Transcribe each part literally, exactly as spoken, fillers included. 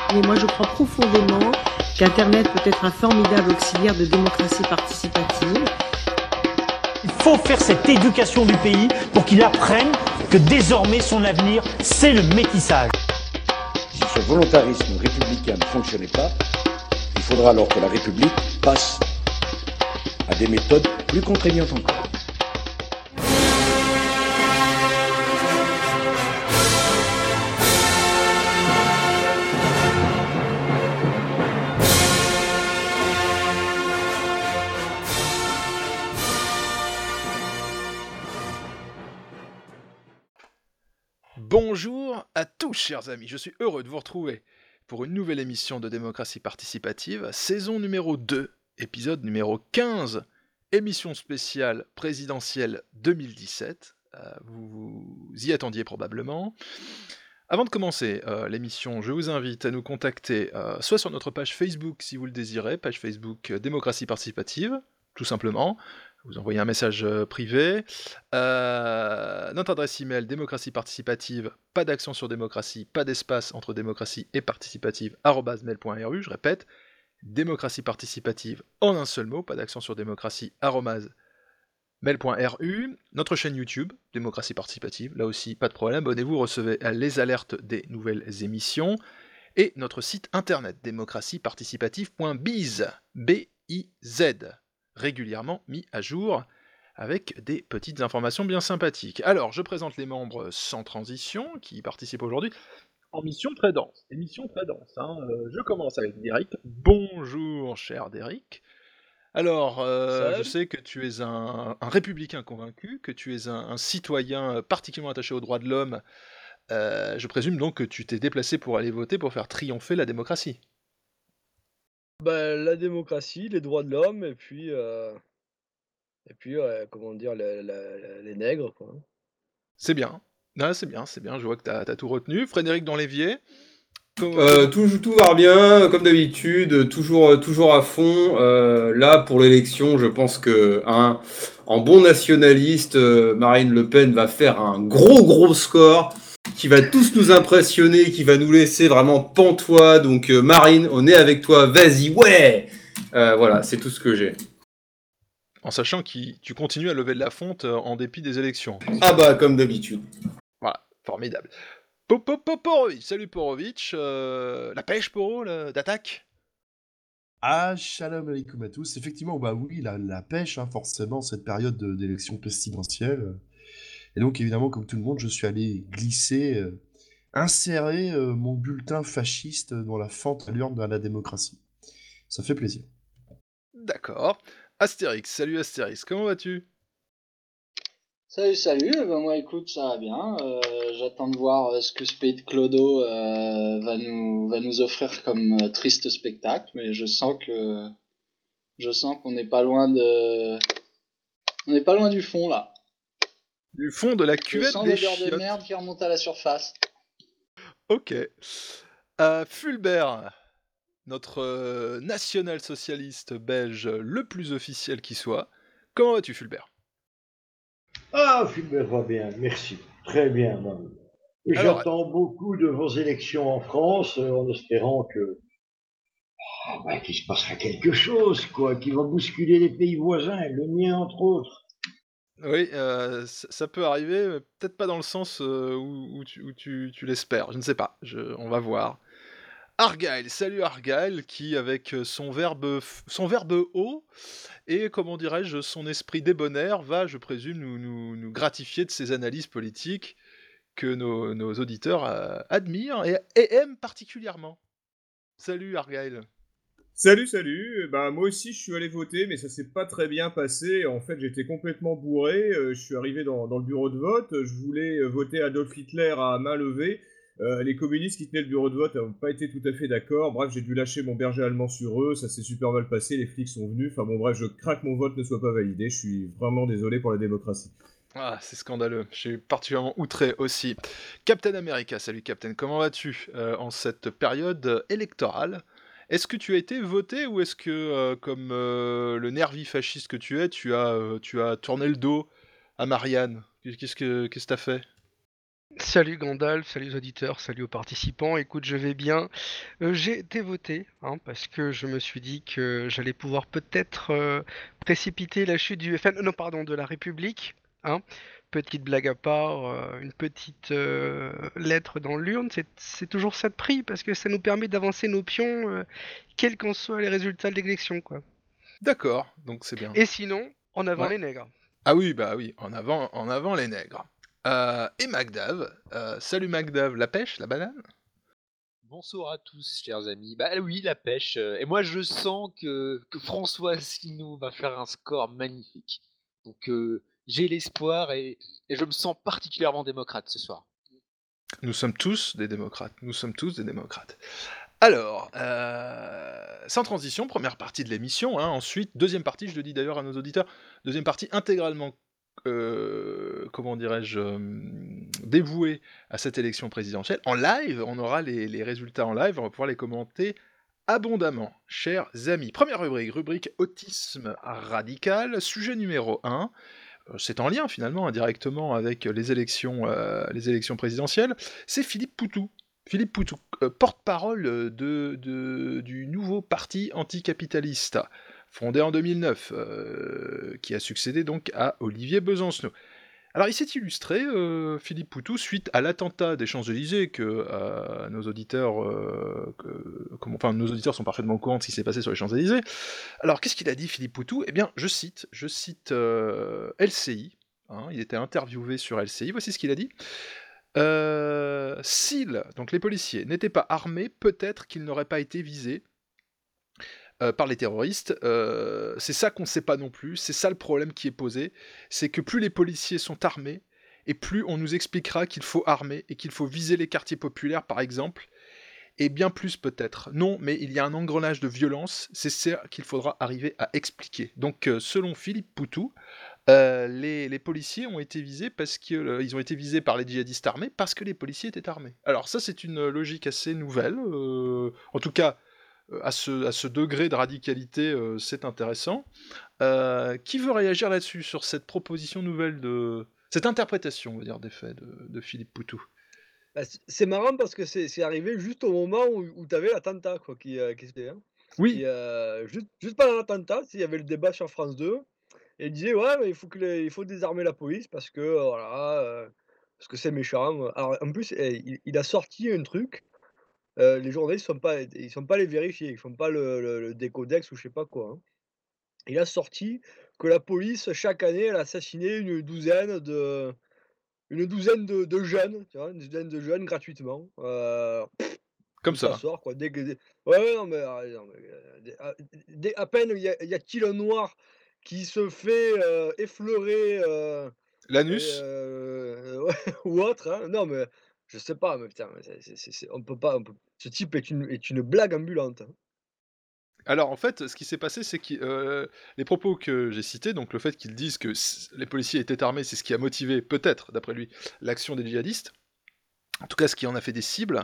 Mais moi, je crois profondément qu'Internet peut être un formidable auxiliaire de démocratie participative. Il faut faire cette éducation du pays pour qu'il apprenne que désormais son avenir, c'est le métissage. Si ce volontarisme républicain ne fonctionnait pas, il faudra alors que la République passe à des méthodes plus contraignantes encore. Bonjour à tous, chers amis, je suis heureux de vous retrouver pour une nouvelle émission de démocratie participative, saison numéro deux, épisode numéro quinze, émission spéciale présidentielle deux mille dix-sept, euh, vous, vous y attendiez probablement. Avant de commencer euh, l'émission, je vous invite à nous contacter euh, soit sur notre page Facebook si vous le désirez, page Facebook euh, démocratie participative, tout simplement. Vous envoyez un message euh, privé. Euh, notre adresse email, démocratie participative, pas d'accent sur démocratie, pas d'espace entre démocratie et participative, arobase mail point r u. Je répète, démocratie participative en un seul mot, pas d'accent sur démocratie, arobase mail point r u. Notre chaîne YouTube, démocratie participative, là aussi, pas de problème, abonnez-vous, recevez les alertes des nouvelles émissions. Et notre site internet, démocratie participative point biz, B I Z, régulièrement mis à jour avec des petites informations bien sympathiques. Alors, je présente les membres sans transition qui participent aujourd'hui en mission très dense. Émission très dense, hein. Euh, je commence avec Derek. Bonjour, cher Derek. Alors, euh, je sais que tu es un, un républicain convaincu, que tu es un, un citoyen particulièrement attaché aux droits de l'homme. Euh, je présume donc que tu t'es déplacé pour aller voter pour faire triompher la démocratie. Bah, la démocratie, les droits de l'homme, et puis, euh, et puis ouais, comment dire, la- la- la- les nègres, quoi. C'est bien. Ah, c'est bien, c'est bien, je vois que t'as, t'as tout retenu. Frédéric dans l'évier. Comment- Euh, tout, tout va bien, comme d'habitude, toujours, toujours à fond. Euh, là, pour l'élection, je pense que, hein, en bon nationaliste, euh, Marine Le Pen va faire un gros, gros score qui va tous nous impressionner, qui va nous laisser vraiment pantois. Donc, euh, Marine, on est avec toi, vas-y, ouais. Euh, Voilà, c'est tout ce que j'ai. En sachant que tu continues à lever de la fonte euh, en dépit des élections. Ah bah, comme d'habitude. Voilà, formidable. Popo Poporovic, salut Porovic. Euh, la pêche, Poro, là, d'attaque. Ah, shalom alaikum à tous. Effectivement, bah oui, la, la pêche, hein, forcément, cette période de- d'élection présidentielle. Et donc, évidemment, comme tout le monde, je suis allé glisser, euh, insérer euh, mon bulletin fasciste dans la fente à l'urne de la démocratie. Ça fait plaisir. D'accord. Astérix, salut Astérix, comment vas-tu? Salut, salut, eh ben moi écoute, ça va bien. Euh, j'attends de voir euh, ce que Spade Clodo euh, va nous va nous offrir comme euh, triste spectacle, mais je sens que je sens qu'on n'est pas loin de on n'est pas loin du fond là. Du fond de la Je cuvette sens des l'odeur de chiottes. merde qui remonte à la surface. Ok. Euh, Fulbert, notre euh, national-socialiste belge le plus officiel qui soit. Comment vas-tu, Fulbert? Ah, Fulbert va bien, merci. Très bien. Bon. Alors, J'attends beaucoup de vos élections en France, euh, en espérant que ah, bah, qu'il se passera quelque chose, quoi, qui va bousculer les pays voisins, le mien entre autres. oui, euh, ça ça peut arriver, mais peut-être pas dans le sens euh, où, où tu, où tu- tu l'espères. Je ne sais pas. Je- on va voir. Argyle, salut Argyle, qui avec euh, son verbe, f- son verbe haut et, comment dirais-je, son esprit débonnaire va, je présume, nous, nous- nous gratifier de ses analyses politiques que nos, nos auditeurs euh, admirent et, et aiment particulièrement. Salut Argyle. Salut, salut. Bah moi aussi je suis allé voter, mais ça s'est pas très bien passé. En fait, j'étais complètement bourré. Euh, je suis arrivé dans, dans le bureau de vote. Je voulais euh, voter Adolf Hitler à main levée. Euh, les communistes qui tenaient le bureau de vote n'ont pas été tout à fait d'accord. Bref, j'ai dû lâcher mon berger allemand sur eux. Ça s'est super mal passé. Les flics sont venus. Enfin bon, bref, je craque mon vote ne soit pas validé. Je suis vraiment désolé pour la démocratie. Ah, c'est scandaleux. Je suis particulièrement outré aussi. Captain America, salut Captain. Comment vas-tu euh, en cette période électorale? Est-ce que tu as été voté ou est-ce que, euh, comme euh, le nervi fasciste que tu es, tu as, euh, tu as tourné le dos à Marianne? Qu'est-ce que qu'est-ce que t'as fait? Salut Gandalf, salut aux auditeurs, salut aux participants. Écoute, je vais bien. Euh, j'ai été voté, hein, parce que je me suis dit que j'allais pouvoir peut-être euh, précipiter la chute du F N, non pardon, de la République. Hein. Petite blague à part, euh, une petite euh, lettre dans l'urne, c'est, c'est toujours ça de prix, parce que ça nous permet d'avancer nos pions, euh, quels qu'en soient les résultats de l'élection, quoi. D'accord, donc c'est bien. Et sinon, en avant Ouais. les nègres. Ah oui, bah oui, en avant, en avant les nègres. Euh, et Magdav, euh, salut Magdav, la pêche, la banane? Bonsoir à tous, chers amis. Bah oui, la pêche. euh, Et moi, je sens que, que François Asselineau va faire un score magnifique. Donc, euh, j'ai l'espoir et, et je me sens particulièrement démocrate ce soir. Nous sommes tous des démocrates, nous sommes tous des démocrates. Alors, euh, sans transition, première partie de l'émission, hein, ensuite, deuxième partie, je le dis d'ailleurs à nos auditeurs, deuxième partie intégralement, euh, comment dirais-je, euh, dévouée à cette élection présidentielle. En live, on aura les, les résultats en live, on va pouvoir les commenter abondamment, chers amis. Première rubrique, rubrique autisme radical, sujet numéro un. C'est en lien finalement indirectement avec les élections, euh, les élections présidentielles, c'est Philippe Poutou. Philippe Poutou, euh, porte-parole de, de, du nouveau parti anticapitaliste, fondé en deux mille neuf, euh, qui a succédé donc à Olivier Besancenot. Alors il s'est illustré, euh, Philippe Poutou, suite à l'attentat des Champs-Élysées, que euh, nos auditeurs, euh, que, comme, enfin nos auditeurs sont parfaitement au courant de ce qui s'est passé sur les Champs-Élysées. Alors qu'est-ce qu'il a dit Philippe Poutou? Eh bien, je cite, je cite euh, L C I, hein, il était interviewé sur L C I, voici ce qu'il a dit. Euh, S'ils, donc les policiers, n'étaient pas armés, peut-être qu'ils n'auraient pas été visés euh, par les terroristes. Euh, c'est ça qu'on ne sait pas non plus, c'est ça le problème qui est posé, c'est que plus les policiers sont armés, et plus on nous expliquera qu'il faut armer, et qu'il faut viser les quartiers populaires par exemple, et bien plus peut-être. Non, mais il y a un engrenage de violence, c'est ça qu'il faudra arriver à expliquer. Donc euh, selon Philippe Poutou, euh, les, les policiers ont été visés parce que euh, ils ont été visés par les djihadistes armés parce que les policiers étaient armés. Alors ça c'est une logique assez nouvelle, euh, en tout cas euh, à, ce, à ce degré de radicalité euh, c'est intéressant. Euh, qui veut réagir là-dessus, sur cette proposition nouvelle de... cette interprétation, on va dire, des faits de, de Philippe Poutou? Bah, c- c'est marrant parce que c'est c'est arrivé juste au moment où, où tu avais l'attentat, quoi, qui, euh, qui se fait, hein. Oui, Et, euh, juste, juste pendant l'attentat, il y avait le débat sur France deux, et il disait, ouais, mais il faut, que les- il faut désarmer la police parce que, euh, voilà, euh, parce que c'est méchant. Alors, en plus, eh, il, il a sorti un truc, euh, les journalistes sont pas, ils sont pas allés vérifier, ils font pas le, le, le décodex ou je sais pas quoi, hein. Il a sorti que la police, chaque année, elle a assassiné une douzaine de, une douzaine de, de jeunes, tu vois, une douzaine de jeunes gratuitement. Euh, comme Où ça ça. sort, quoi. Dès que, dès- ouais, ouais, non, mais, ah, non, mais, euh, dès- à, dès- à peine y a- y a-t-il un noir qui se fait euh, effleurer euh, et, L'anus. euh, ouais, ou autre, hein. Non, mais je sais pas, mais putain, mais c'est- c'est- c'est- c'est- on peut pas. On peut- ce type est une, est une blague ambulante, hein. Alors en fait, ce qui s'est passé, c'est que euh, les propos que j'ai cités, donc le fait qu'ils disent que s- les policiers étaient armés, c'est ce qui a motivé, peut-être, d'après lui, l'action des djihadistes, en tout cas ce qui en a fait des cibles,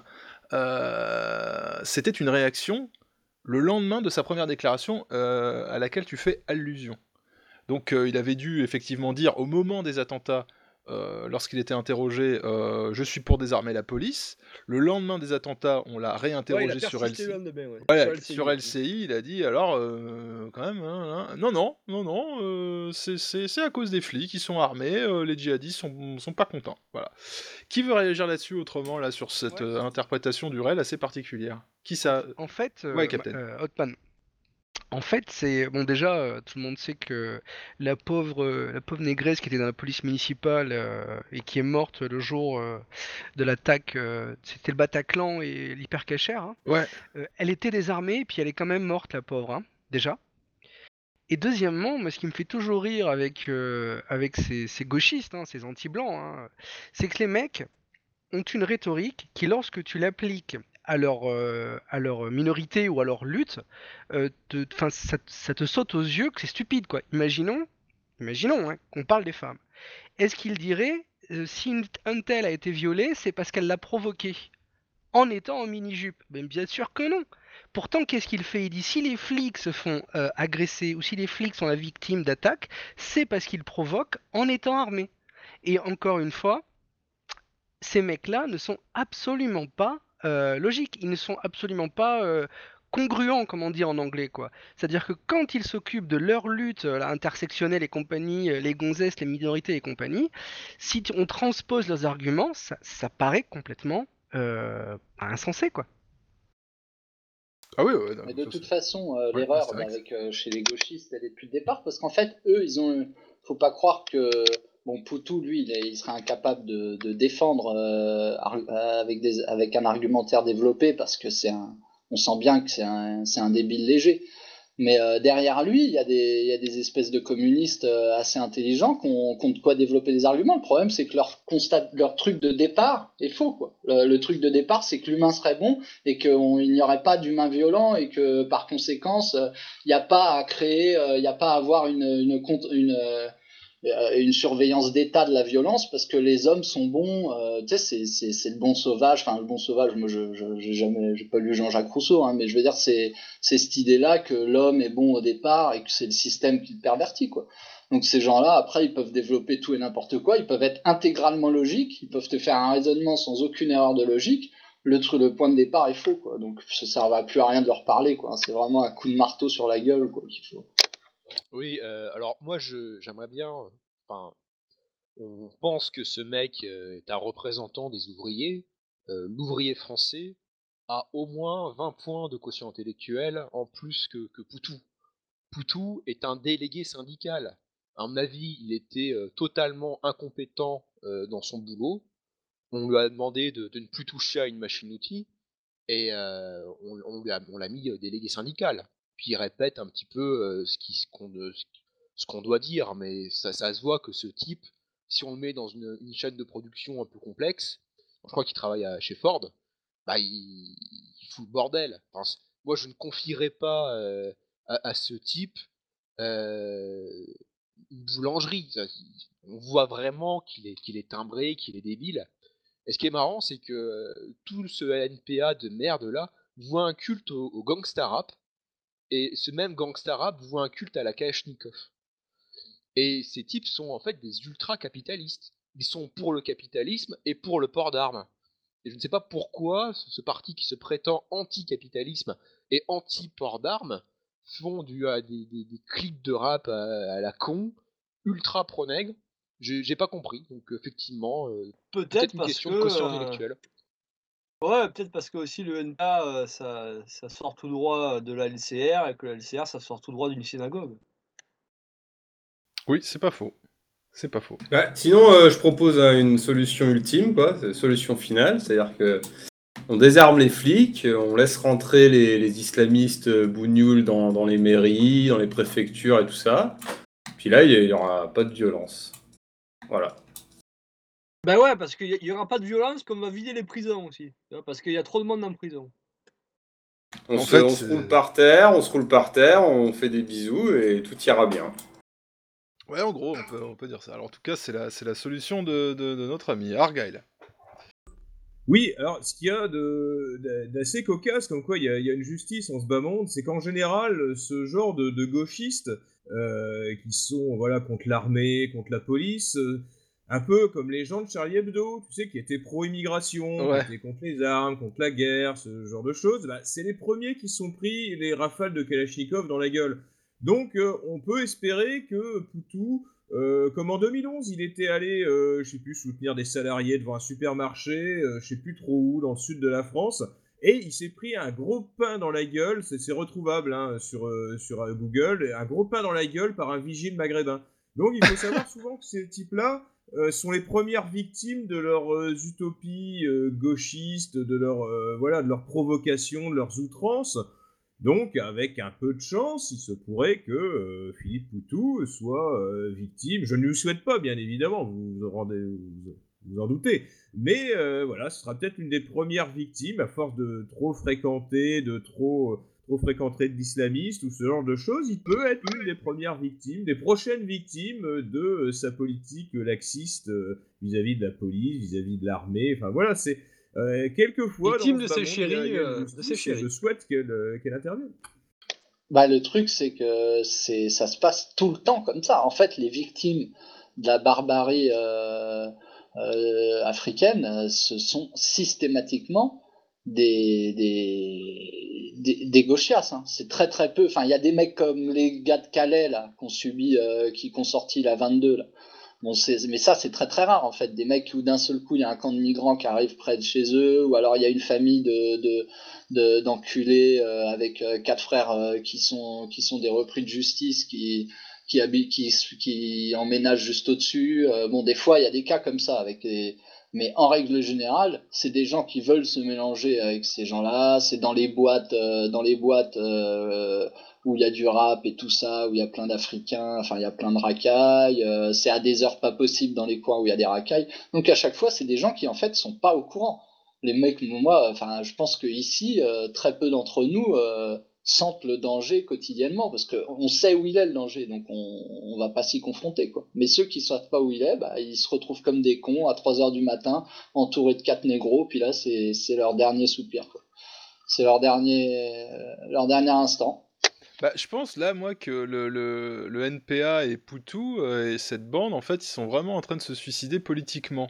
euh, c'était une réaction le lendemain de sa première déclaration euh, à laquelle tu fais allusion. Donc euh, il avait dû effectivement dire au moment des attentats, euh, lorsqu'il était interrogé, euh, je suis pour désarmer la police. Le lendemain des attentats, on l'a Ouais, il a réinterrogé sur persisté le L C I. lendemain, ouais. Sur Ouais, L C I. sur Mm. L C I, il a dit alors, euh, quand même, hein, hein, non, non, non, non, euh, c'est c'est- c'est à cause des flics, ils sont armés, euh, les djihadistes sont, sont pas contents. Voilà. Qui veut réagir là-dessus autrement, là, sur cette Ouais. euh, interprétation du réel assez particulière? Qui ça? En fait, Ouais, euh, ma- Captain. euh, Hotman, en fait, c'est bon déjà, euh, tout le monde sait que la pauvre, euh, la pauvre négresse qui était dans la police municipale euh, et qui est morte le jour euh, de l'attaque, euh, c'était le Bataclan et l'hypercacher, hein, Ouais. euh, elle était désarmée, puis elle est quand même morte, la pauvre, hein, déjà. Et deuxièmement, moi, ce qui me fait toujours rire avec, euh, avec ces, ces gauchistes, hein, ces anti-blancs, hein, c'est que les mecs ont une rhétorique qui, lorsque tu l'appliques à leur, euh, à leur minorité ou à leur lutte, euh, te- 'fin, ça, ça te saute aux yeux que c'est stupide, quoi. Imaginons, imaginons hein, qu'on parle des femmes. Est-ce qu'ils diraient, euh, si une, un tel a été violé, c'est parce qu'elle l'a provoqué en étant en mini-jupe? Ben, bien sûr que non. Pourtant, qu'est-ce qu'il fait? Il dit, si les flics se font euh, agresser ou si les flics sont la victime d'attaques, c'est parce qu'ils provoquent en étant armés. Et encore une fois, ces mecs-là ne sont absolument pas euh, logiques, ils ne sont absolument pas euh, congruents, comme on dit en anglais, quoi. C'est-à-dire que quand ils s'occupent de leur lutte euh, intersectionnelle et compagnie, euh, les gonzesses, les minorités et compagnie, si t- on transpose leurs arguments, ça, ça paraît complètement euh, insensé, quoi. Ah oui, ouais, non, Mais de ça, toute c'est- façon, euh, ouais, l'erreur c'est vrai que avec euh, chez les gauchistes, elle est depuis le départ, parce qu'en fait, eux, ils ont, faut pas croire que bon, Poutou, lui, il, est- il serait incapable de, de défendre euh, ar- euh, avec des, avec un argumentaire développé, parce que c'est un, on sent bien que c'est un, c'est un débile léger. Mais euh, derrière lui, il y a des, il y a des espèces de communistes euh, assez intelligents qui ont, qui ont de quoi développer des arguments. Le problème, c'est que leur constat, leur truc de départ est faux, quoi. Le, le truc de départ, c'est que l'humain serait bon et qu'il n'y aurait pas d'humain violent et que par conséquence, euh, il n'y a pas à créer, euh, il n'y a pas à avoir une, une, une, une, euh, une surveillance d'état de la violence parce que les hommes sont bons. Euh, tu sais, c'est, c'est, c'est le bon sauvage. Enfin, le bon sauvage, moi, je, je j'ai jamais, j'ai pas lu Jean-Jacques Rousseau, hein, mais je veux dire, c'est c'est cette idée-là que l'homme est bon au départ et que c'est le système qui le pervertit, quoi. Donc ces gens-là, après, ils peuvent développer tout et n'importe quoi, ils peuvent être intégralement logiques, ils peuvent te faire un raisonnement sans aucune erreur de logique. Le, tru- le point de départ est faux, quoi. Donc ça ne va plus à rien de leur parler, quoi. C'est vraiment un coup de marteau sur la gueule, quoi, qu'il faut. Oui, euh, alors moi je j'aimerais bien. Enfin, on pense que ce mec euh, est un représentant des ouvriers. Euh, l'ouvrier français a au moins vingt points de quotient intellectuel en plus que, que Poutou. Poutou est un délégué syndical. À mon avis, il était euh, totalement incompétent euh, dans son boulot. On lui a demandé de, de ne plus toucher à une machine-outil et euh, on, on lui a- on l'a mis euh, délégué syndical. Puis il répète un petit peu euh, ce qui- ce qu'on euh, ce qui- ce qu'on doit dire, mais ça, ça se voit que ce type, si on le met dans une, une chaîne de production un peu complexe, je crois qu'il travaille à- chez Ford, bah il, il fout le bordel. Enfin, c- moi, je ne confierais pas euh, à, à ce type euh, une boulangerie. Ça, on voit vraiment qu'il est, qu'il est timbré, qu'il est débile. Et ce qui est marrant, c'est que euh, tout ce N P A de merde là voit un culte au, au gangsta rap, et ce même gangsta rap voit un culte à la Kalachnikov. Et ces types sont en fait des ultra-capitalistes. Ils sont pour le capitalisme et pour le port d'armes. Et je ne sais pas pourquoi ce, ce parti qui se prétend anti-capitalisme et anti-port d'armes font du, à des, des, des clips de rap à, à la con, ultra pro-nègre. J'ai j'ai pas compris. Donc effectivement, euh, Peut-être peut-être une parce que question de quotient euh, intellectuel. ouais, peut-être parce que aussi le N P A, euh, ça, ça sort tout droit de la L C R et que la L C R, ça sort tout droit d'une synagogue. oui, c'est pas faux. C'est pas faux. Bah, sinon, euh, je propose euh, une solution ultime, quoi, c'est- solution finale, c'est-à-dire que on désarme les flics, euh, on laisse rentrer les, les islamistes euh, bougnoules dans, dans les mairies, dans les préfectures et tout ça. Puis là, il n'y aura pas de violence. Voilà. Ben ouais, parce qu'il y, y aura pas de violence, qu'on va vider les prisons aussi. Tu vois, parce qu'il y a trop de monde en prison. On, En se, fait, on se roule c'est- par terre, on se roule par terre, on fait des bisous et tout ira bien. ouais, en gros, on peut, on peut dire ça. Alors, en tout cas, c'est la, c'est la solution de, de- de notre ami Argyle. Oui, alors ce qu'il y a de- d'a- d'assez cocasse, comme quoi il y, a, il y a une justice en ce bas monde, c'est qu'en général, ce genre de, de gauchistes euh, qui sont voilà contre l'armée, contre la police, euh, un peu comme les gens de Charlie Hebdo, tu sais, qui étaient pro-immigration, qui Ouais. étaient contre les armes, contre la guerre, ce genre de choses, bah, c'est les premiers qui se sont pris les rafales de Kalachnikov dans la gueule. Donc euh, on peut espérer que Poutou, euh, comme en deux mille onze, il était allé, euh, je sais plus, soutenir des salariés devant un supermarché, euh, je sais plus trop où, dans le sud de la France, et il s'est pris un gros pain dans la gueule, c'est, c'est retrouvable hein, sur, euh, sur euh, Google, un gros pain dans la gueule par un vigile maghrébin. Donc il faut savoir souvent que ces types-là euh, sont les premières victimes de leurs euh, utopies euh, gauchistes, de leur euh, voilà, de leurs provocations, de leurs outrances. Donc, avec un peu de chance, il se pourrait que euh, Philippe Poutou soit euh, victime. Je ne lui souhaite pas, bien évidemment, vous vous, rendez, vous, vous en doutez. Mais euh, voilà, ce sera peut-être une des premières victimes, à force de trop fréquenter, de trop, trop fréquenter de l'islamistes ou ce genre de choses. Il peut être une des premières victimes, des prochaines victimes de euh, sa politique laxiste euh, vis-à-vis de la police, vis-à-vis de l'armée. Enfin voilà, c'est. Euh, quelquefois, Victime dans de ce bas ses monde, il y a, chéris, il y a une euh, de ses justice et je chéris. souhaite qu'elle euh, qu'elle intervienne. Bah, le truc, c'est que c'est, ça se passe tout le temps comme ça. En fait, les victimes de la barbarie euh, euh, africaines, euh, ce sont systématiquement des, des, des, des gauchias. Hein. C'est très très peu. Enfin, il y a des mecs comme les gars de Calais, là, qui ont subi, euh, qui, qui ont sorti la vingt-deux, là. Bon, c'est, mais ça, c'est très très rare, en fait. Des mecs où d'un seul coup, il y a un camp de migrants qui arrive près de chez eux, ou alors il y a une famille de, de, de, d'enculés euh, avec euh, quatre frères euh, qui, sont, qui sont des repris de justice, qui, qui, habitent, qui, qui emménagent juste au-dessus. Euh, bon, des fois, il y a des cas comme ça, avec les... mais en règle générale, c'est des gens qui veulent se mélanger avec ces gens-là. C'est dans les boîtes, euh, dans les boîtes euh, où il y a du rap et tout ça, où il y a plein d'Africains, enfin il y a plein de racailles. Euh, c'est à des heures pas possibles dans les coins où il y a des racailles. Donc à chaque fois, c'est des gens qui en fait sont pas au courant. Les mecs, moi, enfin, je pense que ici, euh, très peu d'entre nous euh, sentent le danger quotidiennement, parce qu'on sait où il est le danger, donc on, on va pas s'y confronter, quoi. Mais ceux qui savent pas où il est, bah, ils se retrouvent comme des cons à trois heures du matin, entourés de quatre négros, puis là, c'est, c'est leur dernier soupir, quoi. C'est leur dernier, euh, leur dernier instant. Bah, je pense là, moi, que le, le, le N P A et Poutou euh, et cette bande, en fait, ils sont vraiment en train de se suicider politiquement.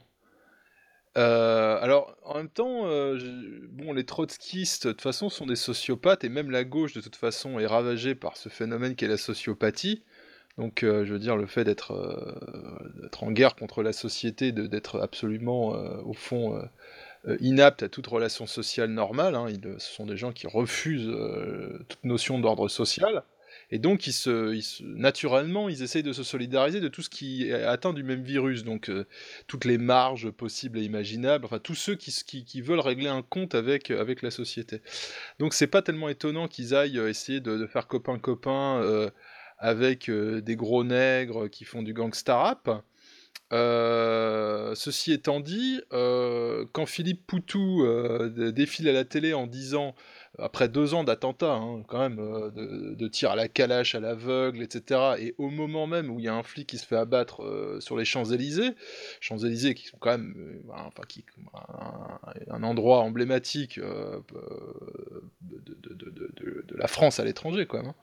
Euh, alors, en même temps, euh, je- bon, les trotskistes, de toute façon, sont des sociopathes, et même la gauche, de toute façon, est ravagée par ce phénomène qu'est la sociopathie. Donc, euh, je veux dire, le fait d'être euh, d'être en guerre contre la société, de, d'être absolument, euh, au fond, euh, euh, inapte à toute relation sociale normale, hein, ils, ce sont des gens qui refusent euh, toute notion d'ordre social. Et donc, ils se, ils se- naturellement, ils essayent de se solidariser de tout ce qui est atteint du même virus. Donc, euh, toutes les marges possibles et imaginables, enfin, tous ceux qui, s- qui, qui veulent régler un compte avec, avec la société. Donc, c'est pas tellement étonnant qu'ils aillent euh, essayer de, de faire copain-copain euh, avec euh, des gros nègres qui font du gangsta rap. Euh, ceci étant dit, euh, quand Philippe Poutou euh, d- défile à la télé en disant, après deux ans d'attentats, hein, quand même, euh, de, de tirs à la calache, à l'aveugle, et cetera, et au moment même où il y a un flic qui se fait abattre euh, sur les Champs-Élysées, Champs-Élysées qui sont quand même euh, bah, enfin, qui, un, un endroit emblématique euh, de, de- de- de- de- de la France à l'étranger, quand même, hein.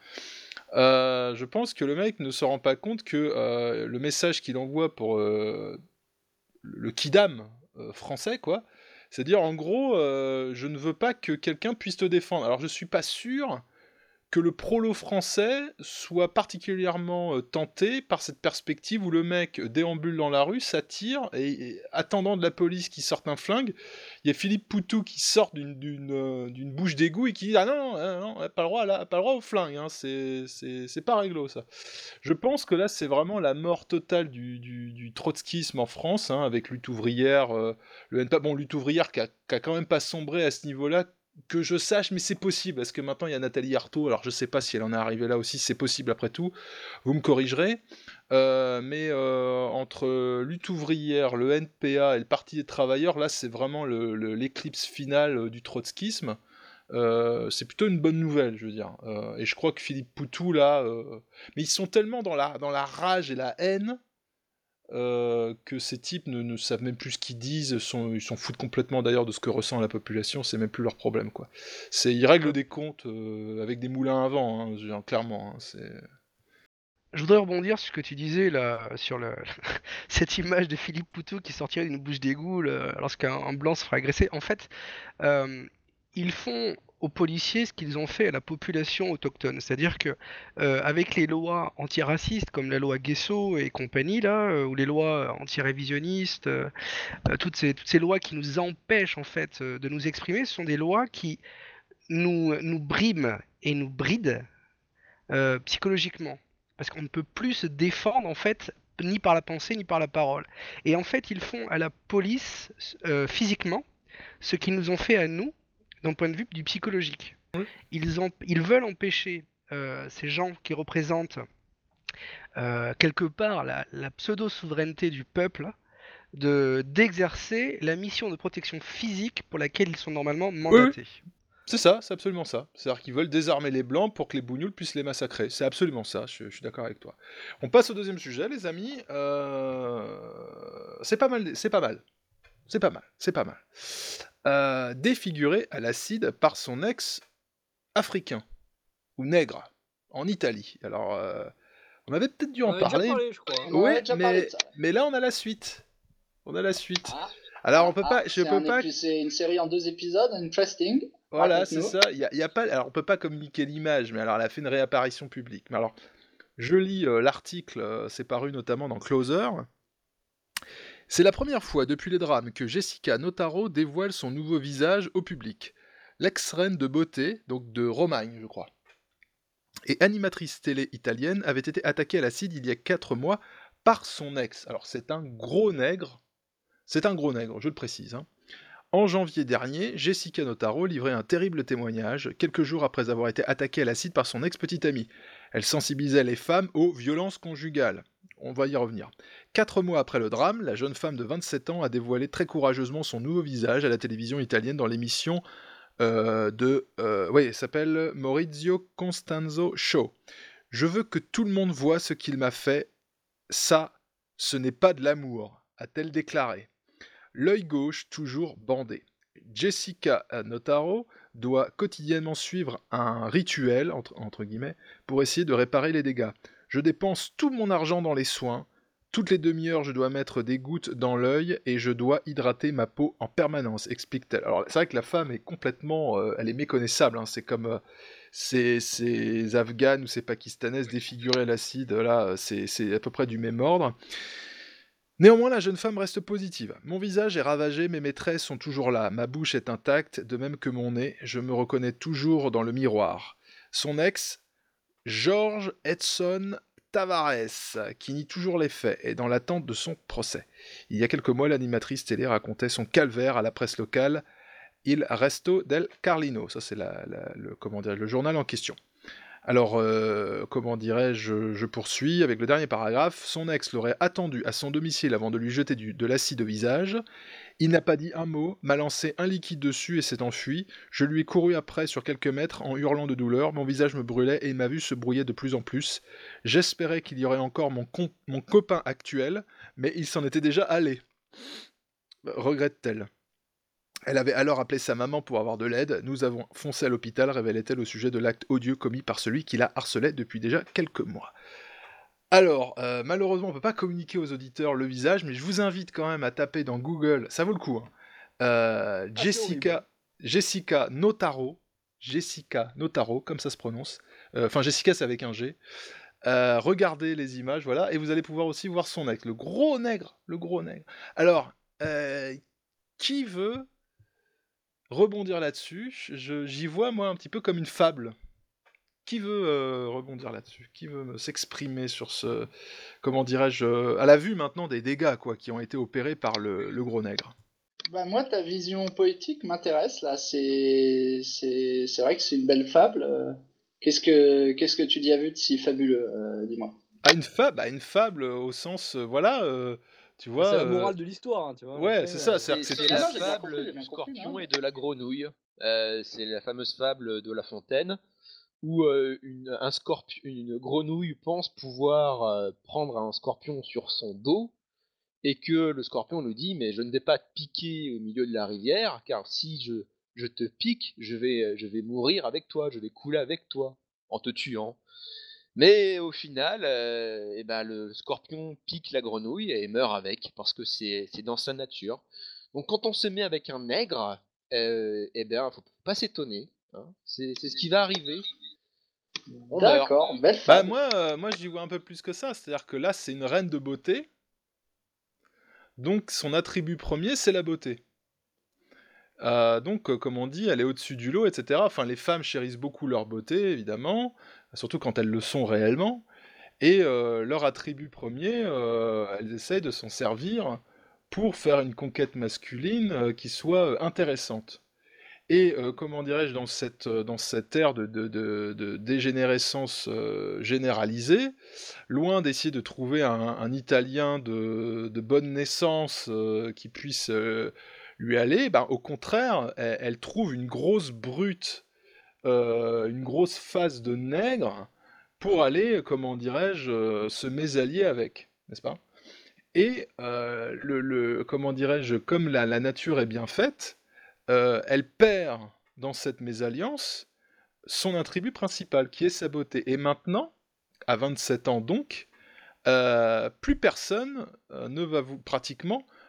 Euh, je pense que le mec ne se rend pas compte que euh, le message qu'il envoie pour euh, le kidam euh, français, quoi, c'est dire en gros, euh, je ne veux pas que quelqu'un puisse te défendre. Alors je suis pas sûr que le prolo français soit particulièrement euh, tenté par cette perspective où le mec déambule dans la rue, s'attire, et, et attendant de la police qui sorte un flingue, il y a Philippe Poutou qui sort d'une, d'une, euh, d'une bouche d'égout et qui dit « Ah non, non, non, non, pas le droit, là, pas le droit au flingue, hein, c'est, c'est, c'est pas réglo, ça. » Je pense que là, c'est vraiment la mort totale du, du, du trotskisme en France, hein, avec Lutte ouvrière, euh, le N P A, bon, Lutte ouvrière qui a, qui a quand même pas sombré à ce niveau-là, que je sache, mais c'est possible, parce que maintenant il y a Nathalie Arthaud, alors je sais pas si elle en est arrivée là aussi, c'est possible après tout, vous me corrigerez, euh, mais euh, entre Lutte ouvrière, le N P A et le Parti des travailleurs, là c'est vraiment le, le- l'éclipse finale euh, du trotskisme. Euh, c'est plutôt une bonne nouvelle, je veux dire. Euh, et je crois que Philippe Poutou, là, euh, mais ils sont tellement dans la, dans la rage et la haine euh, que ces types ne, ne savent même plus ce qu'ils disent, sont, ils s'en foutent complètement d'ailleurs de ce que ressent la population, c'est même plus leur problème, quoi. C'est, ils règlent des comptes euh, avec des moulins à vent, hein, je veux dire, clairement. Hein, c'est... Je voudrais rebondir sur ce que tu disais là, sur le... cette image de Philippe Poutou qui sortirait d'une bouche d'égout le- lorsqu'un un blanc se ferait agresser. En fait, euh, ils font aux policiers ce qu'ils ont fait à la population autochtone. C'est-à-dire que euh, avec les lois antiracistes comme la loi Guesso et compagnie là, euh, ou les lois anti-révisionnistes, euh, euh, toutes ces, toutes ces lois qui nous empêchent en fait euh, de nous exprimer, ce sont des lois qui nous, nous briment et nous brident euh, psychologiquement. Parce qu'on ne peut plus se défendre en fait ni par la pensée ni par la parole. Et en fait, ils font à la police euh, physiquement ce qu'ils nous ont fait à nous d'un point de vue du psychologique. Ils, ont, ils veulent empêcher euh, ces gens qui représentent euh, quelque part la, la pseudo-souveraineté du peuple de d'exercer la mission de protection physique pour laquelle ils sont normalement Oui, oui. mandatés. C'est ça, c'est absolument ça. C'est-à-dire qu'ils veulent désarmer les blancs pour que les bougnoules puissent les massacrer. C'est absolument ça, je, je suis d'accord avec toi. On passe au deuxième sujet, les amis. Euh, C'est pas mal, c'est pas mal. C'est pas mal, c'est pas mal. Euh, défiguré à l'acide par son ex africain, ou nègre, en Italie. Alors, euh, on avait peut-être dû On en en avait déjà parler. parlé, je crois. On en Oui, avait déjà parlé mais, de ça. mais là on a la suite. On a la suite. Ah, Alors, on ah, peut ah, pas, je c'est peux un pas. épi- c'est une série en deux épisodes, interesting. Voilà, c'est Raconte-nous. ça. Il y a, il y a pas. Alors, on peut pas communiquer l'image, mais alors, elle a fait une réapparition publique. Mais alors, je lis euh, l'article. euh, c'est paru notamment dans Closer. C'est la première fois depuis les drames que Jessica Notaro dévoile son nouveau visage au public. L'ex-reine de beauté, donc de Romagne, je crois, et animatrice télé italienne, avait été attaquée à l'acide il y a quatre mois par son ex. Alors, c'est un gros nègre. C'est un gros nègre, je le précise. hein. En janvier dernier, Jessica Notaro livrait un terrible témoignage, quelques jours après avoir été attaquée à l'acide par son ex-petite amie. Elle sensibilisait les femmes aux violences conjugales. On va y revenir. Quatre mois après le drame, la jeune femme de vingt-sept ans a dévoilé très courageusement son nouveau visage à la télévision italienne dans l'émission euh, de... Euh, oui, elle s'appelle Maurizio Costanzo Show. Je veux que tout le monde voie ce qu'il m'a fait. Ça, ce n'est pas de l'amour, a-t-elle déclaré. L'œil gauche toujours bandé. Jessica Notaro doit quotidiennement suivre un rituel, entre, entre guillemets, pour essayer de réparer les dégâts. Je dépense tout mon argent dans les soins. Toutes les demi-heures, je dois mettre des gouttes dans l'œil et je dois hydrater ma peau en permanence, explique-t-elle. Alors, c'est vrai que la femme est complètement... euh, elle est méconnaissable. hein, C'est comme euh, ces, ces Afghanes ou ces Pakistanaises défigurées à l'acide. Là, euh, c'est c'est à peu près du même ordre. Néanmoins, la jeune femme reste positive. Mon visage est ravagé, mais mes traits sont toujours là. Ma bouche est intacte, de même que mon nez. Je me reconnais toujours dans le miroir. Son ex, George Edson Tavares, qui nie toujours les faits, est dans l'attente de son procès. Il y a quelques mois, l'animatrice télé racontait son calvaire à la presse locale, Il Resto del Carlino. Ça, c'est la, la- le, comment dirais-je, le journal en question. Alors, euh, comment dirais-je, je poursuis avec le dernier paragraphe. Son ex l'aurait attendu à son domicile avant de lui jeter du- de l'acide au visage. Il n'a pas dit un mot, m'a lancé un liquide dessus et s'est enfui. Je lui ai couru après sur quelques mètres en hurlant de douleur. Mon visage me brûlait et ma vue se brouillait de plus en plus. J'espérais qu'il y aurait encore mon, com- mon copain actuel, mais il s'en était déjà allé. Regrette-t-elle. Elle avait alors appelé sa maman pour avoir de l'aide. Nous avons foncé à l'hôpital, révélait-elle au sujet de l'acte odieux commis par celui qui la harcelait depuis déjà quelques mois. Alors, euh, malheureusement, on ne peut pas communiquer aux auditeurs le visage, mais je vous invite quand même à taper dans Google, ça vaut le coup, hein, euh, Ah, c'est Jessica, Jessica Notaro, Jessica Notaro, comme ça se prononce. Euh, Enfin, Jessica, c'est avec un G. Euh, regardez les images, voilà, et vous allez pouvoir aussi voir son ex, le gros nègre, le gros nègre. Alors, euh, qui veut rebondir là-dessus? Je- J'y vois, moi, un petit peu comme une fable. Qui veut euh, rebondir là-dessus? Qui veut me- s'exprimer sur ce... Comment dirais-je euh, à la vue maintenant des dégâts quoi, qui ont été opérés par le, le gros nègre. Bah, moi, ta vision poétique m'intéresse, là. C'est, c'est, c'est vrai que c'est une belle fable. euh. Qu'est-ce que, qu'est-ce que tu dis à vu de si fabuleux, euh, dis-moi. Ah, une fable, ah, une fable euh, au sens... euh, voilà, euh, tu Bah, vois... c'est la euh, morale de l'histoire, hein, tu vois. Ouais, après, c'est ça, euh, c'est-à-dire C'est que c'est c'est Ah la non, j'ai bien fable compris, j'ai du bien compris. scorpion hein. et de la grenouille. Euh, c'est la fameuse fable de La Fontaine où euh, une, un scorpion, une grenouille pense pouvoir euh, prendre un scorpion sur son dos et que le scorpion lui dit mais je ne vais pas te piquer au milieu de la rivière car si je, je te pique, je vais, je vais mourir avec toi, je vais couler avec toi en te tuant. Mais au final, euh, eh ben, le scorpion pique la grenouille et meurt avec, parce que c'est c'est dans sa nature. Donc quand on se met avec un nègre, euh, eh ben, faut pas s'étonner. hein. C'est c'est ce qui va arriver. On meurt. D'accord, belle Bah fable. moi, euh, moi j'y vois un peu plus que ça, c'est-à-dire que là c'est une reine de beauté, donc son attribut premier c'est la beauté. Euh, donc euh, comme on dit, elle est au-dessus du lot, et cetera. Enfin les femmes chérissent beaucoup leur beauté, évidemment, surtout quand elles le sont réellement, et euh, leur attribut premier, euh, elles essayent de s'en servir pour faire une conquête masculine euh, qui soit euh, intéressante. Et euh, comment dirais-je, dans cette, euh, dans cette ère de, de, de- de dégénérescence euh, généralisée, loin d'essayer de trouver un, un Italien de, de bonne naissance euh, qui puisse euh, lui aller, ben, au contraire, elle, elle trouve une grosse brute, euh, une grosse face de nègre pour aller, comment dirais-je, euh, se mésallier avec, n'est-ce pas? Et euh, le, le- comment dirais-je, comme la, la nature est bien faite, euh, elle perd dans cette mésalliance son attribut principal, qui est sa beauté. Et maintenant, à vingt-sept ans donc, euh, plus personne euh, ne va vous, pratiquement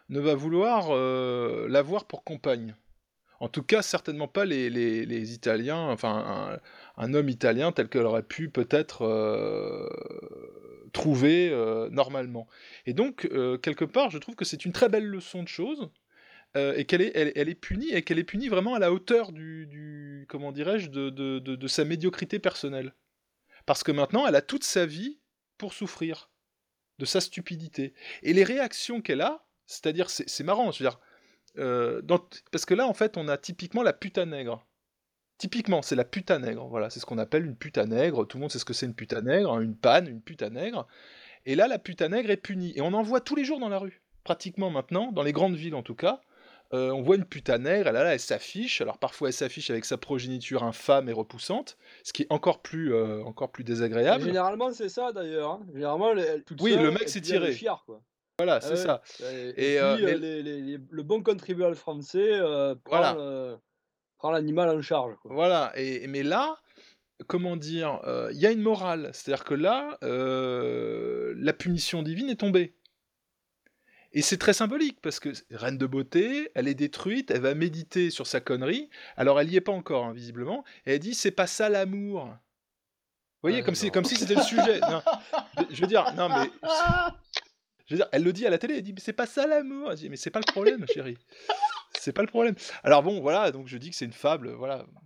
ne va vouloir euh, l'avoir pour compagne. En tout cas, certainement pas les, les, les Italiens, enfin un, un homme italien tel qu'elle aurait pu peut-être euh, trouver euh, normalement. Et donc, euh, quelque part, je trouve que c'est une très belle leçon de choses, euh, et qu'elle est, elle, elle est punie, et qu'elle est punie vraiment à la hauteur du, du comment dirais-je, de, de, de, de sa médiocrité personnelle. Parce que maintenant, elle a toute sa vie pour souffrir de sa stupidité. Et les réactions qu'elle a, c'est-à-dire, c'est, c'est marrant, je veux dire, euh, dans t- parce que là, en fait, on a typiquement la puta nègre. Typiquement, c'est la puta nègre, voilà, c'est ce qu'on appelle une puta nègre, tout le monde sait ce que c'est une puta nègre, hein, une panne, une puta nègre, et là, la puta nègre est punie, et on en voit tous les jours dans la rue, pratiquement maintenant, dans les grandes villes en tout cas, euh, on voit une puta nègre, elle, là, elle s'affiche, alors parfois elle s'affiche avec sa progéniture infâme et repoussante, ce qui est encore plus, euh, encore plus Et désagréable. généralement, c'est ça d'ailleurs. Hein. Généralement, elle, elle toute Oui, seule, le mec et s'est puis elle est tiré, fière, quoi. voilà, Ah c'est ouais. ça. Et, et Et puis, euh, euh, mais les, les- les- le bon contribuable français euh, prend, voilà, euh, prend l'animal en charge, quoi. voilà, et, mais là, comment dire, euh, il y a une morale, c'est-à-dire que là, euh, la punition divine est tombée. Et c'est très symbolique, parce que c'est reine de beauté, elle est détruite, elle va méditer sur sa connerie, alors elle y est pas encore, hein, visiblement, et elle dit, c'est pas ça l'amour. Vous voyez, Ouais, comme si, non. comme si c'était le sujet. Non, je veux dire, non mais, je veux dire, elle le dit à la télé, elle dit, mais c'est pas ça l'amour. Elle dit, mais c'est pas le problème, chérie. C'est pas le problème. Alors bon, voilà, donc je dis que c'est une fable, voilà. Non,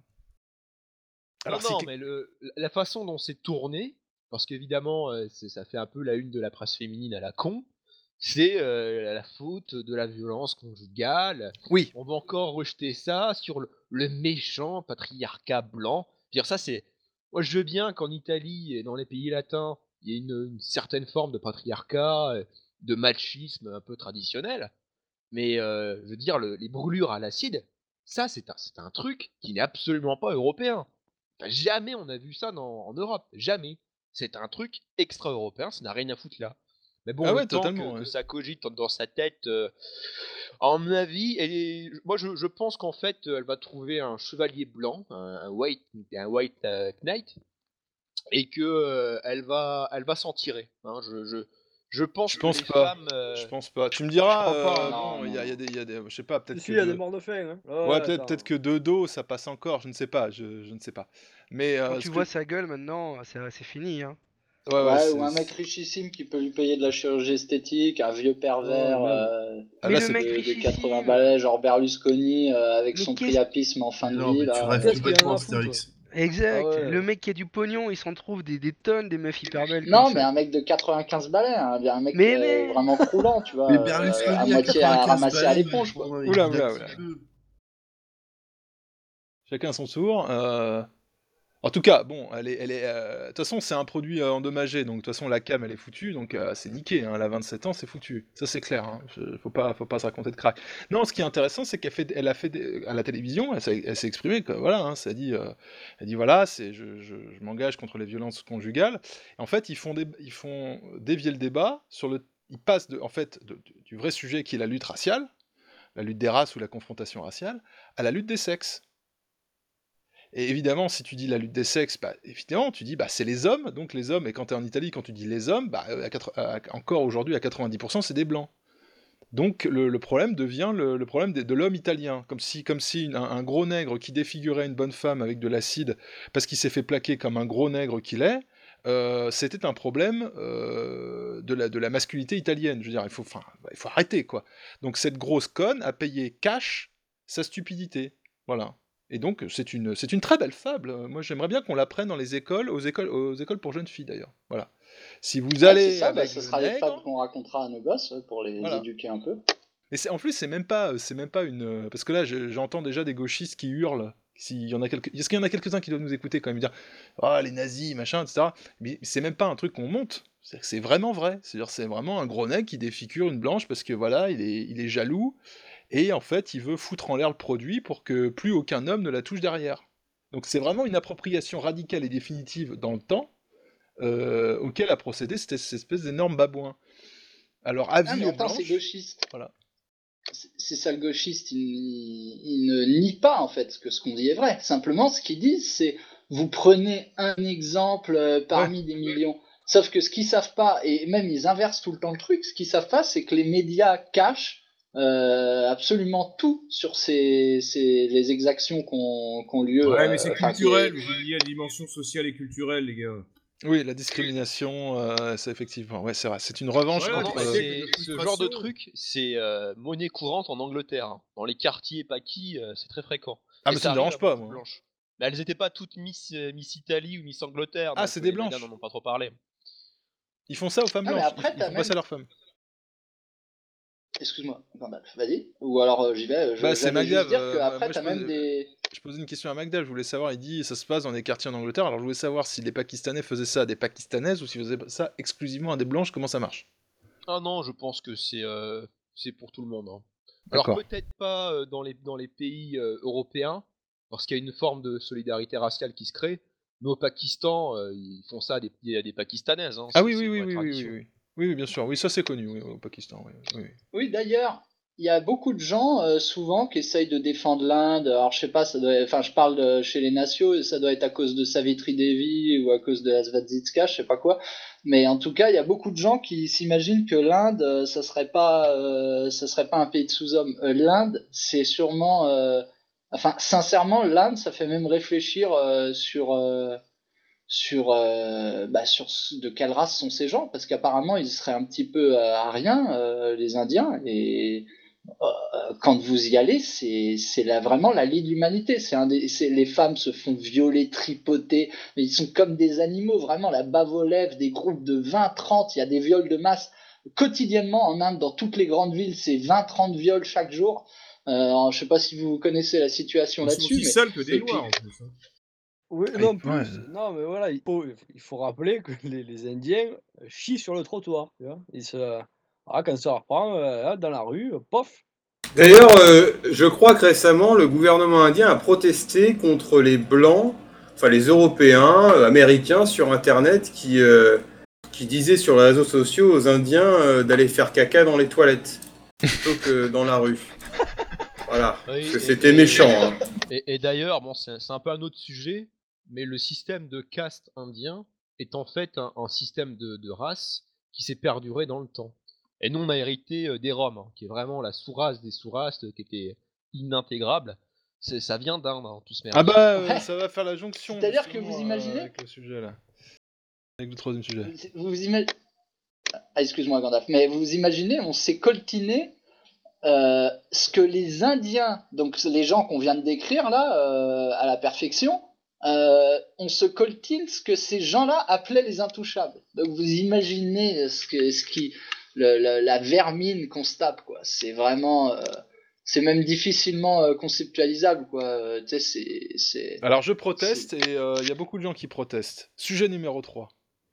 Alors non, c'est... mais le, la façon dont c'est tourné, parce qu'évidemment, euh, c'est- ça fait un peu la une de la presse féminine à la con, c'est euh, la faute de la violence conjugale. Oui, On va encore rejeter ça sur le, le méchant patriarcat blanc. Je veux dire, ça, c'est. Moi, je veux bien qu'en Italie et dans les pays latins, il y ait une, une certaine forme de patriarcat, euh, de machisme un peu traditionnel. Mais euh, je veux dire, le- les brûlures à l'acide, ça, c'est un, c'est un truc qui n'est absolument pas européen. Enfin, jamais on a vu ça dans- en Europe. Jamais. C'est un truc extra-européen, ça n'a rien à foutre là. Mais bon, ah le ouais, temps que, totalement, que ouais. ça cogite dans sa tête, euh, à mon avis, elle est- moi je, je pense qu'en fait, elle va trouver un chevalier blanc, un, un white, un white euh, knight, et que euh, elle va, elle va s'en tirer. Hein. Je, je, je pense Je que pense les pas. femmes, euh, Je pense pas. Tu me Je diras, crois pas. euh, Hein. Non, bon, il y non, a, il y a non. des, il y a des- je sais pas, Si, peut-être si, que il y a des de, morts de faim. Hein. ouais, Ouais, peut-être, peut-être attends. que de dos ça passe encore, je ne sais pas, je, je ne sais pas. Mais Quand euh, tu ce vois que, sa gueule maintenant, c'est c'est fini. Hein. ouais, ouais, Ouais, ou c'est, un mec c'est- richissime qui peut lui payer de la chirurgie esthétique, un vieux Ouais, pervers même. euh, ah Mais là le c'est, mec de, de quatre-vingts richissime, balais, genre Berlusconi, euh, avec mais son qu'est-ce priapisme en fin Mais de non, vie, mais tu là. rêves euh. Qu'est-ce qu'il complètement, en a à foutre? Astérix. Ah exact. ouais. Le mec qui a du pognon, il s'en trouve des, des tonnes, des meufs hyper belles comme Non, mais ça. un mec de quatre-vingt-quinze balais, hein, un mec Mais euh, mais vraiment croulant, tu vois, Mais euh, à Berlusconi à moitié à quatre-vingt-quinze ramasser à balais, il l'éponge, quoi. prend- il oula, vit d'un oula, petit oula. peu. Chacun son tour. euh, En tout cas, bon, elle est, elle est, euh, de toute façon, c'est un produit euh, endommagé, donc de toute façon, la cam, elle est foutue, donc euh, c'est niqué, hein, elle a vingt-sept ans, c'est foutu. Ça, c'est clair, hein, je- faut pas, faut pas se raconter de crack. Non, ce qui est intéressant, c'est qu'elle fait, elle a fait des- à la télévision, elle s'est, elle s'est exprimée, que, voilà, hein, ça dit, euh, elle dit, voilà, c'est, je, je, je m'engage contre les violences conjugales. Et en fait, ils font, des, ils font dévier le débat sur le, ils passent de, en fait, de- de- du vrai sujet qui est la lutte raciale, la lutte des races ou la confrontation raciale, à la lutte des sexes. Et évidemment, si tu dis la lutte des sexes, bah, évidemment, tu dis bah c'est les hommes, donc les hommes, et quand tu es en Italie, quand tu dis les hommes, bah, à quatre- à- encore aujourd'hui à quatre-vingt-dix pour cent c'est des blancs. Donc le, le problème devient le, le problème de, de l'homme italien, comme si, comme si une- un, un gros nègre qui défigurait une bonne femme avec de l'acide parce qu'il s'est fait plaquer comme un gros nègre qu'il est, euh, c'était un problème euh, de, la, de la masculinité italienne. Je veux dire, il faut, enfin, il faut arrêter quoi. Donc cette grosse conne a payé cash sa stupidité. Voilà. Et donc c'est une, c'est une très belle fable. Moi j'aimerais bien qu'on l'apprenne dans les écoles, aux écoles, aux écoles pour jeunes filles d'ailleurs. Voilà. Si vous Ouais, c'est allez ça, bah, avec ce le sera les fables nègre, qu'on racontera à nos gosses ouais, pour les voilà. éduquer un peu. Mais c'est, en plus, c'est même pas, c'est même pas une, euh, parce que là, je- j'entends déjà des gauchistes qui hurlent. S'il y en a quelques, est-ce qu'il y en a quelques-uns qui doivent nous écouter quand même dire, ah les nazis, machin, et cetera. Mais c'est même pas un truc qu'on monte. C'est, c'est vraiment vrai. C'est-à-dire, c'est vraiment un gros nec qui défigure une blanche parce que voilà, il est, il est jaloux et en fait, il veut foutre en l'air le produit pour que plus aucun homme ne la touche derrière. Donc c'est vraiment une appropriation radicale et définitive dans le temps euh, auquel a procédé cette, cette espèce d'énorme babouin. Alors Ah, avis mais aux attends, c'est blanches, gauchiste. voilà. C'est c'est ça le gauchiste, il, il- il ne nie pas en fait que ce qu'on dit est vrai. Simplement, ce qu'ils disent, c'est vous prenez un exemple euh, Ouais. parmi des millions. Sauf que ce qu'ils savent pas, et même ils inversent tout le temps le truc, ce qu'ils savent pas, c'est que les médias cachent euh, absolument tout sur ces, ces, les exactions qu'on qu'on lieu. Ouais, euh, mais c'est enfin, qui culturel, est- vous oubliez la dimension sociale et culturelle, les gars. Oui, la discrimination, euh, c'est effectivement, ouais, c'est vrai, c'est une revanche Voilà, Non, contre. non, des euh, siècles c'est de ce genre de frustration. truc, c'est euh, monnaie courante en Angleterre. hein. Dans les quartiers paquis, euh, c'est très fréquent. Ah, Et mais ça ça me arrive dérange à pas, beaucoup de moi. blanches. Mais elles étaient pas toutes Miss, euh, Miss Italie ou Miss Angleterre, Ah, donc c'est euh, des les médias blanches. n'en ont pas trop parlé. Ils font ça aux femmes Ah, mais blanches. Ils, après, ils t'as font pas ça même. à leurs femmes. Excuse-moi, Gandalf, vas-y. Ou alors euh, j'y vais. je- Bah, c'est J'allais juste Magdav. dire euh, moi, qu'après, moi, je t'as même pose, des. je posais une question à Magdav. Je voulais savoir, il dit ça se passe dans des quartiers en Angleterre. Alors, je voulais savoir si les Pakistanais faisaient ça à des Pakistanaises ou s'ils faisaient ça exclusivement à des blanches. Comment ça marche? Ah non, je pense que c'est euh, c'est pour tout le monde. hein. Alors D'accord. peut-être pas euh, dans les, dans les pays euh, européens, parce qu'il y a une forme de solidarité raciale qui se crée, mais au Pakistan, euh, ils font ça à des, à des Pakistanaises, hein, Ah c'est oui, c'est oui, une oui, vraie oui, oui, oui, tradition. oui. Oui, oui, bien sûr. Oui, ça c'est connu oui, au Pakistan. Oui, oui, oui. Oui, d'ailleurs, il y a beaucoup de gens, euh, souvent, qui essayent de défendre l'Inde. Alors, je sais pas, ça doit être- enfin, je parle de, chez les nations, et ça doit être à cause de Savitri Devi ou à cause de la Svastika, je sais pas quoi. Mais en tout cas, il y a beaucoup de gens qui s'imaginent que l'Inde, euh, ça serait pas, euh, ça serait pas un pays de sous-hommes. Euh, L'Inde, c'est sûrement, euh, enfin, sincèrement, l'Inde, ça fait même réfléchir euh, sur, euh, sur, euh, bah, sur ce- de quelle race sont ces gens, parce qu'apparemment, ils seraient un petit peu euh, ariens, euh, les Indiens, et euh, quand vous y allez, c'est c'est là vraiment la lie de l'humanité. C'est un des, c'est les femmes se font violer, tripoter, mais ils sont comme des animaux, vraiment la bave aux lèvres, des groupes de vingt trente, il y a des viols de masse quotidiennement en Inde, dans toutes les grandes villes, c'est vingt trente viols chaque jour. Euh, je sais pas si vous connaissez la situation Ils sont là-dessus, aussi mais sales que des et puis noirs en plus. hein. Oui, Ah, non, il- ouais. plus. Non, mais voilà, il faut, il faut rappeler que les, les Indiens euh, chient sur le trottoir. Tu vois. Ils se, ah, quand ça reprend, euh, là, dans la rue, euh, pof. D'ailleurs, euh, je crois que récemment, le gouvernement indien a protesté contre les Blancs, enfin les Européens, euh, Américains sur Internet qui, euh, qui disaient sur les réseaux sociaux aux Indiens euh, d'aller faire caca dans les toilettes plutôt que dans la rue. Voilà, Oui, parce que et- c'était et- méchant. hein. Et, et d'ailleurs, bon, c'est c'est un peu un autre sujet, mais le système de caste indien est en fait un, un système de, de race qui s'est perduré dans le temps. Et nous, on a hérité euh, des Roms, hein, qui est vraiment la sous-race des sous-races, euh, qui était inintégrable. C'est- Ça vient d'Inde, hein, tout ce Ah merdier. bah, euh, ouais. ça va faire la jonction C'est-à-dire que justement vous euh, imaginez, avec le sujet là, avec le troisième sujet. vous, vous imaginez, ah, excuse-moi Gandalf, mais vous imaginez, on s'est coltiné euh, ce que les Indiens, donc les gens qu'on vient de décrire là, euh, à la perfection, euh, on se coltine ce que ces gens-là appelaient les intouchables. Donc vous imaginez ce que, ce qui, le- le- la vermine qu'on se tape, quoi. C'est vraiment, euh, c'est même difficilement euh, conceptualisable, quoi. Euh, tu sais, c'est, c'est, Alors je c'est- proteste et il y a beaucoup de gens qui protestent. Sujet numéro trois.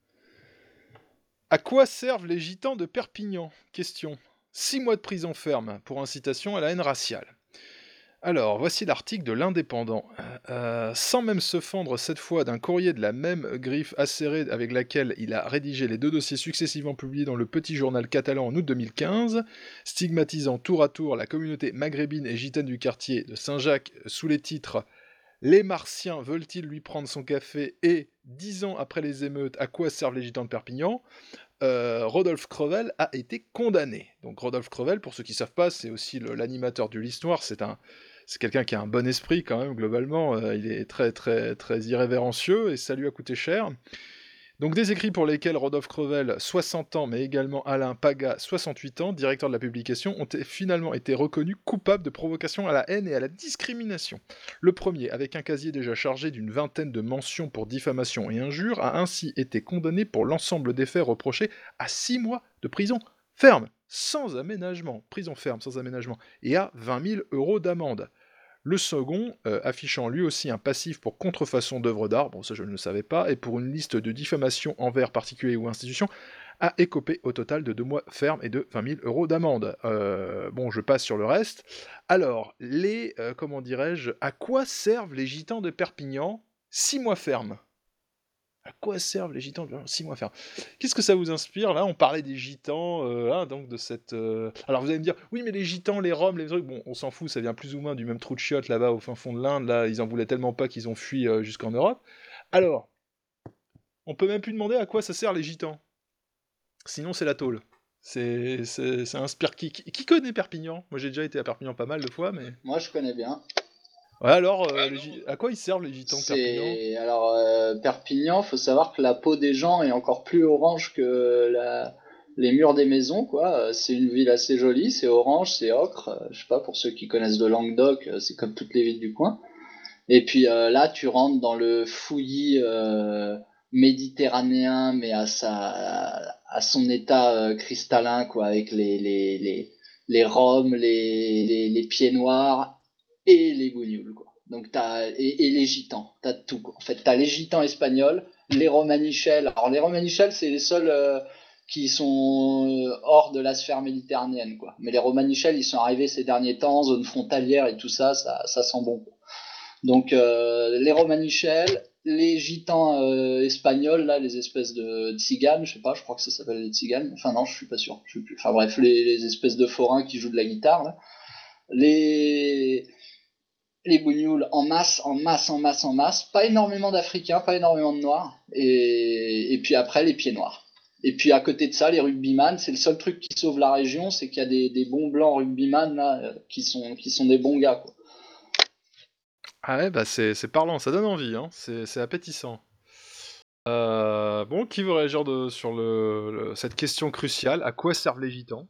À quoi servent les gitans de Perpignan? Question. Six mois de prison ferme pour incitation à la haine raciale. Alors, voici l'article de l'Indépendant. Euh, sans même se fendre cette fois d'un courrier de la même griffe acérée avec laquelle il a rédigé les deux dossiers successivement publiés dans le Petit Journal catalan en août deux mille quinze, stigmatisant tour à tour la communauté maghrébine et gitane du quartier de Saint-Jacques sous les titres « Les Martiens veulent-ils lui prendre son café ?» et « Dix ans après les émeutes, à quoi servent les gitans de Perpignan ?» Euh, Rodolphe Crevel a été condamné. Donc Rodolphe Crevel, pour ceux qui ne savent pas, c'est aussi le- l'animateur du L'Histoire, c'est un, c'est quelqu'un qui a un bon esprit quand même, globalement, euh, il est très très très irrévérencieux, et ça lui a coûté cher. Donc des écrits pour lesquels Rodolphe Crevel, soixante ans, mais également Alain Paga, soixante-huit ans, directeur de la publication, ont été- finalement été reconnus coupables de provocation à la haine et à la discrimination. Le premier, avec un casier déjà chargé d'une vingtaine de mentions pour diffamation et injure, a ainsi été condamné pour l'ensemble des faits reprochés à six mois de prison ferme, sans aménagement, prison ferme sans aménagement, et à vingt mille euros d'amende. Le second, euh, affichant lui aussi un passif pour contrefaçon d'œuvres d'art, bon ça je ne le savais pas, et pour une liste de diffamation envers particuliers ou institutions, a écopé au total de deux mois ferme et de vingt mille euros d'amende. Euh, bon, je passe sur le reste. Alors, les, euh, comment dirais-je, à quoi servent les gitans de Perpignan? Six mois ferme. À quoi servent les gitans de six mois ferme? Qu'est-ce que ça vous inspire? Là, on parlait des gitans, euh, hein, donc de cette... euh, Alors vous allez me dire, oui, mais les gitans, les roms, les trucs, bon, on s'en fout, ça vient plus ou moins du même trou de chiottes là-bas au fin fond de l'Inde, là, ils en voulaient tellement pas qu'ils ont fui euh, jusqu'en Europe. Alors, on peut même plus demander à quoi ça sert les gitans. Sinon, c'est la tôle. C'est, c'est, ça inspire qui, qui qui connaît Perpignan? Moi j'ai déjà été à Perpignan pas mal de fois, mais... Moi, je connais bien. Ouais, alors, euh, les gi- à quoi ils servent les gitans de Perpignan? C'est alors euh, Perpignan, faut savoir que la peau des gens est encore plus orange que la... les murs des maisons, quoi. Euh, C'est une ville assez jolie, c'est orange, c'est ocre. Euh, Je sais pas, pour ceux qui connaissent de Languedoc, euh, c'est comme toutes les villes du coin. Et puis euh, là, tu rentres dans le fouillis euh, méditerranéen, mais à sa à son état euh, cristallin, quoi, avec les les les les roms, les les, les pieds noirs et les bougnoules, quoi. Donc t'as et, et les gitans, t'as de tout, quoi. En fait, t'as les gitans espagnols, les romanichels. Alors les romanichels, c'est les seuls euh, qui sont euh, hors de la sphère méditerranéenne, quoi. Mais les romanichels, ils sont arrivés ces derniers temps, zone frontalière et tout ça, ça, ça sent bon, quoi. Donc euh, les romanichels, les gitans euh, espagnols, là, les espèces de tziganes, je sais pas, je crois que ça s'appelle les tziganes. Enfin non, je suis pas sûr, je sais plus. Enfin bref, les, les espèces de forains qui jouent de la guitare, là. Les les bougnoules en masse, en masse, en masse, en masse. Pas énormément d'Africains, pas énormément de Noirs. Et, et puis après, les pieds noirs. Et puis à côté de ça, les rugbyman, c'est le seul truc qui sauve la région, c'est qu'il y a des, des bons blancs rugbyman là, euh, qui sont, qui sont des bons gars, quoi. Ah ouais, bah c'est, c'est parlant, ça donne envie, hein. C'est, c'est appétissant. Euh, bon, qui veut réagir de, sur le, le- cette question cruciale? À quoi servent les gitans?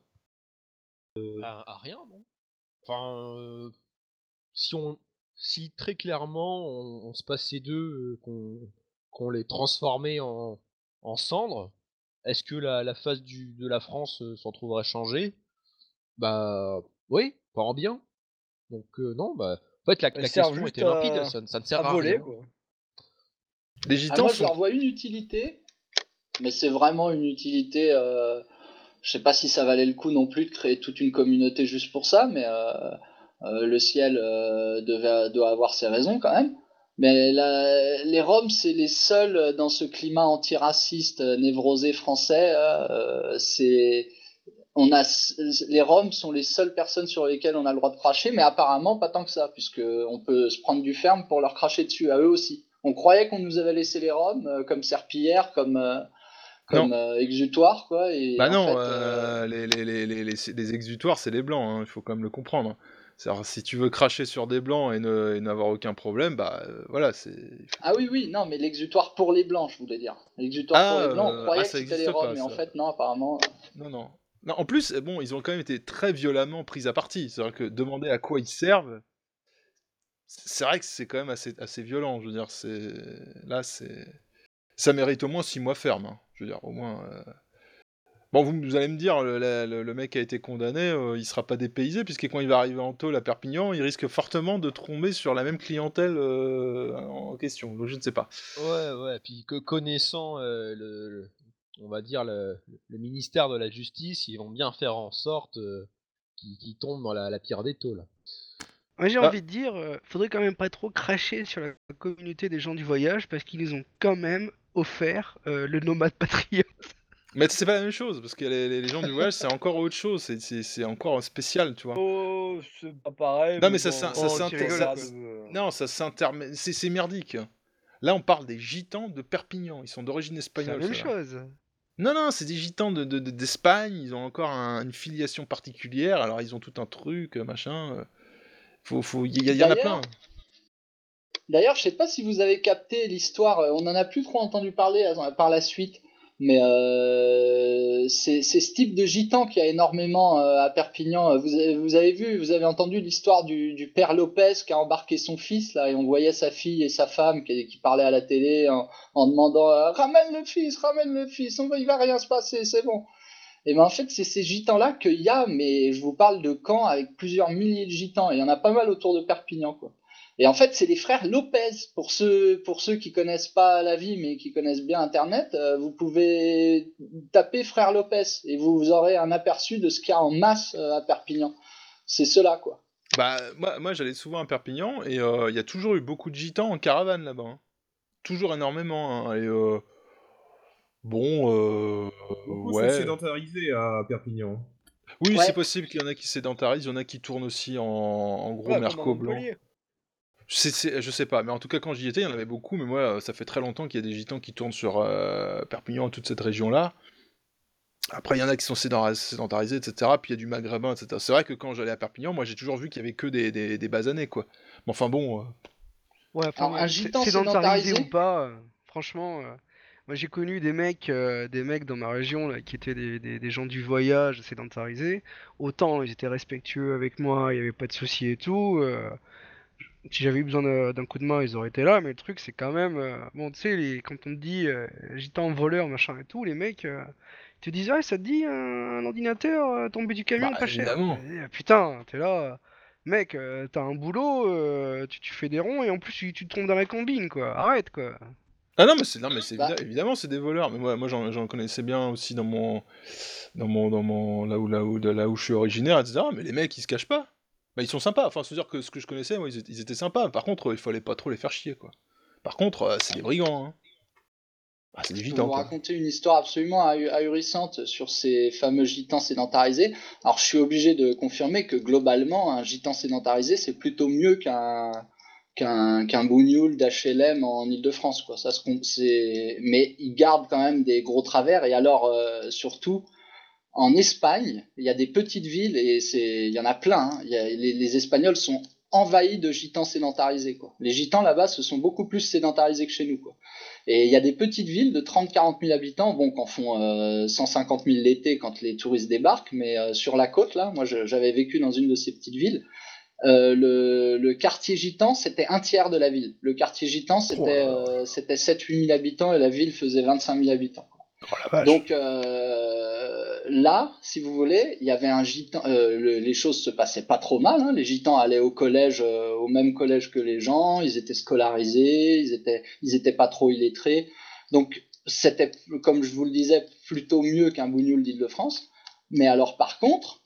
À, à rien, non? Enfin, euh, si on, si très clairement on, on se passait d'eux, euh, qu'on qu'on les transformait en, en cendres, est-ce que la, la face du, de la France euh, s'en trouverait changée? Bah oui, pas en bien. Donc euh, non, bah en fait la, Elles la servent question juste était limpide, à, ça, ne- ça ne à sert à voler, rien. quoi. Les Ah, gitans moi, je sont... leur vois une utilité, mais c'est vraiment une utilité. Euh, je sais pas si ça valait le coup non plus de créer toute une communauté juste pour ça, mais euh, euh, le ciel euh, devait, doit avoir ses raisons quand même. Mais la- les Roms, c'est les seuls euh, dans ce climat antiraciste euh, névrosé français. Euh, c'est on a les Roms sont les seules personnes sur lesquelles on a le droit de cracher, mais apparemment pas tant que ça, puisque on peut se prendre du ferme pour leur cracher dessus à eux aussi. On croyait qu'on nous avait laissé les Roms euh, comme serpillière, comme euh, Non, comme euh, exutoire, quoi, et bah en non, fait, euh, euh, les, les, les, les, les- les exutoires, c'est les blancs, hein, il faut quand même le comprendre. C'est-à-dire, si tu veux cracher sur des blancs et, ne, et n'avoir aucun problème, bah euh, voilà, c'est... ah oui, oui, non, mais l'exutoire pour les blancs, je voulais dire. L'exutoire pour Ah, les blancs, on euh, ah, croyait que ça c'était les existe Roms, pas, mais en ça. fait, non, apparemment. euh, Non, non. Non, en plus, euh, bon, ils ont quand même été très violemment pris à partie. C'est-à-dire que demander à quoi ils servent, c'est vrai que c'est quand même assez, assez violent. Je veux dire, c'est... Là, c'est... Ça mérite au moins six mois ferme, hein. Je veux dire, au moins... euh, Bon, vous, vous allez me dire, le, le- le mec a été condamné, euh, il sera pas dépaysé, puisque quand il va arriver en tôle à Perpignan, il risque fortement de tomber sur la même clientèle euh, en question. Donc je ne sais pas. Ouais, ouais, puis que connaissant euh, le, le- on va dire le, le ministère de la Justice, ils vont bien faire en sorte euh, qu'il qu'il tombe dans la, la pire des taux là. Moi j'ai Ah, envie de dire, euh, faudrait quand même pas trop cracher sur la communauté des gens du voyage parce qu'ils nous ont quand même offert euh, le nomade patriote. mais c'est pas la même chose, parce que les, les- les gens du voyage, c'est encore autre chose, c'est, c'est, c'est encore spécial, tu vois. Oh, c'est pas pareil, Non, mais mais ça, bon, s'in- ça, Oh, tu s'inter- rigoles ça- quoi. euh, non, ça s'intermède, c'est, c'est merdique. Là, on parle des gitans de Perpignan, ils sont d'origine C'est la espagnole, même ceux-là. chose. Non, non, c'est des gitans de, de- de- d'Espagne, ils ont encore un- une filiation particulière, alors ils ont tout un truc, euh, machin. euh, Faut, faut, il y, y en a plein. D'ailleurs, D'ailleurs, je sais pas si vous avez capté l'histoire, euh, on n'en a plus trop entendu parler euh, par la suite, mais euh, c'est c'est ce type de gitan qui a énormément euh, à Perpignan. Vous avez, vous avez vu, vous avez entendu l'histoire du, du père Lopez qui a embarqué son fils, là, et on voyait sa fille et sa femme qui, qui parlaient à la télé en, en demandant euh, ramène le fils, ramène le fils, on va, il va rien se passer, c'est bon. Et ben en fait, c'est ces gitans-là qu'il y a, mais je vous parle de camps avec plusieurs milliers de gitans, et il y en a pas mal autour de Perpignan, quoi. Et en fait, c'est les frères Lopez. Pour ceux, pour ceux qui connaissent pas la vie, mais qui connaissent bien Internet, euh, vous pouvez taper frères Lopez et vous, vous aurez un aperçu de ce qu'il y a en masse euh, à Perpignan. C'est cela, quoi. Bah, moi, moi j'allais souvent à Perpignan, et euh, il y a toujours eu beaucoup de gitans en caravane là-bas. hein. Toujours énormément. hein, Et euh, bon, euh, Beaucoup sont ouais. sédentarisés à Perpignan. Oui, Ouais. c'est possible qu'il y en a qui sédentarisent, il y en a qui tournent aussi en, en gros ouais, comme à merco blanc. Montpellier. C'est, c'est- je sais pas, mais en tout cas quand j'y étais, il y en avait beaucoup, mais moi, euh, ça fait très longtemps qu'il y a des gitans qui tournent sur euh, Perpignan et toute cette région-là. Après, il y en a qui sont sédar- sédentarisés, et cetera. Puis il y a du maghrébin, et cetera. C'est vrai que quand j'allais à Perpignan, moi j'ai toujours vu qu'il y avait que des, des, des basanés, quoi. Mais enfin bon. euh, Ouais, enfin, Alors, un moi, sé- gitan sédentarisé ou sédentarisé? pas, euh, franchement, euh, moi j'ai connu des mecs, euh, des mecs dans ma région là, qui étaient des, des- des gens du voyage sédentarisés. Autant ils étaient respectueux avec moi, il n'y avait pas de soucis et tout. euh, si j'avais eu besoin d'un d'un coup de main, ils auraient été là. Mais le truc, c'est quand même, euh, bon, tu sais, les- quand on te dit euh, gitan voleur, machin et tout, les mecs euh, ils te disent, ouais, ça te dit un, un ordinateur euh, tombé du Bah, camion pas cher. évidemment. Et, ah, putain, t'es là. Mec, euh, t'as un boulot, euh, tu, tu fais des ronds et en plus tu, tu tombes dans la combine, quoi. Arrête, quoi. Ah non, mais c'est non, mais c'est Bah, évident- évidemment, c'est des voleurs. Mais moi, moi j'en, j'en connaissais bien aussi dans mon, dans mon, dans mon, là où, là où, de là où je suis originaire, et cetera. Mais les mecs, ils se cachent pas. Bah, ils sont sympas. Enfin, c'est-à-dire que ce que je connaissais, moi, ils étaient, ils étaient sympas. Par contre, il fallait pas trop les faire chier, quoi. Par contre, euh, c'est des brigands, hein. Ah, c'est des je peux gitans, vous quoi. raconter une histoire absolument ahu- ahurissante sur ces fameux gitans sédentarisés. Alors, je suis obligé de confirmer que globalement, un gitan sédentarisé, c'est plutôt mieux qu'un qu'un qu'un bougnoul d'H L M en Île-de-France, quoi. Ça, se com- c'est... Mais ils gardent quand même des gros travers. Et alors, euh, surtout, en Espagne, il y a des petites villes, et c'est, il y en a plein, hein. Il y a- les, les Espagnols sont envahis de gitans sédentarisés, quoi. Les gitans là-bas se sont beaucoup plus sédentarisés que chez nous, quoi. Et il y a des petites villes de trente à quarante mille habitants, bon, qu'en font euh, cent cinquante mille l'été quand les touristes débarquent, mais euh, sur la côte, là, moi je- j'avais vécu dans une de ces petites villes. Euh, le, le quartier gitan, c'était un tiers de la ville. Le quartier gitan, Oh c'était là là. euh, c'était sept à huit mille habitants et la ville faisait vingt-cinq mille habitants. Oh la vache. Donc euh, là, si vous voulez, il y avait un gitan. Euh, le- les choses se passaient pas trop mal, hein. Les gitans allaient au collège, euh, au même collège que les gens. Ils étaient scolarisés, ils étaient, ils étaient pas trop illettrés. Donc c'était, comme je vous le disais, plutôt mieux qu'un bougnoul d'Île-de-France. Mais alors par contre,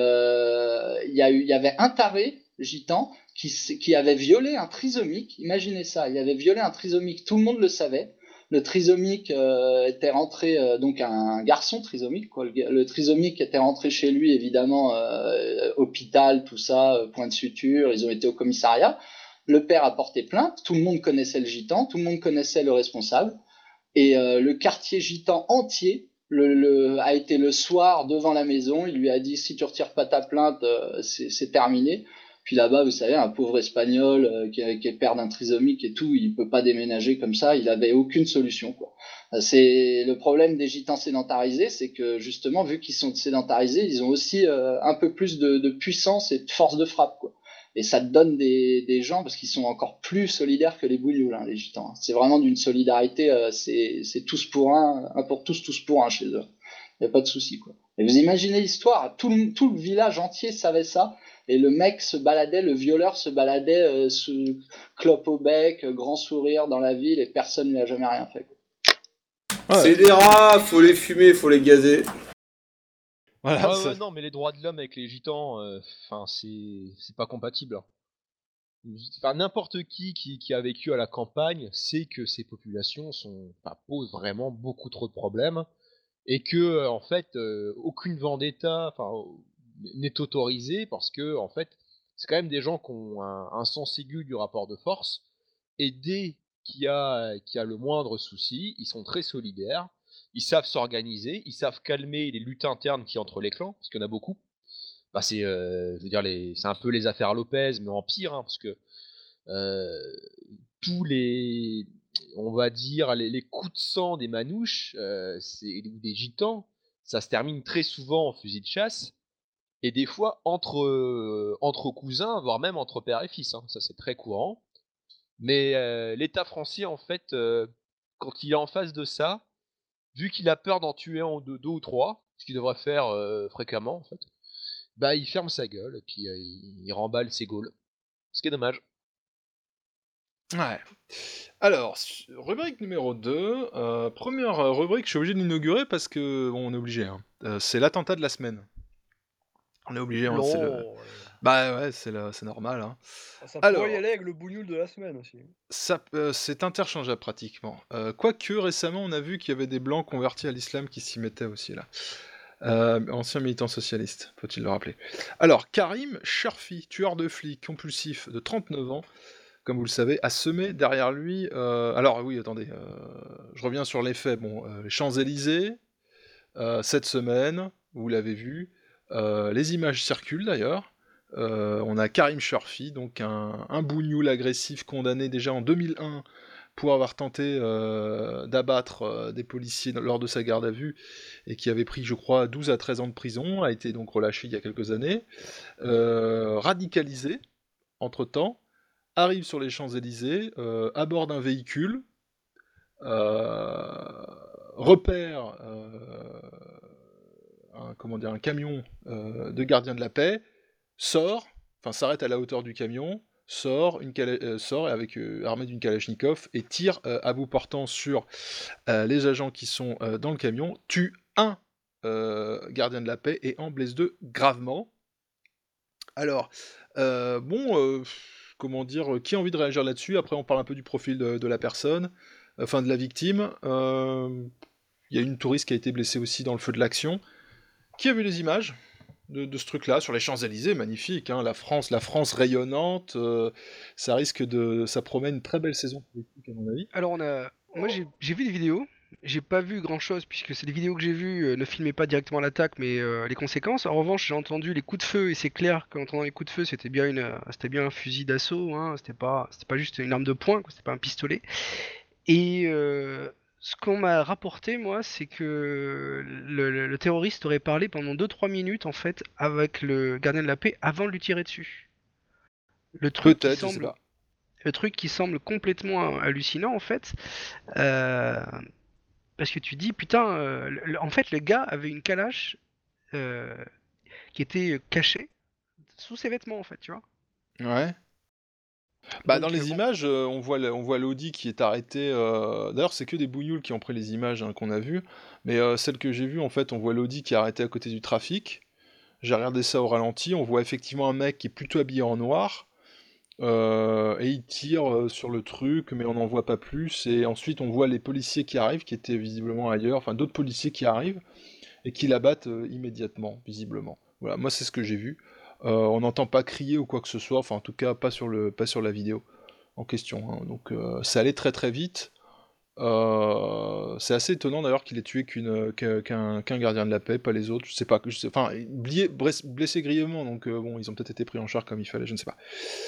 euh, il y a eu, il y avait un taré gitan qui, s- qui avait violé un trisomique. Imaginez ça, il avait violé un trisomique. Tout le monde le savait. Le trisomique euh, était rentré, euh, donc un garçon trisomique, quoi. Le, le trisomique était rentré chez lui, évidemment, euh, hôpital, tout ça, euh, point de suture, ils ont été au commissariat. Le père a porté plainte, tout le monde connaissait le gitan, tout le monde connaissait le responsable, et euh, le quartier gitan entier le, le, a été le soir devant la maison, il lui a dit si tu retires pas ta plainte, euh, c'est, c'est terminé. Puis là-bas, vous savez, un pauvre espagnol euh, qui, est- qui est père d'un trisomique et tout, il peut pas déménager comme ça, il avait aucune solution, quoi. Euh, C'est le problème des gitans sédentarisés, c'est que justement, vu qu'ils sont sédentarisés, ils ont aussi euh, un peu plus de, de puissance et de force de frappe, quoi. Et ça te donne des, des gens, parce qu'ils sont encore plus solidaires que les bouillous, hein, les gitans, hein. C'est vraiment d'une solidarité, euh, c'est, c'est tous pour un, un pour tous, tous pour un chez eux. Il n'y a pas de souci, quoi. Et vous imaginez l'histoire, tout le, tout le village entier savait ça, et le mec se baladait, le violeur se baladait euh, sous clope au bec, euh, grand sourire dans la ville, et personne ne lui a jamais rien fait, quoi. Ouais, C'est des rats, faut les fumer, faut les gazer. voilà, Ouais, ça- ouais, non, mais les droits de l'homme avec les gitans, euh, enfin, c'est c'est pas compatible, hein. Enfin, n'importe qui, qui qui a vécu à la campagne sait que ces populations sont, enfin, posent vraiment beaucoup trop de problèmes et que euh, en fait euh, aucune vendetta, enfin, n'est autorisée parce que en fait c'est quand même des gens qui ont un, un sens aigu du rapport de force et dès qu'il y a qu'il y a le moindre souci, ils sont très solidaires, ils savent s'organiser, ils savent calmer les luttes internes qui entre les clans parce qu'il y en a beaucoup. Bah c'est, euh, je veux dire les, c'est un peu les affaires Lopez mais en pire, hein, parce que euh, tous les, on va dire, les, les coups de sang des manouches, euh, c'est, ou des gitans, ça se termine très souvent en fusil de chasse, et des fois entre, euh, entre cousins, voire même entre père et fils, hein. Ça c'est très courant. Mais euh, l'État français, en fait, euh, quand il est en face de ça, vu qu'il a peur d'en tuer un ou deux, deux ou trois, ce qu'il devrait faire euh, fréquemment, en fait, bah il ferme sa gueule, et puis euh, il, il remballe ses gaules. Ce qui est dommage. Ouais. Alors, su- rubrique numéro deux. euh, première euh, rubrique, je suis obligé de l'inaugurer parce que, bon, on est obligé, hein. Euh, c'est l'attentat de la semaine. On est obligé, hein, c'est le... Lol. Bah ouais, c'est le... c'est normal, hein. Ah, ça pourrait y Alors, aller avec le bougnoul de la semaine aussi. ça, euh, c'est interchangeable pratiquement. Euh, quoique, récemment, on a vu qu'il y avait des blancs convertis à l'islam qui s'y mettaient aussi, là. Euh, ancien militant socialiste, faut-il le rappeler. Alors, Karim Sherfi, tueur de flics compulsif de trente-neuf ans, comme vous le savez, a semé derrière lui... euh, Alors oui, attendez, euh, je reviens sur les faits. Bon, euh, les Champs-Élysées, Euh, cette semaine, vous l'avez vu, euh, les images circulent d'ailleurs. Euh, on a Karim Shorfi, donc un, un bougnoul agressif condamné déjà en deux mille un pour avoir tenté euh, d'abattre euh, des policiers lors de sa garde à vue et qui avait pris, je crois, douze à treize ans de prison, a été donc relâché il y a quelques années, euh, radicalisé entre-temps, arrive sur les Champs-Élysées, euh, aborde un véhicule, euh, repère euh, un, comment dire, un camion euh, de gardien de la paix, sort, enfin s'arrête à la hauteur du camion, sort, une cala- euh, sort avec euh, armé d'une Kalachnikov et tire euh, à bout portant sur euh, les agents qui sont euh, dans le camion, tue un euh, gardien de la paix et en blesse deux gravement. Alors, euh, bon, euh, comment dire, qui a envie de réagir là-dessus? Après, on parle un peu du profil de, de la personne, enfin de la victime. Euh, Il y a une touriste qui a été blessée aussi dans le feu de l'action. Qui a vu les images de, de ce truc-là sur les Champs-Élysées? Magnifique, hein, la France, la France rayonnante. Euh, ça risque de, ça promet une très belle saison politique à mon avis. Alors on a, moi j'ai j'ai vu des vidéos, j'ai pas vu grand chose puisque c'est des vidéos que j'ai vues euh, ne filmaient pas directement l'attaque mais euh, les conséquences. En revanche j'ai entendu les coups de feu et c'est clair qu'en entendant les coups de feu c'était bien une, euh, c'était bien un fusil d'assaut, hein, c'était pas, c'était pas juste une arme de poing, quoi, c'était pas un pistolet. Et euh, ce qu'on m'a rapporté moi c'est que le, le- le terroriste aurait parlé pendant deux trois minutes en fait avec le gardien de la paix avant de lui tirer dessus. Le truc qui Peut-être, je sais semble pas. le truc qui semble complètement hallucinant en fait, euh, parce que tu dis putain, euh, le- en fait le gars avait une calache euh, qui était cachée sous ses vêtements en fait, tu vois. Ouais. Bah, dans Donc euh, les bon, images, euh, on voit, le- on voit l'Audi qui est arrêté. euh, D'ailleurs, c'est que des bougnoules qui ont pris les images hein, qu'on a vues. Mais euh, celle que j'ai vue, en fait, on voit l'Audi qui est arrêté à côté du trafic. J'ai regardé ça au ralenti. On voit effectivement un mec qui est plutôt habillé en noir. euh, et il tire euh, sur le truc, mais on n'en voit pas plus. Et ensuite, on voit les policiers qui arrivent, qui étaient visiblement ailleurs. Enfin, d'autres policiers qui arrivent et qui l'abattent euh, immédiatement, visiblement. Voilà, moi, c'est ce que j'ai vu. Euh, on n'entend pas crier ou quoi que ce soit. Enfin, en tout cas, pas sur le, pas sur la vidéo en question. hein. Donc euh, ça allait très très vite. Euh, c'est assez étonnant d'ailleurs qu'il ait tué qu'une, qu'un, qu'un- qu'un gardien de la paix, pas les autres. Je sais pas. Je sais, enfin, blié- bless- blessé grièvement, donc euh, bon, ils ont peut-être été pris en charge comme il fallait, je ne sais pas.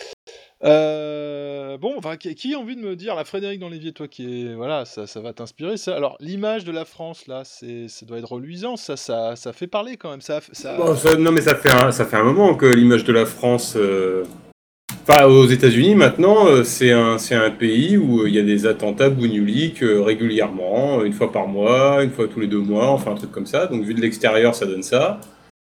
Euh, bon, enfin, qui, qui a envie de me dire, la Frédéric dans l'évier, toi qui est, voilà, ça, ça va t'inspirer, ça. Alors, l'image de la France là, c'est, ça doit être reluisant, ça, ça, ça fait parler quand même, ça, ça. Bon, ça- non, mais ça fait un, ça fait un moment que l'image de la France, euh, enfin aux États-Unis maintenant, euh, c'est un, c'est un pays où euh, il y a des attentats bougnuliques euh, régulièrement, euh, une fois par mois, une fois tous les deux mois, enfin un truc comme ça. Donc vu de l'extérieur, ça donne ça.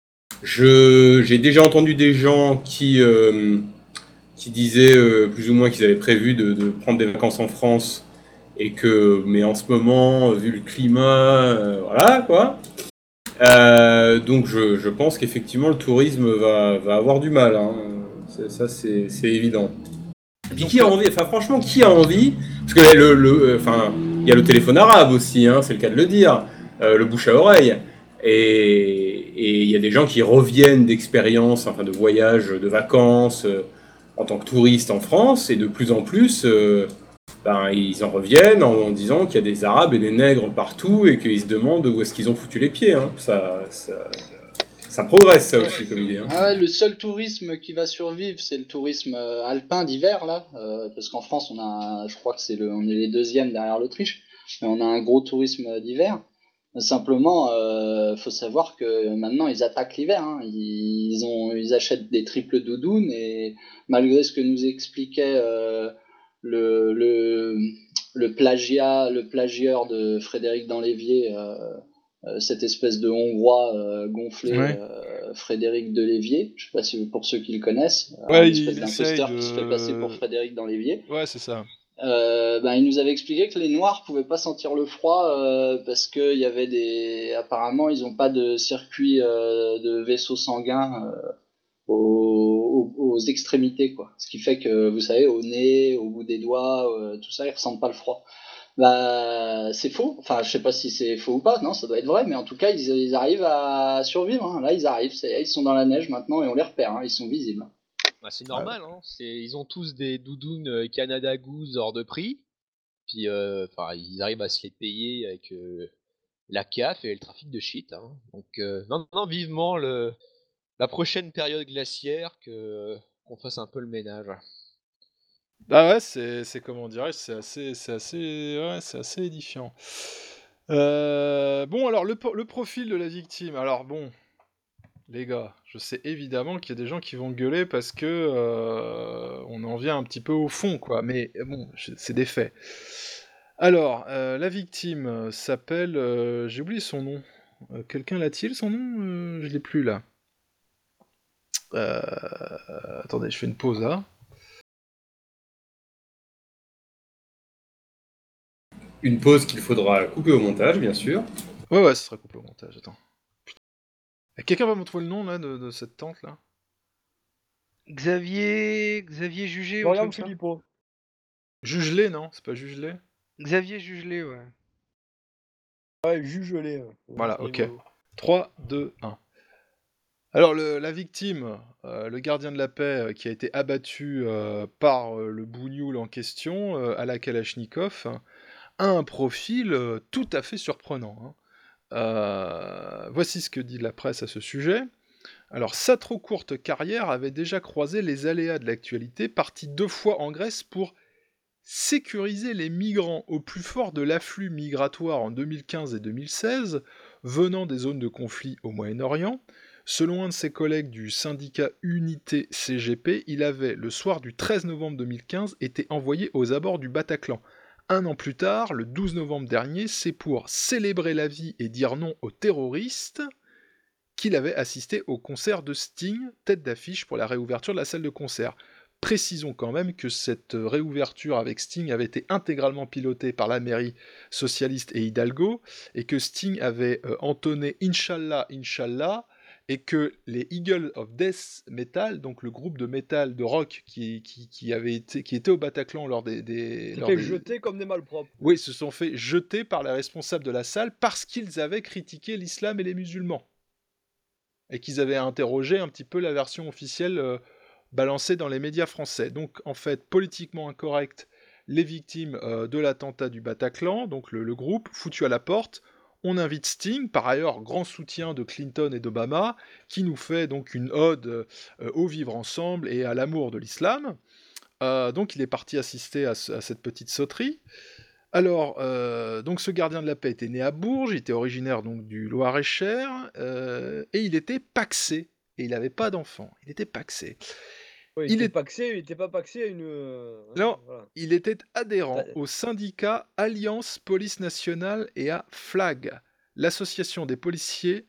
Je, j'ai déjà entendu des gens qui, euh, qui disaient euh, plus ou moins qu'ils avaient prévu de, de prendre des vacances en France et que, mais en ce moment, vu le climat, euh, voilà quoi. Euh, donc je, je pense qu'effectivement le tourisme va, va avoir du mal, hein. C'est- ça c'est c'est évident. Et puis qui a envie, enfin franchement qui a envie, parce que le, le, enfin il y a le téléphone arabe aussi, hein, c'est le cas de le dire, euh, le bouche à oreille, et et il y a des gens qui reviennent d'expériences, enfin de voyages, de vacances, euh, en tant que touristes en France, et de plus en plus, euh, ben, ils en reviennent en disant qu'il y a des Arabes et des nègres partout et qu'ils se demandent où est-ce qu'ils ont foutu les pieds. Hein. Ça, ça, ça progresse, ça aussi, comme idée. Hein. Ah ouais, le seul tourisme qui va survivre, c'est le tourisme euh, alpin d'hiver, là. euh, parce qu'en France, on a, je crois que c'est le, on est les deuxièmes derrière l'Autriche, mais on a un gros tourisme d'hiver. Simplement, euh, faut savoir que maintenant, ils attaquent l'hiver. Hein. Ils, ont, ils achètent des triples doudounes et malgré ce que nous expliquait euh, le, le, le plagiat, le plagieur de Frédéric Danlévier, euh, euh, cette espèce de Hongrois euh, gonflé, Ouais. euh, Frédéric Delévier, je sais pas si pour ceux qui le connaissent, Ouais, un il, espèce il essaye d'imposteur qui se fait passer pour de. Frédéric Danlévier. Ouais, c'est ça. Euh, ben, il nous avait expliqué que les Noirs pouvaient pas sentir le froid euh, parce que il y avait des, apparemment, ils ont pas de circuit euh, de vaisseaux sanguins euh, aux, aux, aux extrémités, quoi. Ce qui fait que, vous savez, au nez, au bout des doigts, euh, tout ça, ils ressentent pas le froid. Bah, c'est faux. Enfin, je sais pas si c'est faux ou pas. Non, ça doit être vrai. Mais en tout cas, ils, ils arrivent à survivre. Hein. Là, ils arrivent. C'est, ils sont dans la neige maintenant et on les repère. Hein. Ils sont visibles. Bah, c'est normal, hein. C'est, ils ont tous des doudounes euh, Canada Goose hors de prix. Puis, euh, enfin, ils arrivent à se les payer avec, euh, la C A F et le trafic de shit. Hein. Donc, euh, non, non, vivement le, la prochaine période glaciaire que qu'on fasse un peu le ménage. Ah ouais, c'est, c'est comment dirais-je, c'est assez, c'est assez, ouais, c'est assez édifiant. Euh, bon, alors le, po- le profil de la victime. Alors bon, les gars, je sais évidemment qu'il y a des gens qui vont gueuler parce que euh, on en vient un petit peu au fond, quoi. Mais bon, je- c'est des faits. Alors, euh, la victime euh, s'appelle, euh, j'ai oublié son nom. Euh, quelqu'un l'a-t-il son nom? Euh, Je l'ai plus là. Euh, Attendez, je fais une pause là. Une pause qu'il faudra couper au montage, bien sûr. Ouais, ouais, ce sera coupé au montage. Attends. Et quelqu'un va me trouver le nom là de, de cette tante là? Xavier, Xavier Jugé ou un truc Florian comme ça. Philippot. Jugelé, non? C'est pas Jugelé? Xavier Jugelé, ouais. Ouais, jugelé. Ouais. Voilà, C'est ok. rigolo. trois, deux, un. Alors, le- la victime, euh, le gardien de la paix euh, qui a été abattu euh, par euh, le bougnoul en question, euh, à la Kalachnikov, a un profil euh, tout à fait surprenant. Hein. Euh, voici ce que dit la presse à ce sujet. Alors, sa trop courte carrière avait déjà croisé les aléas de l'actualité, parti deux fois en Grèce pour sécuriser les migrants au plus fort de l'afflux migratoire en deux mille quinze et deux mille seize, venant des zones de conflit au Moyen-Orient. Selon un de ses collègues du syndicat Unité C G P, il avait, le soir du treize novembre deux mille quinze, été envoyé aux abords du Bataclan. Un an plus tard, le douze novembre dernier, c'est pour célébrer la vie et dire non aux terroristes qu'il avait assisté au concert de Sting, tête d'affiche pour la réouverture de la salle de concert. Précisons quand même que cette réouverture avec Sting avait été intégralement pilotée par la mairie socialiste et Hidalgo, et que Sting avait euh, entonné Inch'Allah, Inch'Allah, et que les Eagles of Death Metal, donc le groupe de métal, de rock qui, qui, qui avait été, qui était au Bataclan lors des... des C'est lors fait des... jeter comme des malpropres. Oui, se sont fait jeter par les responsables de la salle parce qu'ils avaient critiqué l'islam et les musulmans. Et qu'ils avaient interrogé un petit peu la version officielle euh, balancée dans les médias français. Donc, en fait, politiquement incorrect, les victimes euh, de l'attentat du Bataclan, donc le, le groupe, foutu à la porte. On invite Sting, par ailleurs grand soutien de Clinton et d'Obama, qui nous fait donc une ode euh, au vivre ensemble et à l'amour de l'islam. Euh, donc il est parti assister à, ce, à cette petite sauterie. Alors, euh, donc ce gardien de la paix était né à Bourges, il était originaire donc du Loir-et-Cher, euh, et il était pacsé, et il n'avait pas d'enfant, il était pacsé. Ouais, il, Il était est... pacsé, il était pas pacsé à une... euh, hein, Non, voilà. il était adhérent T'as- au syndicat Alliance Police Nationale et à FLAG, l'association des policiers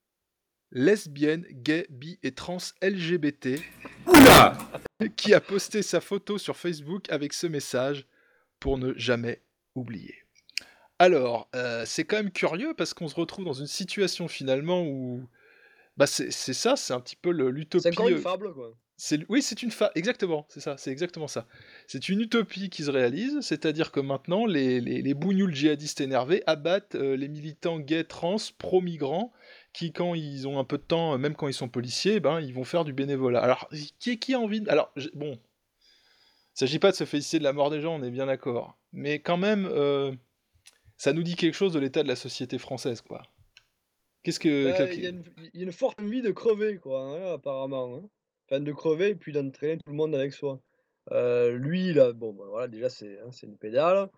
lesbiennes, gays, bi et trans L G B T, Oula qui a posté sa photo sur Facebook avec ce message pour ne jamais oublier. Alors, euh, c'est quand même curieux parce qu'on se retrouve dans une situation finalement où, bah c'est c'est ça, c'est un petit peu le- l'utopie. C'est encore une euh, fable, quoi. c'est- oui, c'est une fa... exactement, c'est ça, c'est exactement ça. C'est une utopie qui se réalise, c'est-à-dire que maintenant les, les, les bougnoules djihadistes énervés abattent euh, les militants gays, trans, pro-migrants, qui quand ils ont un peu de temps, euh, même quand ils sont policiers, ben ils vont faire du bénévolat. Alors, qui, qui a envie de... Alors, j'ai- bon, il s'agit pas de se féliciter de la mort des gens, on est bien d'accord, mais quand même, euh, ça nous dit quelque chose de l'état de la société française, quoi. Qu'est-ce que... Bah, quel- il y, a une- il y a une forte envie de crever, quoi, hein, apparemment. Hein. Enfin, de crever et puis d'entraîner tout le monde avec soi. Euh, lui, là, bon, bah, voilà, déjà, c'est hein, c'est une pédale.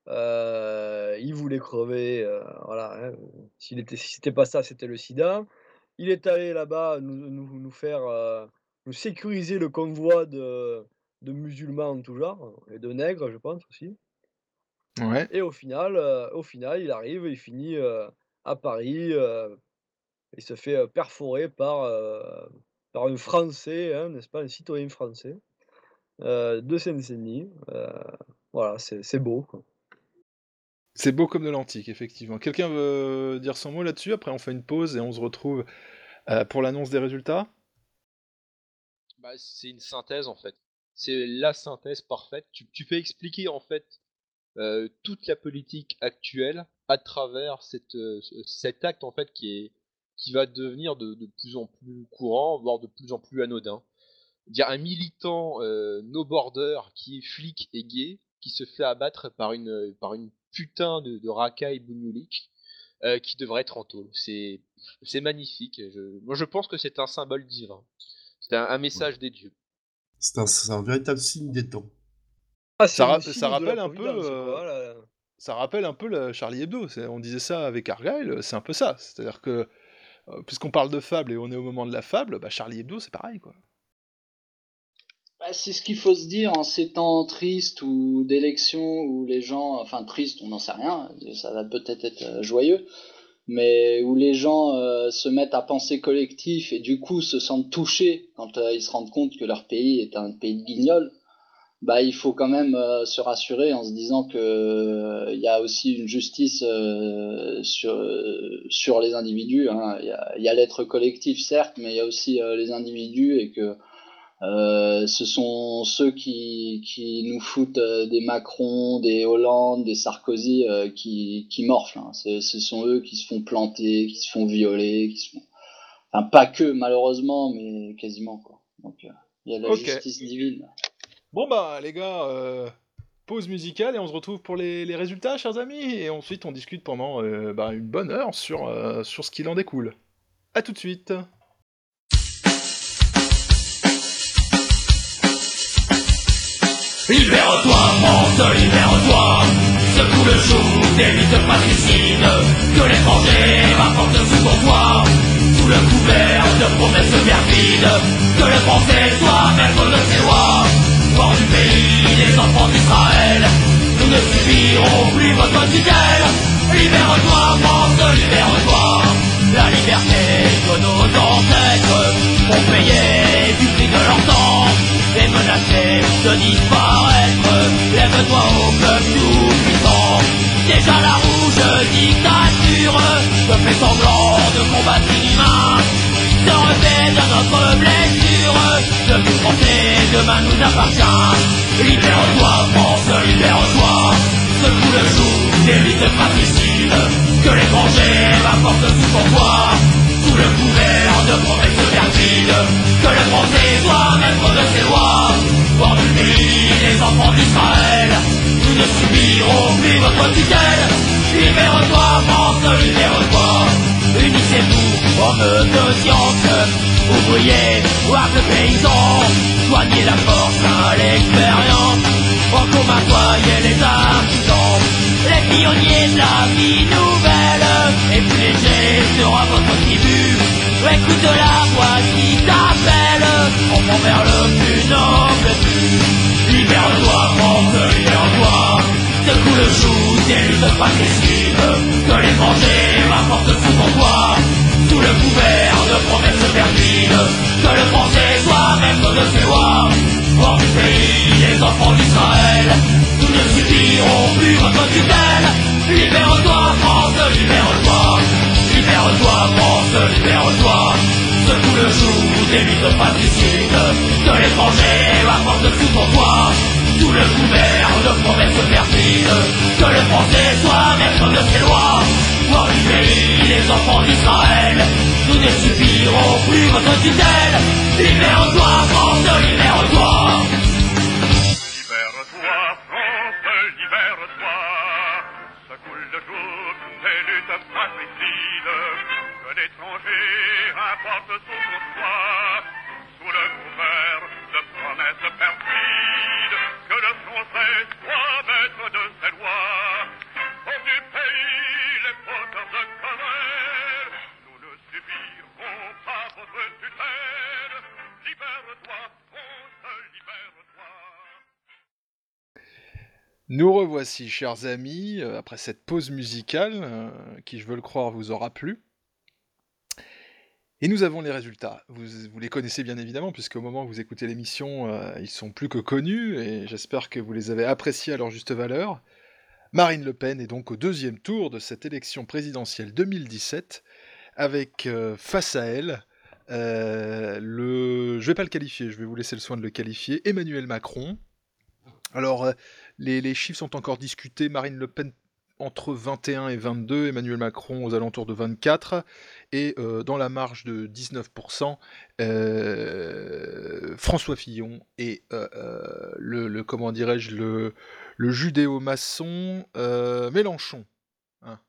Euh, il voulait crever, euh, voilà. Hein. S'il était, si c'était pas ça, c'était le sida. Il est allé là-bas nous, nous, nous faire, euh, nous sécuriser le convoi de, de musulmans en tout genre, et de nègres, je pense aussi. Ouais. Et au final, euh, au final, il arrive, il finit euh, à Paris. Euh, il se fait, heu, perforer par, heu, par un Français, hein, n'est-ce pas? Un citoyen français, heu, de Seine-Saint-Denis, heu, voilà, c'est c'est beau, quoi. C'est beau comme de l'antique, effectivement. Quelqu'un veut dire son mot là-dessus? Après, on fait une pause et on se retrouve euh, pour l'annonce des résultats. Bah, c'est une synthèse en fait. C'est la synthèse parfaite. Tu, tu peux expliquer en fait euh, toute la politique actuelle à travers cette, euh, ce- cet acte en fait qui est qui va devenir de, de plus en plus courant, voire de plus en plus anodin. Il y a un militant euh, no border qui est flic et gay qui se fait abattre par une par une putain de, de racaille bougnoलिque. euh, qui devrait être en tôle. C'est, c'est magnifique. Je, moi, je pense que c'est un symbole divin. C'est un, un message des dieux. C'est un, c'est un véritable signe des temps. Ah, Ça, c'est ra- le ça signe de la rappelle un peu, providence, euh, quoi, là. ça rappelle un peu le Charlie Hebdo. c'est- On disait ça avec Argyle, c'est un peu ça. C'est-à-dire que, euh, puisqu'on parle de fable et on est au moment de la fable, bah Charlie Hebdo, c'est pareil, quoi. Bah, c'est ce qu'il faut se dire en ces temps tristes ou d'élections où les gens, enfin tristes, on n'en sait rien, ça va peut-être être euh, joyeux, mais où les gens euh, se mettent à penser collectif et du coup se sentent touchés quand euh, ils se rendent compte que leur pays est un pays de guignols. Bah, il faut quand même euh, se rassurer en se disant que euh, il y a aussi une justice euh, sur euh, sur les individus, hein. Il y a, il y a l'être collectif certes, mais il y a aussi euh, les individus et que euh, ce sont ceux qui, qui nous foutent euh, des Macron, des Hollande, des Sarkozy euh, qui, qui morflent, hein. C'est- Ce sont eux qui se font planter, qui se font violer, qui se font... Enfin, pas que malheureusement, mais quasiment, quoi. Donc, euh, il y a la Ok. justice divine. Bon bah les gars, euh, pause musicale et on se retrouve pour les, les résultats, chers amis, et ensuite on discute pendant euh, bah, une bonne heure sur, euh, sur ce qu'il en découle. A tout de suite. Libère-toi, France, libère-toi. Secoue le joug des luttes patricides. Que l'étranger rapporte sous ton toit. Sous le couvert de promesses perfides. Que le français soit maître de ses lois. Hors du pays, les enfants d'Israël. Nous ne subirons plus votre tutelle. Libère-toi, France, libère-toi. La liberté que nos ancêtres ont payé du prix de leur temps. Et menacés de disparaître. Lève-toi au club tout puissant. Déjà la rouge dictature te fait semblant de combattre inhumain. Se refait de notre blessure. Le but français demain nous appartient. Libère-toi France, libère-toi. Secoue le joug des luttes fratricides. Que l'étranger rapporte sous ton toit. Sous le couvert de promesses perfides. Que le français soit maître de ses lois. Hors du pays, les enfants d'Israël. Nous ne subirons plus votre tutelle. Libère-toi, France, libère-toi. Unissez-vous, hommes de science. Ouvriers, ou paysans. Soignez la force à l'expérience. En commun, soyez les artisans. Les pionniers de la vie nouvelle. Et plus léger sera votre tribu. Écoute la voix qui t'appelle. On prend vers le plus noble but. Libère-toi, France, libère-toi. Secoue le joug des luttes patricides. Que l'étranger rapporte sous ton toit. Sous le couvert de promesses perfides. Que le français soit maître de ses lois. Hors du pays, les enfants d'Israël. Nous ne subirons plus votre tutelle. Libère-toi, France, libère-toi. Libère-toi, France, libère-toi. Secoue le joug des luttes patricides. Que l'étranger rapporte sous ton toit. Sous le couvert de promesses perfides. Que le français soit maître de ses lois. Hors du pays, les enfants d'Israël. Nous ne subirons plus votre tutelle. Libère-toi, France, libère-toi. Libère-toi, France, libère-toi. Secoue le joug des luttes fratricides. Que l'étranger rapporte sous ton toit. Sous le couvert de promesses perfides. Que le français soit maître de ses lois. Hors du pays, les fauteurs de querelle. Nous ne subirons pas votre tutelle. Libère-toi, France, libère-toi. Nous revoici, chers amis, euh, après cette pause musicale, euh, qui, je veux le croire, vous aura plu. Et nous avons les résultats. Vous, vous les connaissez bien évidemment, puisqu'au moment où vous écoutez l'émission, euh, ils sont plus que connus, et j'espère que vous les avez appréciés à leur juste valeur. Marine Le Pen est donc au deuxième tour de cette élection présidentielle deux mille dix-sept, avec euh, face à elle, euh, le... je vais pas le qualifier, je vais vous laisser le soin de le qualifier, Emmanuel Macron. Alors, euh, les, les chiffres sont encore discutés, Marine Le Pen entre vingt et un et vingt-deux, Emmanuel Macron aux alentours de vingt-quatre, et euh, dans la marge de dix-neuf pour cent, euh, François Fillon et euh, euh, le, le, comment dirais-je, le, le judéo-maçon euh, Mélenchon. Hein.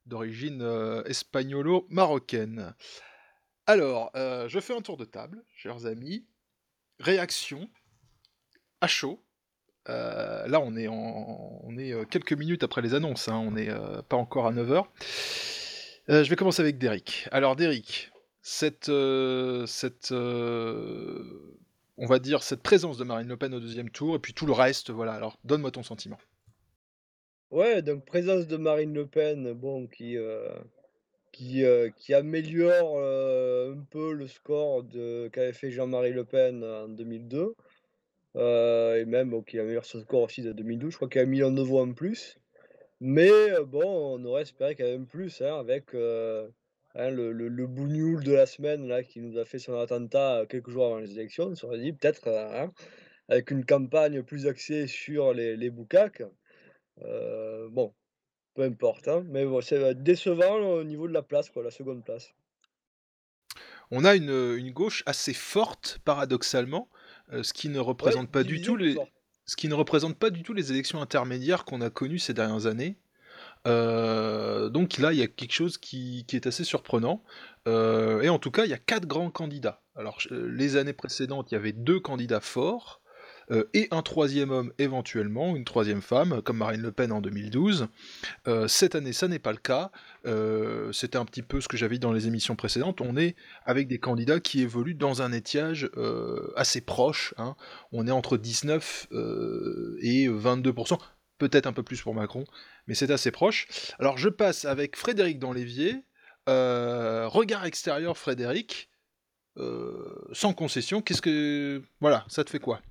d'origine euh, espagnolo-marocaine. Alors, euh, je fais un tour de table, chers amis. Réaction à chaud. Euh, là, on est, en, on est euh, quelques minutes après les annonces, hein, on n'est euh, pas encore à neuf heures. Euh, je vais commencer avec Derrick. Alors, Derrick, cette, euh, cette euh, on va dire, cette présence de Marine Le Pen au deuxième tour, et puis tout le reste, voilà. Alors, donne-moi ton sentiment. Ouais, donc présence de Marine Le Pen, bon, qui, euh, qui, euh, qui améliore euh, un peu le score de, qu'avait fait Jean-Marie Le Pen en deux mille deux, euh, et même bon, qui améliore son score aussi de deux mille douze, je crois qu'il y a un million de voix en plus. Mais euh, bon, on aurait espéré quand même plus, hein, avec euh, hein, le, le, le bougnoul de la semaine là, qui nous a fait son attentat euh, quelques jours avant les élections. On s'aurait dit peut-être euh, hein, avec une campagne plus axée sur les, les boucaques. Euh, bon, peu importe, hein, mais bon, c'est euh, décevant là, au niveau de la place, quoi, la seconde place. On a une, une gauche assez forte, paradoxalement, euh, ce qui ne Ouais, représente pas du divisée tout mais les, forte. ce qui ne représente pas du tout les élections intermédiaires qu'on a connues ces dernières années. Euh, donc là, il y a quelque chose qui, qui est assez surprenant. Euh, et en tout cas, il y a quatre grands candidats. Alors, euh, les années précédentes, il y avait deux candidats forts, euh, et un troisième homme éventuellement, une troisième femme, comme Marine Le Pen en deux mille douze. Euh, cette année, ça n'est pas le cas. Euh, c'était un petit peu ce que j'avais dit dans les émissions précédentes. On est avec des candidats qui évoluent dans un étiage euh, assez proche, hein. On est entre dix-neuf euh, et vingt-deux pour cent, peut-être un peu plus pour Macron, mais c'est assez proche. Alors je passe avec Frédéric dans l'évier. Euh, regard extérieur, Frédéric, euh, sans concession, qu'est-ce que... Voilà, ça te fait quoi?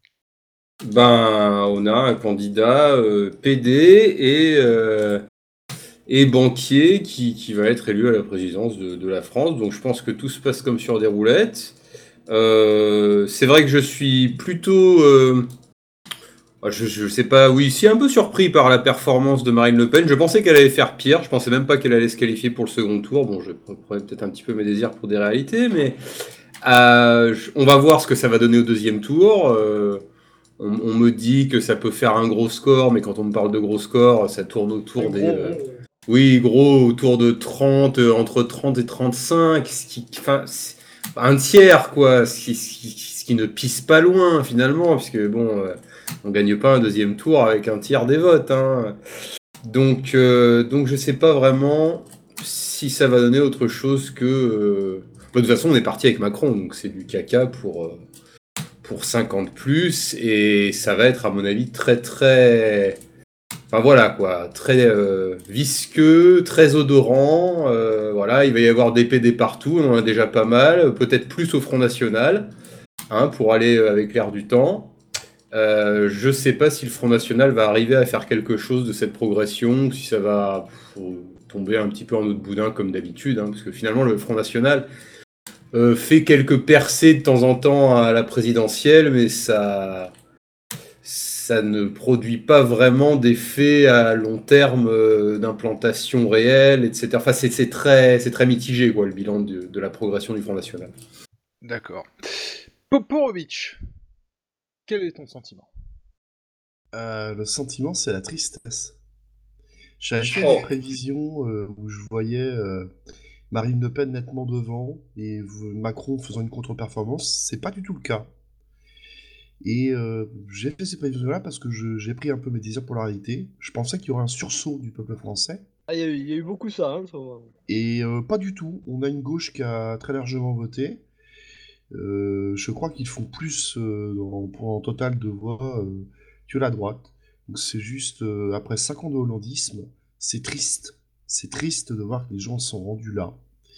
Ben, on a un candidat euh, P D et, euh, et banquier qui, qui va être élu à la présidence de, de la France. Donc je pense que tout se passe comme sur des roulettes. Euh, c'est vrai que je suis plutôt... euh, je, je sais pas, oui, si un peu surpris par la performance de Marine Le Pen. Je pensais qu'elle allait faire pire. Je pensais même pas qu'elle allait se qualifier pour le second tour. Bon, je prenais peut-être un petit peu mes désirs pour des réalités, mais euh, je- on va voir ce que ça va donner au deuxième tour. Euh, on, on me dit que ça peut faire un gros score, mais quand on me parle de gros score, ça tourne autour Un des... gros, euh, gros. oui, gros, autour de trente, euh, entre trente et trente-cinq, ce qui, enfin, c'est- un tiers, quoi, ce qui, ce qui- ce qui ne pisse pas loin, finalement, puisque, bon, euh, on gagne pas un deuxième tour avec un tiers des votes, hein. Donc, euh, donc je sais pas vraiment si ça va donner autre chose que... euh, De toute façon, on est parti avec Macron, donc c'est du caca pour... euh, pour cinquante plus, et ça va être à mon avis très très... Enfin voilà quoi, très euh, visqueux, très odorant, euh, voilà, il va y avoir des P D partout, on en a déjà pas mal, peut-être plus au Front National, hein, pour aller avec l'air du temps. Euh, je sais pas si le Front National va arriver à faire quelque chose de cette progression, ou si ça va pff, tomber un petit peu en autre boudin comme d'habitude, hein, parce que finalement le Front National euh, fait quelques percées de temps en temps à la présidentielle, mais ça, ça ne produit pas vraiment d'effet à long terme euh, d'implantation réelle, et cetera. Enfin, c'est, c'est très, c'est très mitigé, quoi, le bilan de, de la progression du Front National. D'accord. Poporovitch, quel est ton sentiment? Euh, le sentiment, c'est la tristesse. J'avais fait Oh. des prévisions euh, où je voyais euh, Marine Le Pen nettement devant et v- Macron faisant une contre-performance. C'est pas du tout le cas. Et euh, j'ai fait ces prévisions-là parce que je- j'ai pris un peu mes désirs pour la réalité. Je pensais qu'il y aurait un sursaut du peuple français. Ah, il y, a eu- il y a eu beaucoup ça, hein, ça va. Et euh, pas du tout. On a une gauche qui a très largement voté. Euh, je crois qu'ils font plus euh, en, en total de voix euh, que la droite. Donc c'est juste, euh, après cinq ans de hollandisme, c'est triste. C'est triste de voir que les gens sont rendus là.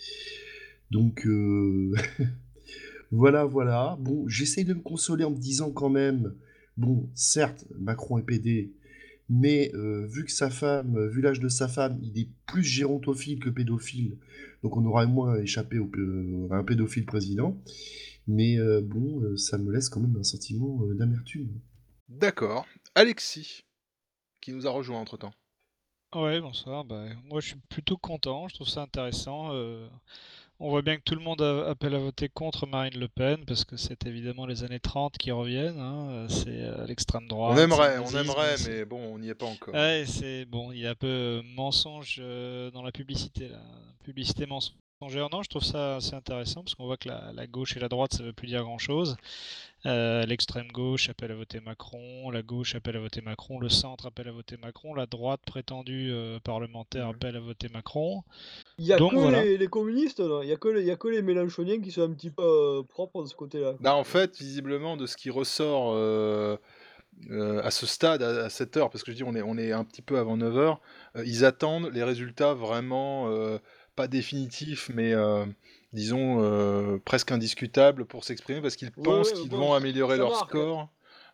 Donc euh, voilà, voilà. Bon, j'essaye de me consoler en me disant quand même, bon, certes, Macron est P D, mais euh, vu que sa femme, euh, vu l'âge de sa femme, il est plus gérontophile que pédophile, donc on aura moins échappé au, euh, à un pédophile président. Mais euh, bon, euh, ça me laisse quand même un sentiment euh, d'amertume. D'accord. Alexis, qui nous a rejoint entre-temps. Ouais, bonsoir. Bah, moi, je suis plutôt content. Je trouve ça intéressant. Euh, on voit bien que tout le monde a- appelle à voter contre Marine Le Pen, parce que c'est évidemment les années trente qui reviennent, hein, euh, c'est euh, l'extrême On droite, c'est le aimerait, on nazisme, aimerait, c'est... mais bon, on n'y est pas encore. Ouais, c'est bon, il y a un peu euh, mensonge euh, dans la publicité, là. Publicité mensongère. Non, je trouve ça assez intéressant parce qu'on voit que la, la gauche et la droite, ça veut plus dire grand-chose. Euh, l'extrême gauche appelle à voter Macron, la gauche appelle à voter Macron, le centre appelle à voter Macron, la droite prétendue euh, parlementaire appelle à voter Macron. Il y a Donc que voilà. les, les communistes, là. Il y a que les, il y a que les Mélenchoniens qui sont un petit peu euh, propres de ce côté-là. Bah, en fait, visiblement, de ce qui ressort euh, euh, à ce stade, à, à cette heure, parce que je dis on est, on est un petit peu avant neuf heures, euh, ils attendent les résultats vraiment euh, pas définitifs, mais euh, disons euh, presque indiscutables pour s'exprimer, parce qu'ils Ouais, pensent ouais, mais qu'ils bon, vont améliorer ça leur marque, hein. score.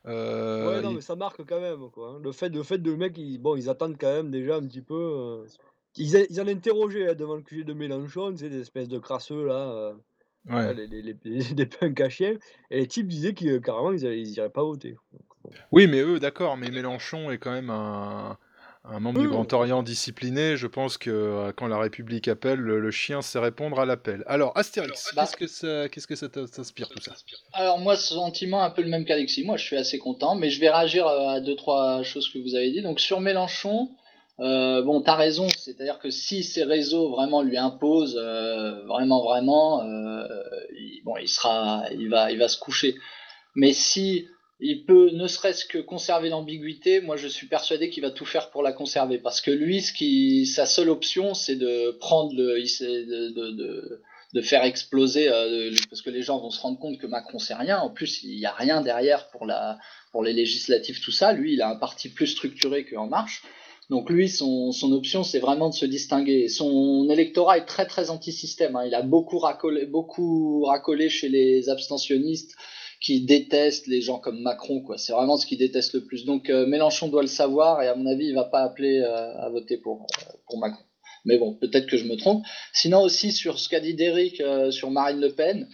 Euh, Ouais, non, ils- mais ça marque quand même, quoi. hein. Le fait, le fait de mecs, ils, bon, ils attendent quand même déjà un petit peu. euh, Ils, a- ils en interrogeaient hein, devant le Q G de Mélenchon, tu sais, des espèces de crasseux là, euh, Ouais. là, les, les, les, les- des punks à chiens. Et les types disaient qu'ils euh, carrément ils, allaient- ils iraient pas voter. Donc, bon. Oui, mais eux, d'accord, mais Mélenchon est quand même un, un membre Oui, du oui, Grand Orient discipliné. Je pense que euh, quand la République appelle, le, le chien sait répondre à l'appel. Alors, Astérix, Bah, qu'est-ce que ça, qu'est-ce que ça t- t'inspire tout ça? alors moi, ce sentiment un peu le même qu'Alexis. Moi, je suis assez content, mais je vais réagir euh, à deux trois choses que vous avez dit. Donc sur Mélenchon, euh, bon, t'as raison. C'est-à-dire que si ces réseaux vraiment lui imposent, euh, vraiment, vraiment, euh, il, bon, il sera, il va, il va se coucher. Mais si il peut, ne serait-ce que conserver l'ambiguïté, moi, je suis persuadé qu'il va tout faire pour la conserver, parce que lui, ce qui, sa seule option, c'est de prendre le, il sait- de, de, de de faire exploser, euh, le- parce que les gens vont se rendre compte que Macron sait rien. En plus, il n'y a rien derrière pour, la, pour les législatives, tout ça. Lui, il a un parti plus structuré qu'En Marche. Donc lui, son, son option, c'est vraiment de se distinguer. Et son électorat est très très anti-système. hein. Il a beaucoup racolé, beaucoup racolé chez les abstentionnistes qui détestent les gens comme Macron. quoi. C'est vraiment ce qu'il déteste le plus. Donc euh, Mélenchon doit le savoir et à mon avis, il va pas appeler euh, à voter pour, euh, pour Macron. Mais bon, peut-être que je me trompe. Sinon aussi sur ce qu'a dit Derrick euh, sur Marine Le Pen,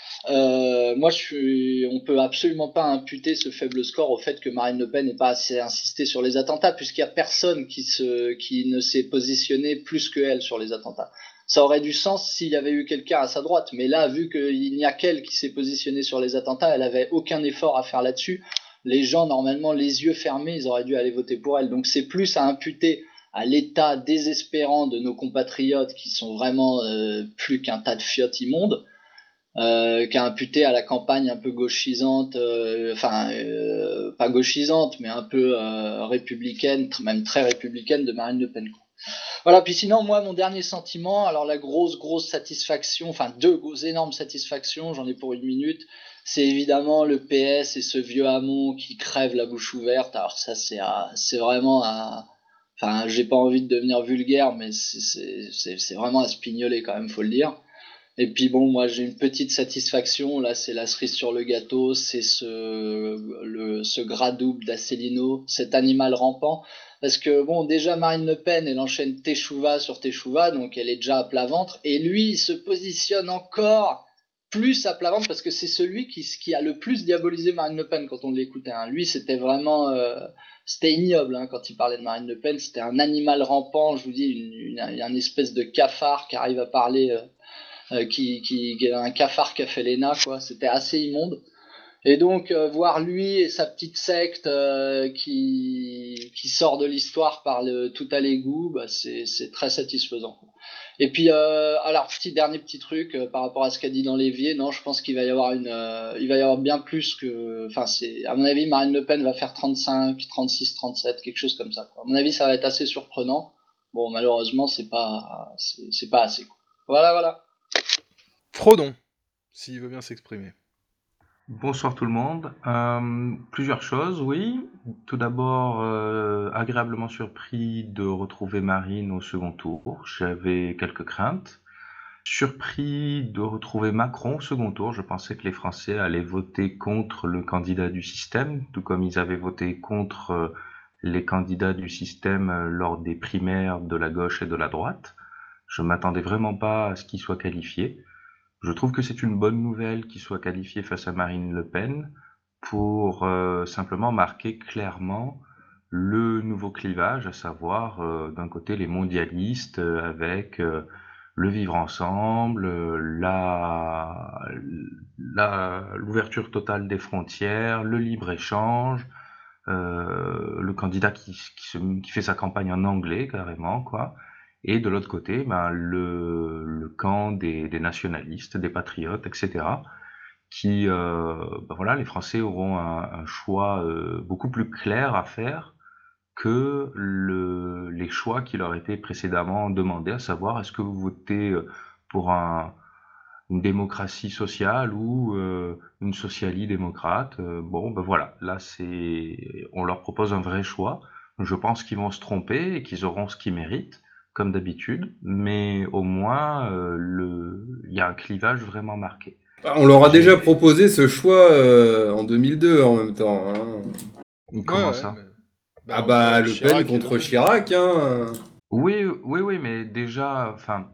euh, moi je suis, on peut absolument pas imputer ce faible score au fait que Marine Le Pen n'ait pas assez insisté sur les attentats, puisqu'il y a personne qui se, qui ne s'est positionné plus que elle sur les attentats. Ça aurait du sens s'il y avait eu quelqu'un à sa droite, mais là, vu qu'il n'y a qu'elle qui s'est positionnée sur les attentats, elle avait aucun effort à faire là-dessus. Les gens, normalement, les yeux fermés, ils auraient dû aller voter pour elle. Donc c'est plus à imputer à l'état désespérant de nos compatriotes qui sont vraiment euh, plus qu'un tas de fiottes immondes, euh, qu'à imputer à la campagne un peu gauchisante, euh, enfin euh, pas gauchisante, mais un peu euh, républicaine, même très républicaine de Marine Le Pen. quoi. Voilà, puis sinon, moi, mon dernier sentiment, alors la grosse, grosse satisfaction, enfin deux grosses, énormes satisfactions, j'en ai pour une minute, c'est évidemment le P S et ce vieux Hamon qui crève la bouche ouverte. Alors ça, c'est, à- c'est vraiment à... Enfin, j'ai pas envie de devenir vulgaire, mais c'est, c'est, c'est, c'est vraiment à spignoler quand même, faut le dire. Et puis bon, moi j'ai une petite satisfaction, là c'est la cerise sur le gâteau, c'est ce, le, ce gras double d'Asselineau, cet animal rampant. Parce que bon, déjà Marine Le Pen, elle enchaîne Teshuva sur Teshuva, donc elle est déjà à plat ventre. Et lui, il se positionne encore plus à plat ventre parce que c'est celui qui, qui a le plus diabolisé Marine Le Pen quand on l'écoutait. Hein. Lui, c'était vraiment... Euh, c'était ignoble hein, quand il parlait de Marine Le Pen. C'était un animal rampant, je vous dis, une, une, une espèce de cafard qui arrive à parler... Euh, Euh, qui, qui, qui est un cafard qui a fait l'E N A, quoi. C'était assez immonde. Et donc, euh, voir lui et sa petite secte euh, qui, qui sort de l'histoire par le tout à l'égout, bah, c'est, c'est très satisfaisant. quoi. Et puis, euh, alors, petit dernier petit truc euh, par rapport à ce qu'a dit dans l'évier, non, je pense qu'il va y avoir une, euh, il va y avoir bien plus que, enfin, c'est, à mon avis, Marine Le Pen va faire trente-cinq, trente-six, trente-sept, quelque chose comme ça. Quoi. À mon avis, ça va être assez surprenant. Bon, malheureusement, c'est pas, c'est, c'est pas assez. Quoi. Voilà, voilà. Frodon, s'il veut bien s'exprimer. Bonsoir tout le monde. Euh, plusieurs choses, oui. Tout d'abord, euh, agréablement surpris de retrouver Marine au second tour. J'avais quelques craintes. Surpris de retrouver Macron au second tour. Je pensais que les Français allaient voter contre le candidat du système, tout comme ils avaient voté contre euh, les candidats du système euh, lors des primaires de la gauche et de la droite. Je m'attendais vraiment pas à ce qu'ils soient qualifiés. Je trouve que c'est une bonne nouvelle qu'il soit qualifié face à Marine Le Pen pour euh, simplement marquer clairement le nouveau clivage, à savoir euh, d'un côté les mondialistes euh, avec euh, le vivre ensemble, la, la, l'ouverture totale des frontières, le libre-échange, euh, le candidat qui, qui, se, qui fait sa campagne en anglais carrément, quoi. Et de l'autre côté, ben, le, le camp des, des nationalistes, des patriotes, et cetera, qui, euh, ben voilà, les Français auront un, un choix euh, beaucoup plus clair à faire que le, les choix qui leur étaient précédemment demandés, à savoir est-ce que vous votez pour un, une démocratie sociale ou euh, une sociali-démocrate. Euh, bon, ben voilà, là c'est, on leur propose un vrai choix. Je pense qu'ils vont se tromper et qu'ils auront ce qu'ils méritent, comme d'habitude, mais au moins euh, le, il y a un clivage vraiment marqué. On leur a J'ai- déjà proposé ce choix euh, en deux mille deux en même temps. Hein. Comment Ouais, ça mais- Ah Bah, bah entre Le Chirac Pen et contre Le Pen. Chirac, hein. Oui, oui, oui, mais déjà, enfin,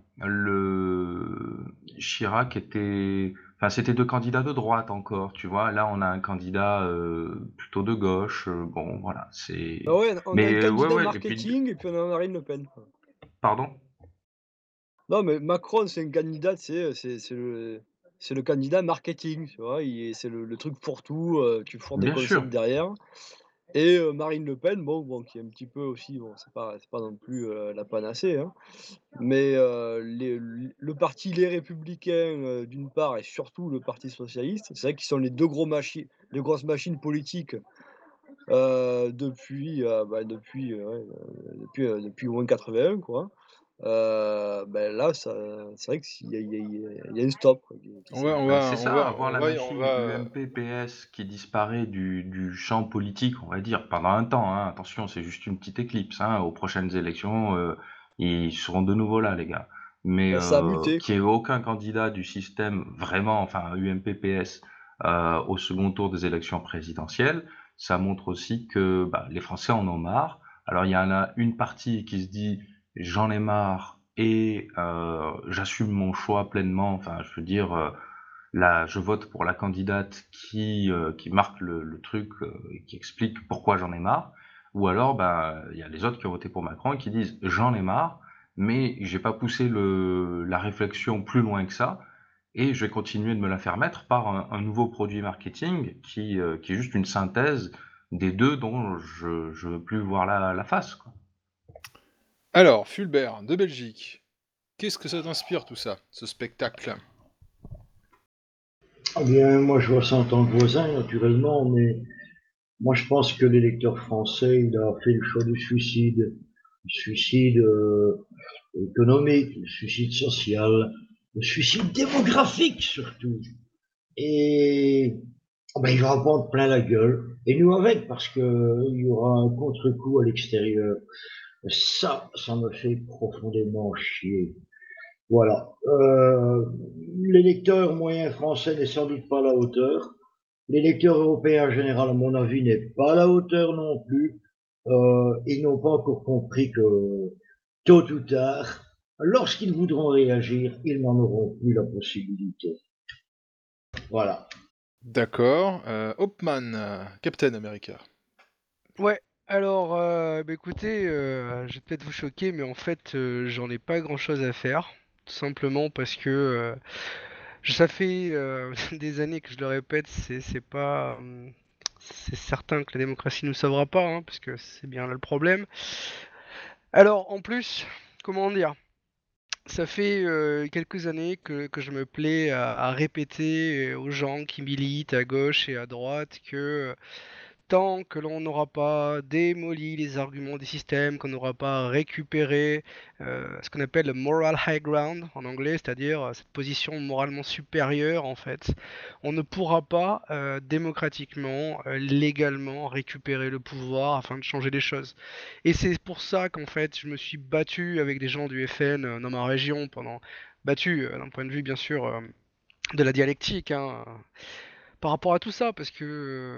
le Chirac était, enfin, c'était deux candidats de droite encore, tu vois. Là, on a un candidat euh, plutôt de gauche. euh, bon, voilà, c'est. Ah ouais, on a un Mais euh, ouais, candidat ouais. Et puis, marketing et puis on a Marine Le Pen. pardon? Non, mais Macron, c'est un candidat, c'est c'est c'est le c'est le candidat marketing, tu vois? Il est c'est le le truc fourre-tout, heu, tu fourres des Bien sûr. concepts derrière et heu, Marine Le Pen, bon bon, qui est un petit peu aussi, bon, c'est pas c'est pas non plus, heu, la panacée, hein, mais heu, les le parti Les Républicains, heu, d'une part et surtout le Parti socialiste, c'est vrai qu'ils sont les deux gros machi les grosses machines politiques, heu, depuis, heu, bah, depuis, heu, ouais, heu, depuis, heu, depuis au moins quatre-vingt-un, quoi. Heu, beh, là, ça c'est vrai qu'il y a il y a il y a il y a une stop, quoi, qui qui On va, on s'est Ben, va, c'est on ça, va, avoir on la va, on machine va. U M P P S qui disparaît du, du champ politique, on va dire, pendant un temps, hein. Attention, c'est juste une petite éclipse, hein. Aux prochaines élections, euh, ils seront de nouveau là, les gars. Mais bah, ça a euh, muté, qu'il quoi. n'y ait aucun candidat du système vraiment, enfin U M P P S, euh, au second tour des élections présidentielles, ça montre aussi que bah, les Français en ont marre. Alors il y en a une partie qui se dit j'en ai marre et euh, j'assume mon choix pleinement. Enfin, je veux dire. euh, Là, je vote pour la candidate qui, euh, qui marque le, le truc euh, et qui explique pourquoi j'en ai marre. Ou alors, ben, il y a les autres qui ont voté pour Macron et qui disent j'en ai marre, mais j'ai pas poussé le, la réflexion plus loin que ça et je vais continuer de me la faire mettre par un, un nouveau produit marketing qui, euh, qui est juste une synthèse des deux dont je, je veux plus voir la, la face, quoi. Alors, Fulbert, de Belgique, qu'est-ce que ça t'inspire tout ça, ce spectacle? Eh bien, moi, je vois ça en tant que voisin, naturellement, mais moi, je pense que l'électeur français, il a fait le choix du suicide, le suicide euh, économique, le suicide social, le suicide démographique surtout. Et oh ben, il va en prendre plein la gueule, et nous avec, parce que il y aura un contre-coup à l'extérieur. Ça, ça me fait profondément chier. Voilà. Euh, l'électeur moyen français n'est sans doute pas à la hauteur. L'électeur européen en général, à mon avis, n'est pas à la hauteur non plus. Euh, ils n'ont pas encore compris que tôt ou tard, lorsqu'ils voudront réagir, ils n'en auront plus la possibilité. Voilà. D'accord. Euh, Hopman, euh, Captain America. Ouais, alors, euh, bah écoutez, euh, je vais peut-être vous choquer, mais en fait, euh, j'en ai pas grand-chose à faire. Tout simplement parce que euh, je- ça fait euh, des années que je le répète, c'est c'est pas. hum, c'est certain que la démocratie nous sauvera pas, hein, parce que c'est bien là le problème. Alors, en plus, comment dire? Ça fait euh, quelques années que, que je me plais à, à répéter euh, aux gens qui militent à gauche et à droite que euh, tant que l'on n'aura pas démoli les arguments des systèmes, qu'on n'aura pas récupéré euh, ce qu'on appelle le moral high ground en anglais, c'est-à-dire euh, cette position moralement supérieure en fait, on ne pourra pas euh, démocratiquement, euh, légalement récupérer le pouvoir afin de changer les choses. Et c'est pour ça qu'en fait je me suis battu avec des gens du F N euh, dans ma région pendant battu euh, d'un point de vue bien sûr euh, de la dialectique, hein, par rapport à tout ça, parce que euh,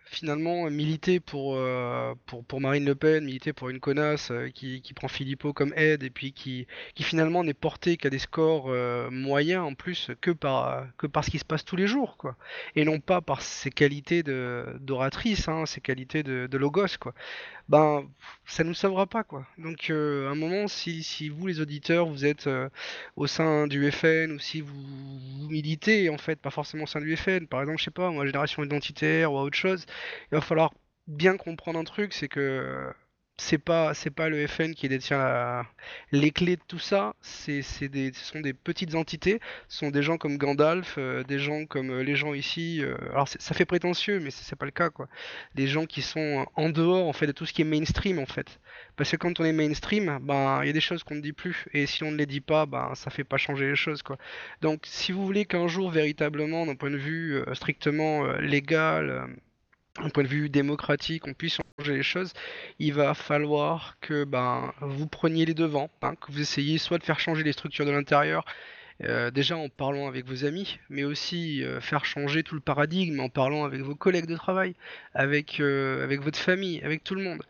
finalement militer pour, euh, pour, pour Marine Le Pen, militer pour une connasse euh, qui, qui prend Philippot comme aide et puis qui, qui finalement n'est porté qu'à des scores euh, moyens en plus que par, que par ce qui se passe tous les jours, quoi. Et non pas par ses qualités de, d'oratrice, hein, ses qualités de, de logos, quoi. Ben, ça nous sauvera pas, quoi. Donc, euh, à un moment, si, si vous, les auditeurs, vous êtes euh, au sein du F N ou si vous, vous militez, en fait, pas forcément au sein du F N, par exemple, je sais pas, moi, génération identitaire ou autre chose, il va falloir bien comprendre un truc, c'est que c'est pas, c'est pas le F N qui détient la- les clés de tout ça, c'est, c'est des, ce sont des petites entités, ce sont des gens comme Gandalf, euh, des gens comme euh, les gens ici, euh, alors c'est- ça fait prétentieux, mais c'est c'est pas le cas, quoi. Des gens qui sont en dehors, en fait, de tout ce qui est mainstream, en fait. Parce que quand on est mainstream, ben, il y a des choses qu'on ne dit plus, et si on ne les dit pas, ben, ça fait pas changer les choses, quoi. Donc, si vous voulez qu'un jour, véritablement, d'un point de vue euh, strictement euh, légal, euh, d'un point de vue démocratique, on puisse changer les choses, il va falloir que ben, vous preniez les devants, hein, que vous essayiez soit de faire changer les structures de l'intérieur, euh, déjà en parlant avec vos amis, mais aussi euh, faire changer tout le paradigme en parlant avec vos collègues de travail, avec, euh, avec votre famille, avec tout le monde.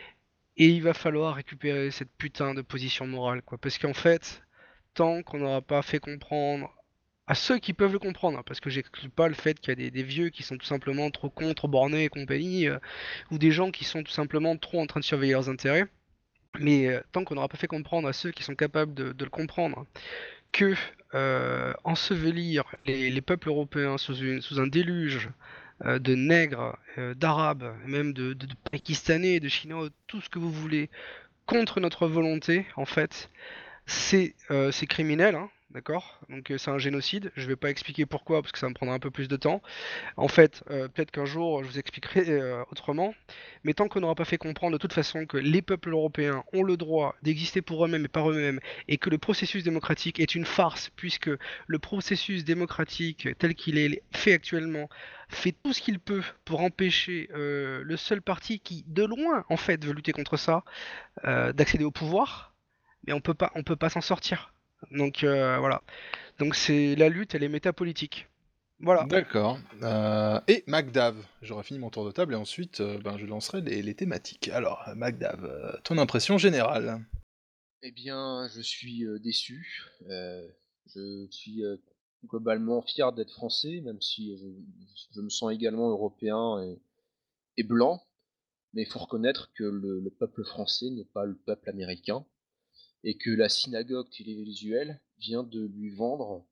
Et il va falloir récupérer cette putain de position morale, quoi. Parce qu'en fait, tant qu'on n'aura pas fait comprendre à ceux qui peuvent le comprendre, hein, parce que j'exclus pas le fait qu'il y a des, des vieux qui sont tout simplement trop contre, bornés et compagnie, euh, ou des gens qui sont tout simplement trop en train de surveiller leurs intérêts. Mais euh, tant qu'on n'aura pas fait comprendre à ceux qui sont capables de, de le comprendre que euh, ensevelir les, les peuples européens sous, une- sous un déluge euh, de nègres, euh, d'arabes, même de, de- de pakistanais, de chinois, tout ce que vous voulez, contre notre volonté, en fait, c'est euh, c'est criminel, hein, d'accord? Donc euh, c'est un génocide. Je vais pas expliquer pourquoi parce que ça me prendra un peu plus de temps. En fait, euh, peut-être qu'un jour je vous expliquerai euh, autrement. Mais tant qu'on n'aura pas fait comprendre de toute façon que les peuples européens ont le droit d'exister pour eux-mêmes et par eux-mêmes, et que le processus démocratique est une farce, puisque le processus démocratique tel qu'il est fait actuellement fait tout ce qu'il peut pour empêcher euh, le seul parti qui, de loin, en fait, veut lutter contre ça, euh, d'accéder au pouvoir, mais on peut pas, on peut pas s'en sortir. Donc euh, voilà. Donc c'est la lutte, elle est métapolitique. Voilà. D'accord. Euh, et MacDav, j'aurai fini mon tour de table et ensuite euh, ben, je lancerai les, les thématiques. Alors, euh, MacDav, euh, ton impression générale? Eh bien, je suis euh, déçu. Euh, je suis euh, globalement fier d'être français, même si je, je me sens également européen et, et blanc. Mais il faut reconnaître que le, le peuple français n'est pas le peuple américain et que la synagogue télévisuelle vient de lui vendre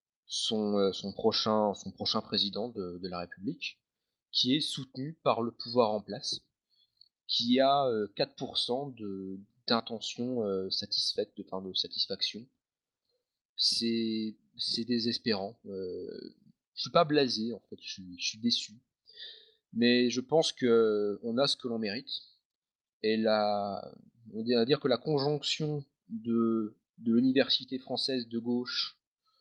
son, euh, son, prochain, son prochain président de, de la République, qui est soutenu par le pouvoir en place, qui a euh, quatre pour cent de, d'intention euh, satisfaite, de, enfin, de satisfaction. C'est, c'est désespérant. Euh, je suis pas blasé, en fait, je suis, je suis déçu. Mais je pense que on a ce que l'on mérite. Et la, on va dire que la conjonction de, de l'université française de gauche,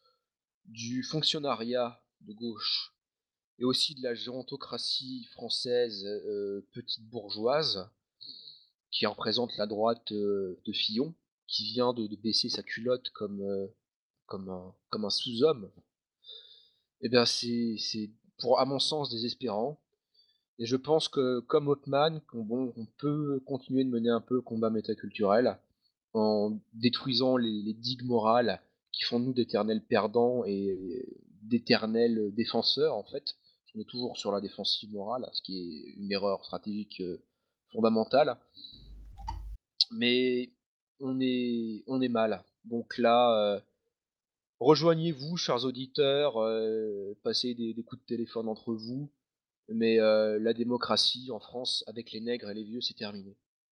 du fonctionnariat de gauche, et aussi de la gérontocratie française euh, petite bourgeoise, qui représente la droite euh, de Fillon, qui vient de, de baisser sa culotte comme, euh, comme un, comme un sous-homme, et bien c'est, c'est, pour, à mon sens, désespérant. Et je pense que, comme Hotman, qu'on bon, on peut continuer de mener un peu le combat métaculturel en détruisant les, les digues morales qui font de nous d'éternels perdants et d'éternels défenseurs, en fait. On est toujours sur la défensive morale, ce qui est une erreur stratégique euh, fondamentale. Mais on est, on est mal. Donc là, euh, rejoignez-vous, chers auditeurs, euh, passez des, des coups de téléphone entre vous. Mais euh, la démocratie en France, avec les nègres et les vieux, c'est terminé.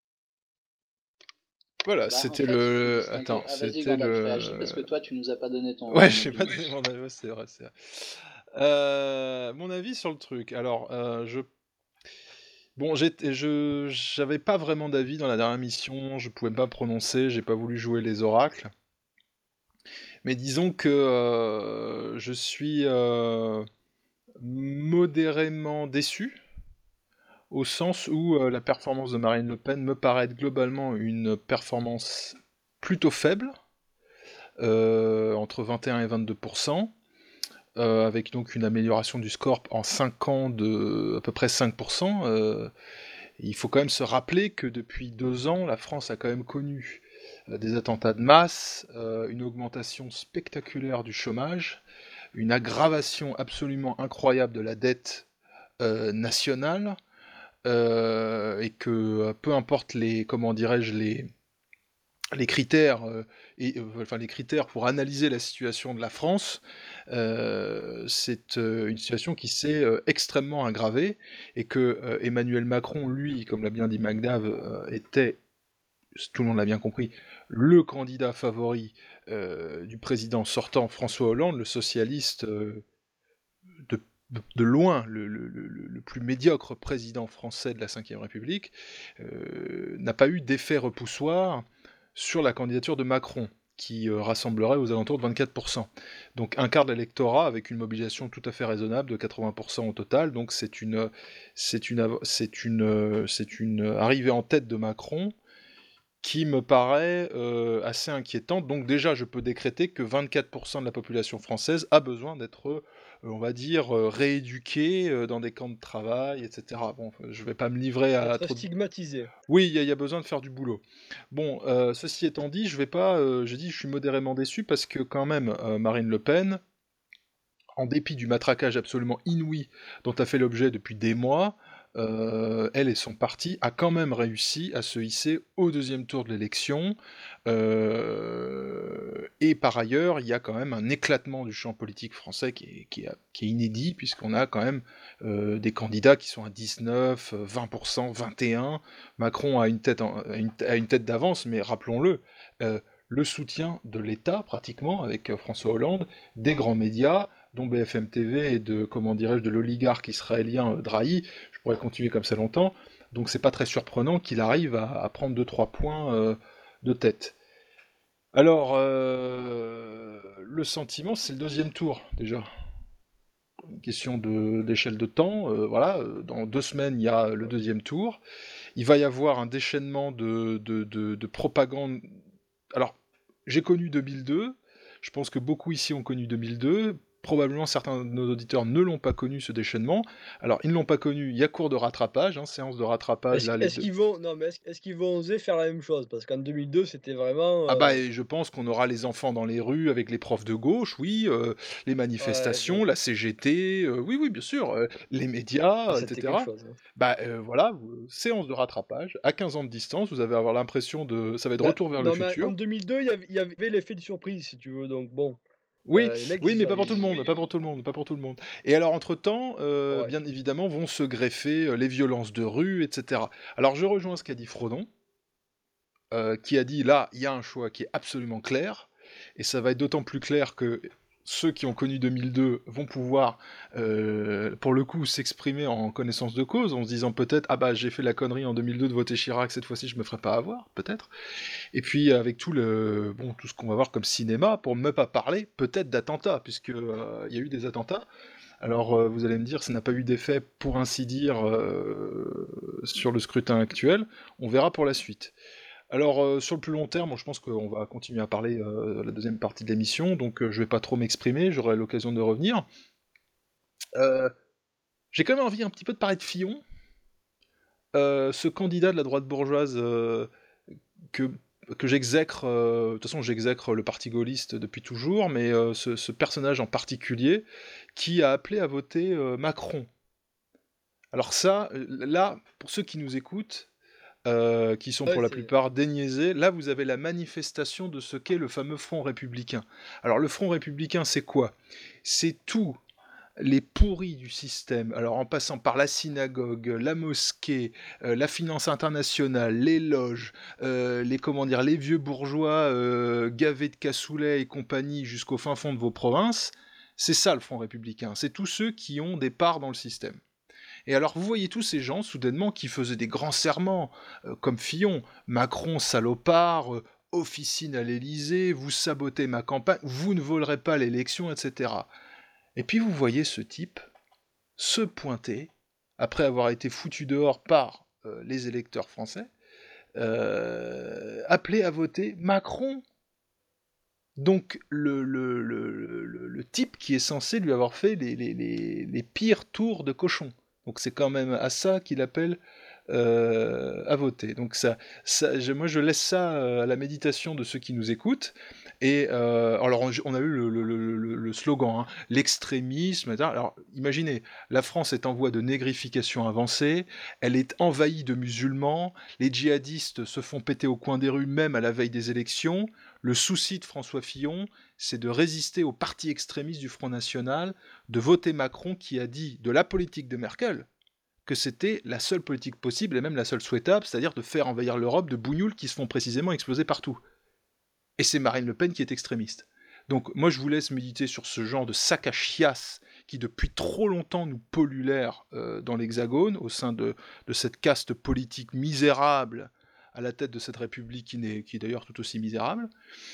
Voilà, Bah, en c'était fait, il faut le. distinguer. Attends, Ah, vas-y, c'était Gandalf, réagis le. parce que toi, tu nous as pas donné ton, Ouais, ton j'ai pas opinion. donné mon avis, ouais, c'est vrai, c'est vrai. Euh, mon avis sur le truc. Alors, euh, je. Bon, j'étais, je, j'avais pas vraiment d'avis dans la dernière mission, je pouvais pas me prononcer, j'ai pas voulu jouer les oracles. Mais disons que euh, je suis euh, modérément déçu, au sens où euh, la performance de Marine Le Pen me paraît être globalement une performance plutôt faible, euh, entre vingt et un et vingt-deux pour cent. euh, avec donc une amélioration du score en cinq ans de à peu près cinq pour cent. Euh, il faut quand même se rappeler que depuis deux ans, la France a quand même connu euh, des attentats de masse, euh, une augmentation spectaculaire du chômage, une aggravation absolument incroyable de la dette euh, nationale, euh, et que euh, peu importe les, comment dirais-je, les, les critères, euh, et, euh, enfin les critères pour analyser la situation de la France, euh, c'est euh, une situation qui s'est euh, extrêmement aggravée, et que euh, Emmanuel Macron, lui, comme l'a bien dit Magdav, euh, était, tout le monde l'a bien compris, le candidat favori euh, du président sortant François Hollande, le socialiste euh, de, de loin le, le- le- le plus médiocre président français de la cinquième République, euh, n'a pas eu d'effet repoussoir sur la candidature de Macron, qui euh, rassemblerait aux alentours de vingt-quatre pour cent. Donc un quart de l'électorat avec une mobilisation tout à fait raisonnable de quatre-vingts pour cent au total. Donc c'est une, c'est une, av- c'est une, euh, c'est une arrivée en tête de Macron qui me paraît euh, assez inquiétante. Donc déjà, je peux décréter que vingt-quatre pour cent de la population française a besoin d'être, euh, on va dire, euh, rééduquée euh, dans des camps de travail, et cetera. Bon, je vais pas me livrer à D'être trop de... stigmatisé. Oui, il y, a il y a besoin de faire du boulot. Bon, euh, ceci étant dit, je vais pas... euh, je dis, je suis modérément déçu parce que quand même, euh, Marine Le Pen, en dépit du matraquage absolument inouï dont a fait l'objet depuis des mois, euh, elle et son parti a quand même réussi à se hisser au deuxième tour de l'élection. Euh, et par ailleurs, il y a quand même un éclatement du champ politique français qui est, qui est- qui est inédit, puisqu'on a quand même euh, des candidats qui sont à dix-neuf, vingt pour cent, vingt et un. Macron a une tête, en- a une, a une tête d'avance, mais rappelons-le, euh, le soutien de l'État, pratiquement, avec euh, François Hollande, des grands médias, dont B F M T V et de, comment dirais-je, de l'oligarque israélien euh, Drahi. Je pourrais continuer comme ça longtemps. Donc c'est pas très surprenant qu'il arrive à, à prendre deux trois points euh, de tête. Alors, euh, le sentiment, c'est le deuxième tour, déjà. Une question de- d'échelle de temps. Euh, voilà, euh, dans deux semaines, il y a le deuxième tour. Il va y avoir un déchaînement de, de, de- de propagande. Alors, j'ai connu deux mille deux. Je pense que beaucoup ici ont connu deux mille deux. Probablement certains de nos auditeurs ne l'ont pas connu, ce déchaînement. Alors, ils ne l'ont pas connu, il y a cours de rattrapage, hein, séance de rattrapage, Est-ce là, les est-ce deux. qu'ils vont non, mais est-ce est-ce qu'ils vont oser faire la même chose? Parce qu'en deux mille deux, c'était vraiment, Ah bah, heu et je pense qu'on aura les enfants dans les rues avec les profs de gauche, oui, euh, les ouais, manifestations, bon. la C G T, euh, oui, oui, bien sûr, euh, les médias, Ah, euh, c'était quelque et cetera. chose, hein. Bah euh, voilà, vous- séance de rattrapage, à quinze ans de distance, vous allez avoir l'impression de... Ça va être Bah, retour vers le non, mais en futur. deux mille deux, il y avait il y avait l'effet de surprise, si tu veux, donc bon, Oui, heu, les mecs, oui, ils mais ont pas pour tout le ils monde, pas pour tout le monde, pas pour tout le monde. Et alors, entre-temps, euh, ouais. bien évidemment, vont se greffer euh, les violences de rue, et cetera. Alors, je rejoins ce qu'a dit Frodon, euh, qui a dit, là, il y a un choix qui est absolument clair, et ça va être d'autant plus clair que ceux qui ont connu deux mille deux vont pouvoir, euh, pour le coup, s'exprimer en connaissance de cause, en se disant peut-être, ah bah j'ai fait la connerie en deux mille deux de voter Chirac, cette fois-ci je me ferai pas avoir, peut-être. Et puis avec tout le, bon, tout ce qu'on va voir comme cinéma, pour ne pas parler peut-être d'attentats, puisque euh, il y a eu des attentats. Alors euh, vous allez me dire, ça n'a pas eu d'effet, pour ainsi dire, euh, sur le scrutin actuel. On verra pour la suite. Alors, euh, sur le plus long terme, je pense qu'on va continuer à parler euh, la deuxième partie de l'émission, donc euh, je vais pas trop m'exprimer, j'aurai l'occasion de revenir. Euh, j'ai quand même envie un petit peu de parler de Fillon, euh, ce candidat de la droite bourgeoise euh, que, que j'exècre, euh, de toute façon j'exècre le parti gaulliste depuis toujours, mais euh, ce, ce personnage en particulier qui a appelé à voter euh, Macron. Alors ça, euh, là, pour ceux qui nous écoutent, Euh, qui sont Ouais, pour la c'est plupart déniaisés, là vous avez la manifestation de ce qu'est le fameux Front républicain. Alors le Front républicain c'est quoi? C'est tous les pourris du système, alors en passant par la synagogue, la mosquée, euh, la finance internationale, les loges, euh, les comment dire, les vieux bourgeois euh, gavés de cassoulet et compagnie jusqu'au fin fond de vos provinces, c'est ça le Front républicain, c'est tous ceux qui ont des parts dans le système. Et alors vous voyez tous ces gens, soudainement, qui faisaient des grands serments, euh, comme Fillon, Macron salopard, euh, officine à l'Élysée, vous sabotez ma campagne, vous ne volerez pas l'élection, et cetera. Et puis vous voyez ce type se pointer, après avoir été foutu dehors par euh, les électeurs français, euh, appeler à voter Macron. Donc le, le, le, le, le type qui est censé lui avoir fait les, les, les, les pires tours de cochon. Donc c'est quand même à ça qu'il appelle euh, à voter. Donc ça, ça je, moi je laisse ça à la méditation de ceux qui nous écoutent. Et euh, alors on, on a eu le, le, le, le slogan, hein, l'extrémisme. Alors imaginez, la France est en voie de négrification avancée, elle est envahie de musulmans, les djihadistes se font péter au coin des rues même à la veille des élections. Le souci de François Fillon, c'est de résister au parti extrémiste du Front National, de voter Macron qui a dit de la politique de Merkel que c'était la seule politique possible et même la seule souhaitable, c'est-à-dire de faire envahir l'Europe de bougnoules qui se font précisément exploser partout. Et c'est Marine Le Pen qui est extrémiste. Donc moi je vous laisse méditer sur ce genre de sac à chiasse qui depuis trop longtemps nous pollue l'air euh, dans l'Hexagone, au sein de, de cette caste politique misérable à la tête de cette République qui, n'est, qui est d'ailleurs tout aussi misérable.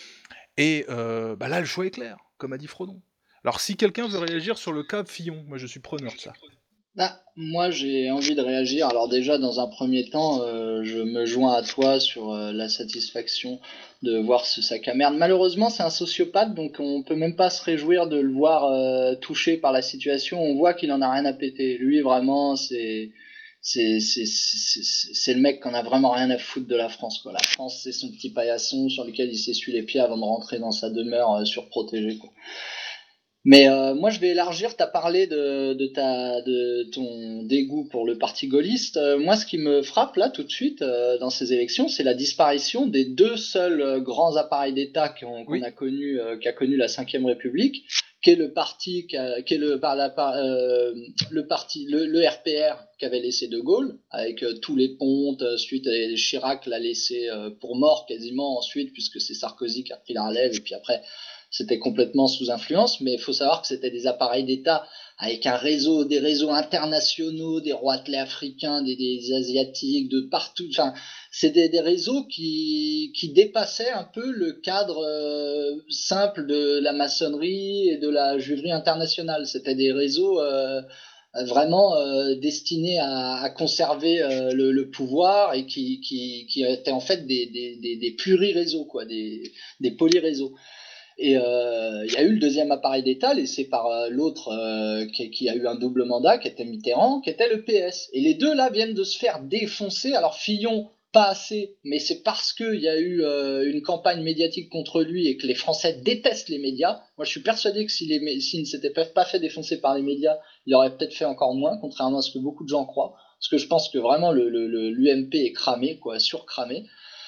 Et euh, bah là, le choix est clair, comme a dit Frodon. Alors, si quelqu'un veut réagir sur le cas Fillon, moi je suis preneur de ça. Ah, moi, j'ai envie de réagir. Alors déjà, dans un premier temps, euh, je me joins à toi sur euh, la satisfaction de voir ce sac à merde. Malheureusement, c'est un sociopathe, donc on peut même pas se réjouir de le voir euh, touché par la situation. On voit qu'il en a rien à péter. Lui, vraiment, c'est... C'est, c'est, c'est, c'est le mec qu'on a vraiment rien à foutre de la France, quoi. La France, c'est son petit paillasson sur lequel il s'essuie les pieds avant de rentrer dans sa demeure euh, surprotégée, quoi. Mais euh, moi, je vais élargir. T'as parlé de, de, ta, de ton dégoût pour le parti gaulliste. Euh, moi, ce qui me frappe là tout de suite euh, dans ces élections, c'est la disparition des deux seuls euh, grands appareils d'État qu'on, qu'on Oui. a connu, euh, qu'a connu la Cinquième République, qui est le parti, qui, a, qui est le, par la, par, euh, le parti, le, le R P R qu'avait laissé De Gaulle, avec euh, tous les pontes. Ensuite, et Chirac l'a laissé euh, pour mort quasiment ensuite, puisque c'est Sarkozy qui a pris la relève, et puis après. C'était complètement sous influence, mais il faut savoir que c'était des appareils d'État avec un réseau, des réseaux internationaux, des roitelets africains, des, des asiatiques, de partout. Enfin, c'est des, des réseaux qui, qui dépassaient un peu le cadre euh, simple de la maçonnerie et de la jugerie internationale. C'était des réseaux euh, vraiment euh, destinés à, à conserver euh, le, le pouvoir et qui, qui, qui étaient en fait des, des, des, des pluri-réseaux, quoi, des, des poly-réseaux. Et il euh, y a eu le deuxième appareil d'État laissé par euh, l'autre euh, qui, qui a eu un double mandat, qui était Mitterrand, qui était le P S. Et les deux là viennent de se faire défoncer. Alors Fillon, pas assez, mais c'est parce qu'il y a eu euh, une campagne médiatique contre lui et que les Français détestent les médias. Moi je suis persuadé que s'il si si ne s'était pas fait défoncer par les médias, il aurait peut-être fait encore moins, contrairement à ce que beaucoup de gens croient. Parce que je pense que vraiment le, le, le, l'U M P est cramé, quoi, surcramé.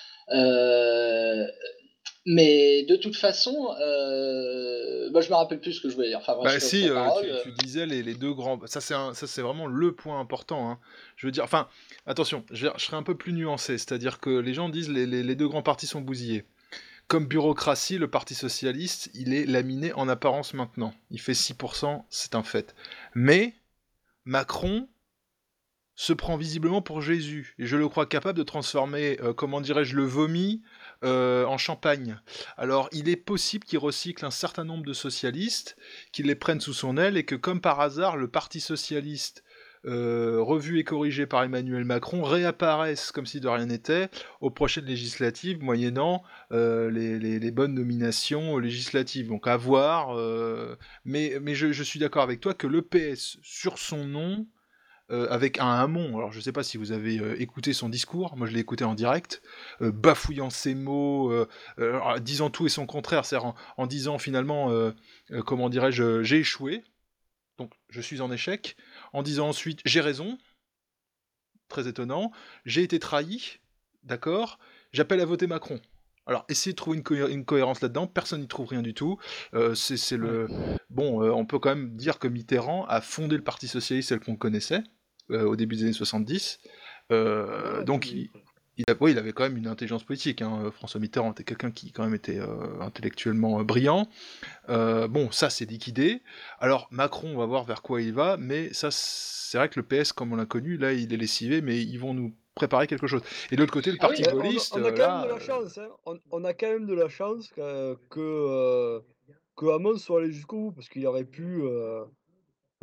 Euh... Mais de toute façon, euh, bah, je me rappelle plus ce que je voulais dire. Enfin, bah si, euh, tu, tu disais les, les deux grands... Ça c'est, un, ça, c'est vraiment le point important. Hein. Je veux dire, enfin, attention, je, je serai un peu plus nuancé. C'est-à-dire que les gens disent les, les, les deux grands partis sont bousillés. Comme bureaucratie, le Parti Socialiste, il est laminé en apparence maintenant. Il fait six pour cent, c'est un fait. Mais Macron se prend visiblement pour Jésus, et je le crois capable de transformer, euh, comment dirais-je, le vomi euh, en champagne. Alors, il est possible qu'il recycle un certain nombre de socialistes, qu'il les prenne sous son aile, et que, comme par hasard, le Parti Socialiste, euh, revu et corrigé par Emmanuel Macron, réapparaisse comme si de rien n'était aux prochaines législatives, moyennant euh, les, les, les bonnes nominations législatives. Donc, à voir. Euh, mais mais je, je suis d'accord avec toi que l'E P S, sur son nom, Euh, avec un Hamon, alors je sais pas si vous avez euh, écouté son discours, moi je l'ai écouté en direct, euh, bafouillant ses mots, euh, euh, disant tout et son contraire, c'est-à-dire en, en disant finalement, euh, euh, comment dirais-je, j'ai échoué, donc je suis en échec, en disant ensuite j'ai raison, très étonnant, j'ai été trahi, d'accord, j'appelle à voter Macron. Alors, essayez de trouver une, co- une cohérence là-dedans, personne n'y trouve rien du tout. Euh, c'est, c'est le... Bon, euh, on peut quand même dire que Mitterrand a fondé le Parti Socialiste tel qu'on connaissait, euh, au début des années soixante-dix. Euh, Ouais, donc, puis- il, il, a- ouais, il avait quand même une intelligence politique. Hein. François Mitterrand était quelqu'un qui, quand même, était euh, intellectuellement euh, brillant. Euh, bon, ça, c'est liquidé. Alors, Macron, on va voir vers quoi il va, mais ça, c'est vrai que le P S, comme on l'a connu, là, il est lessivé, mais ils vont nous préparer quelque chose. Et de l'autre côté, le Ah Parti oui, Eh, on, a- gaulliste, on a euh, quand même de là... la chance, hein. On, on a quand même de la chance que, que, euh, que Hamon soit allé jusqu'au bout, parce qu'il aurait pu, euh,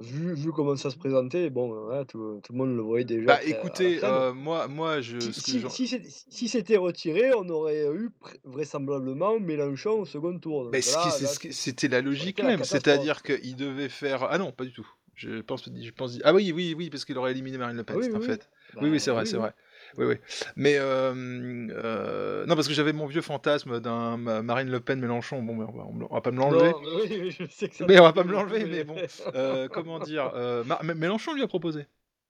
vu vu comment ça se présentait, bon, heu, voilà, tout tout le monde le voyait déjà Bah, très à la écoutez, traîne. heu, moi moi je Si ce que si j'en si c'est si c'était retiré, on aurait eu pré vraisemblablement Mélenchon au second tour, Beh, donc ce qui là c'est là, ce qui c'est c'était la ça aurait logique été la même, catastrophe. c'est-à-dire qu'il devait faire ah non, pas du tout. Je pense je pense ah oui, oui, oui, parce qu'il aurait éliminé Marine Le Ah Pen, oui, c'est oui, un oui. fait. Oui, oui, Bah, c'est vrai, oui, c'est oui. vrai. Oui, oui. Mais hem, heu, non, parce que j'avais mon vieux fantasme d'un Ma Marine Le Pen, Mélenchon, bon, ben, on va on me on va pas me l'enlever. Non, mais oui, oui, je sais que ça Mais on te va pas plaît me beaucoup, l'enlever, mais mais bon, heu, comment dire? Heu, Ma Mé Mélenchon lui a proposé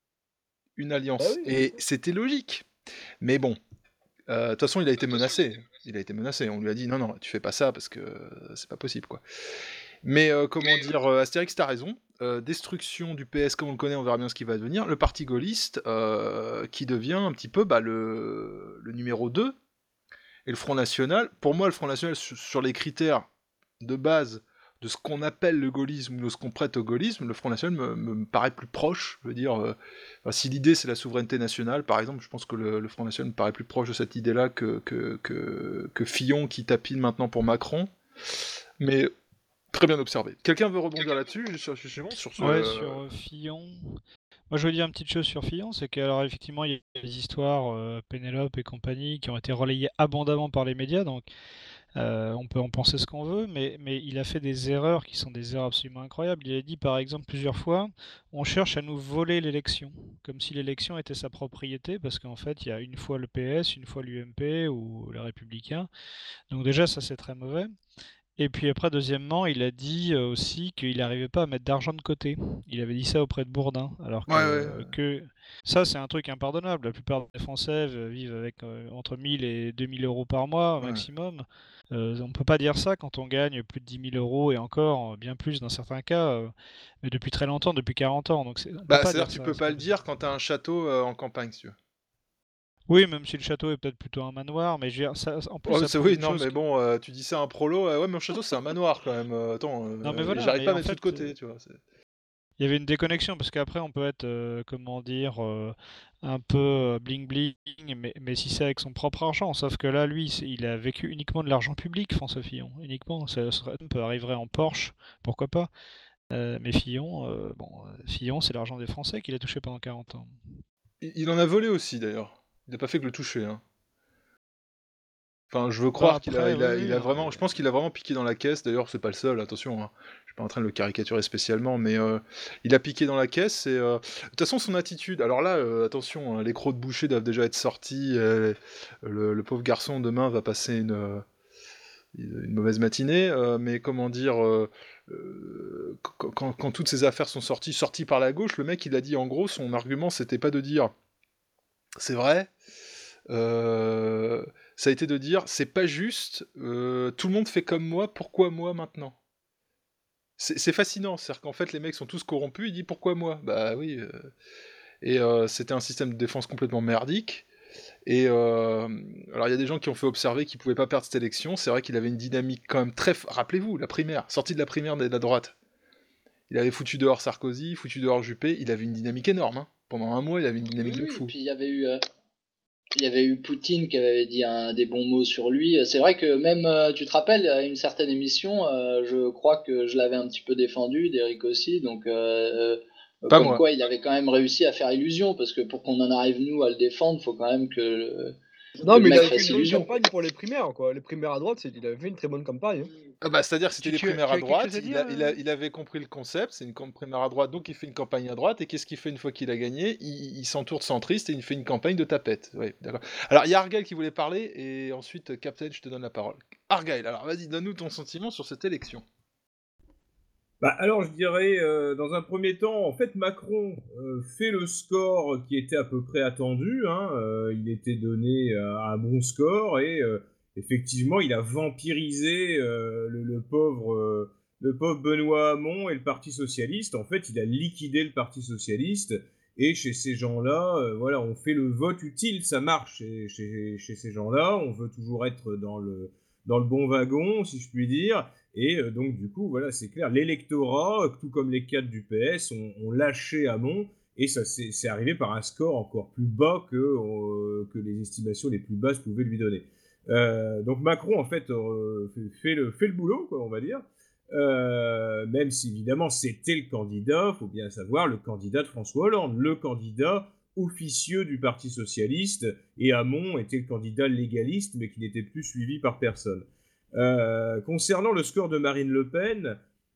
une Bah alliance oui, je et sais. c'était logique. Mais bon, heu, de toute façon, il a été menacé. Il a été menacé. On lui a dit: «Non, non, tu fais pas ça parce que c'est pas possible, quoi». Mais heu, comment dire? Heu, Astérix, tu as raison, heu, destruction du P S comme on le connaît, on verra bien ce qui va devenir. Le parti gaulliste, heu, qui devient un petit peu, bah, le le numéro deux et le Front national pour moi, le Front national su sur les critères de base de ce qu'on appelle le gaullisme ou de ce qu'on prête au gaullisme, le Front national me me me paraît plus proche. Je veux dire, heu, enfin, si l'idée c'est la souveraineté nationale, par exemple, je pense que le le Front national me paraît plus proche de cette idée-là que que que que Fillon qui tapine maintenant pour Macron. Mais très bien observé. Quelqu'un veut rebondir là-dessus, sur justement sur Ouais, ce sur, heu, Fillon. Moi, je veux dire une petite chose sur Fillon, c'est qu'alors effectivement, il y a des histoires, heu, Pénélope et compagnie, qui ont été relayées abondamment par les médias, donc heu, on peut en penser ce qu'on veut, mais mais il a fait des erreurs qui sont des erreurs absolument incroyables. Il a dit, par exemple, plusieurs fois: «On cherche à nous voler l'élection», comme si l'élection était sa propriété, parce qu'en fait, il y a une fois le P S, une fois l'U M P ou les Républicains. Donc déjà, ça, c'est très mauvais. Et puis après, deuxièmement, il a dit, heu, aussi qu'il n'arrivait pas à mettre d'argent de côté. Il avait dit ça auprès de Bourdin, alors Ouais, ouais, que ouais. que ça, c'est un truc impardonnable. La plupart des Français v vivent avec, heu, entre mille et deux mille euros par mois Ouais. maximum. Heu, on peut pas dire ça quand on gagne plus de dix mille euros et encore, bien plus dans certains cas, heu, mais depuis très longtemps, depuis quarante ans, donc c'est on peut Bah, pas c'est-à-dire dire que tu ça, peux c'est pas pas le possible. dire quand tu as un château, heu, en campagne, si tu veux. Oui, même si le château est peut-être plutôt un manoir, mais je veux dire, ça en plus, Oh, ça c'est prouve oui, une non, chose mais que bon, heu, tu dis ça à un prolo, heu: «Ouais, mon château, c'est un manoir quand même, heu, attends, non, mais heu, voilà, j'arrive mais pas à en mettre tout de fait, côté», heu tu vois? C'est il y avait une déconnexion parce qu'après on peut être, heu, comment dire? Heu, un peu, heu, bling bling, mais mais si c'est avec son propre argent. Sauf que là, lui, c'est il a vécu uniquement de l'argent public, François Fillon, uniquement. Ça serait Trump arriverait en Porsche, pourquoi pas? Heu, mais Fillon, heu, bon, heu, Fillon, c'est l'argent des Français qu'il a touché pendant quarante ans. Il il en a volé aussi d'ailleurs. Il a pas fait que le toucher, hein. Enfin, je veux Bah, croire qu'il a après, il oui, a il oui, a non, mais vraiment je pense qu'il a vraiment piqué dans la caisse. D'ailleurs, c'est pas le seul, attention, hein. Je suis pas en train de le caricaturer spécialement, mais heu, il a piqué dans la caisse et heu, de toute façon, son attitude alors là, heu, attention, hein, les crocs de boucher doivent déjà être sortis, heu, le le pauvre garçon demain va passer une, heu, une une mauvaise matinée, heu, mais comment dire? Heu heu, quand quand quand toutes ces affaires sont sorties sorties par la gauche, le mec, il a dit en gros, son argument, c'était pas de dire: «C'est vrai», heu, ça a été de dire: «C'est pas juste, heu, tout le monde fait comme moi, pourquoi moi maintenant?» C'est c'est fascinant, c'est-à-dire qu'en fait les mecs sont tous corrompus, il dit: «Pourquoi moi?» Bah oui, heu et heu, c'était un système de défense complètement merdique et hem, alors il y a des gens qui ont fait observer qu'il pouvait pas perdre cette élection. C'est vrai qu'il avait une dynamique quand même très f rappelez-vous la primaire, sortie de la primaire de la droite. Il avait foutu dehors Sarkozy, foutu dehors Juppé, il avait une dynamique énorme, hein. Pendant un mois, il avait une Oui, dynamique de oui, et fou. puis il y avait eu, heu, il y avait eu Poutine qui avait dit un des bons mots sur lui. C'est vrai que même, heu, tu te rappelles, à une certaine émission, heu, je crois que je l'avais un petit peu défendu, Derrick aussi, donc heu heu, Pas comme moi. quoi il avait quand même réussi à faire illusion, parce que pour qu'on en arrive nous à le défendre, faut quand même que le que Non, le mais il mec avait fait fasse une bonne illusion, quoi. campagne pour les primaires, quoi. Les primaires à droite, c'est il avait fait une très bonne campagne, hein. Ah bah, c'est-à-dire que c'était Tu des tu as primaires tu à as quelque chose droite, à il dire, a il a heu? il avait compris le concept, c'est une camp primaire à droite, donc il fait une campagne à droite et qu'est-ce qu'il fait une fois qu'il a gagné? Il il il s'entoure de centristes et il fait une campagne de tapettes. Oui, d'accord. Alors il y a Argyll qui voulait parler et ensuite, Captain, je te donne la parole. Argyll, alors vas-y, donne-nous ton sentiment sur cette élection. Bah, alors je dirais, heu, dans un premier temps, en fait, Macron, heu, fait le score qui était à peu près attendu, hein, heu, il était donné, heu, un bon score et heu, effectivement, il a vampirisé, heu, le le pauvre, heu, le pauvre Benoît Hamon et le Parti socialiste. En fait, il a liquidé le Parti socialiste et chez ces gens-là, heu, voilà, on fait le vote utile, ça marche chez chez chez ces gens-là. On veut toujours être dans le dans le bon wagon, si je puis dire et heu, donc du coup, voilà, c'est clair, l'électorat, tout comme les cadres du P S, ont ont lâché Hamon et ça c'est c'est arrivé par un score encore plus bas que, heu, que les estimations les plus basses pouvaient lui donner. Heu, donc Macron, en fait, heu, fait fait le fait le boulot, quoi, on va dire. euh, même si évidemment c'était le candidat, faut bien savoir, le candidat de François Hollande, le candidat officieux du Parti socialiste, et Hamon était le candidat légaliste, mais qui n'était plus suivi par personne. Euh, concernant le score de Marine Le Pen,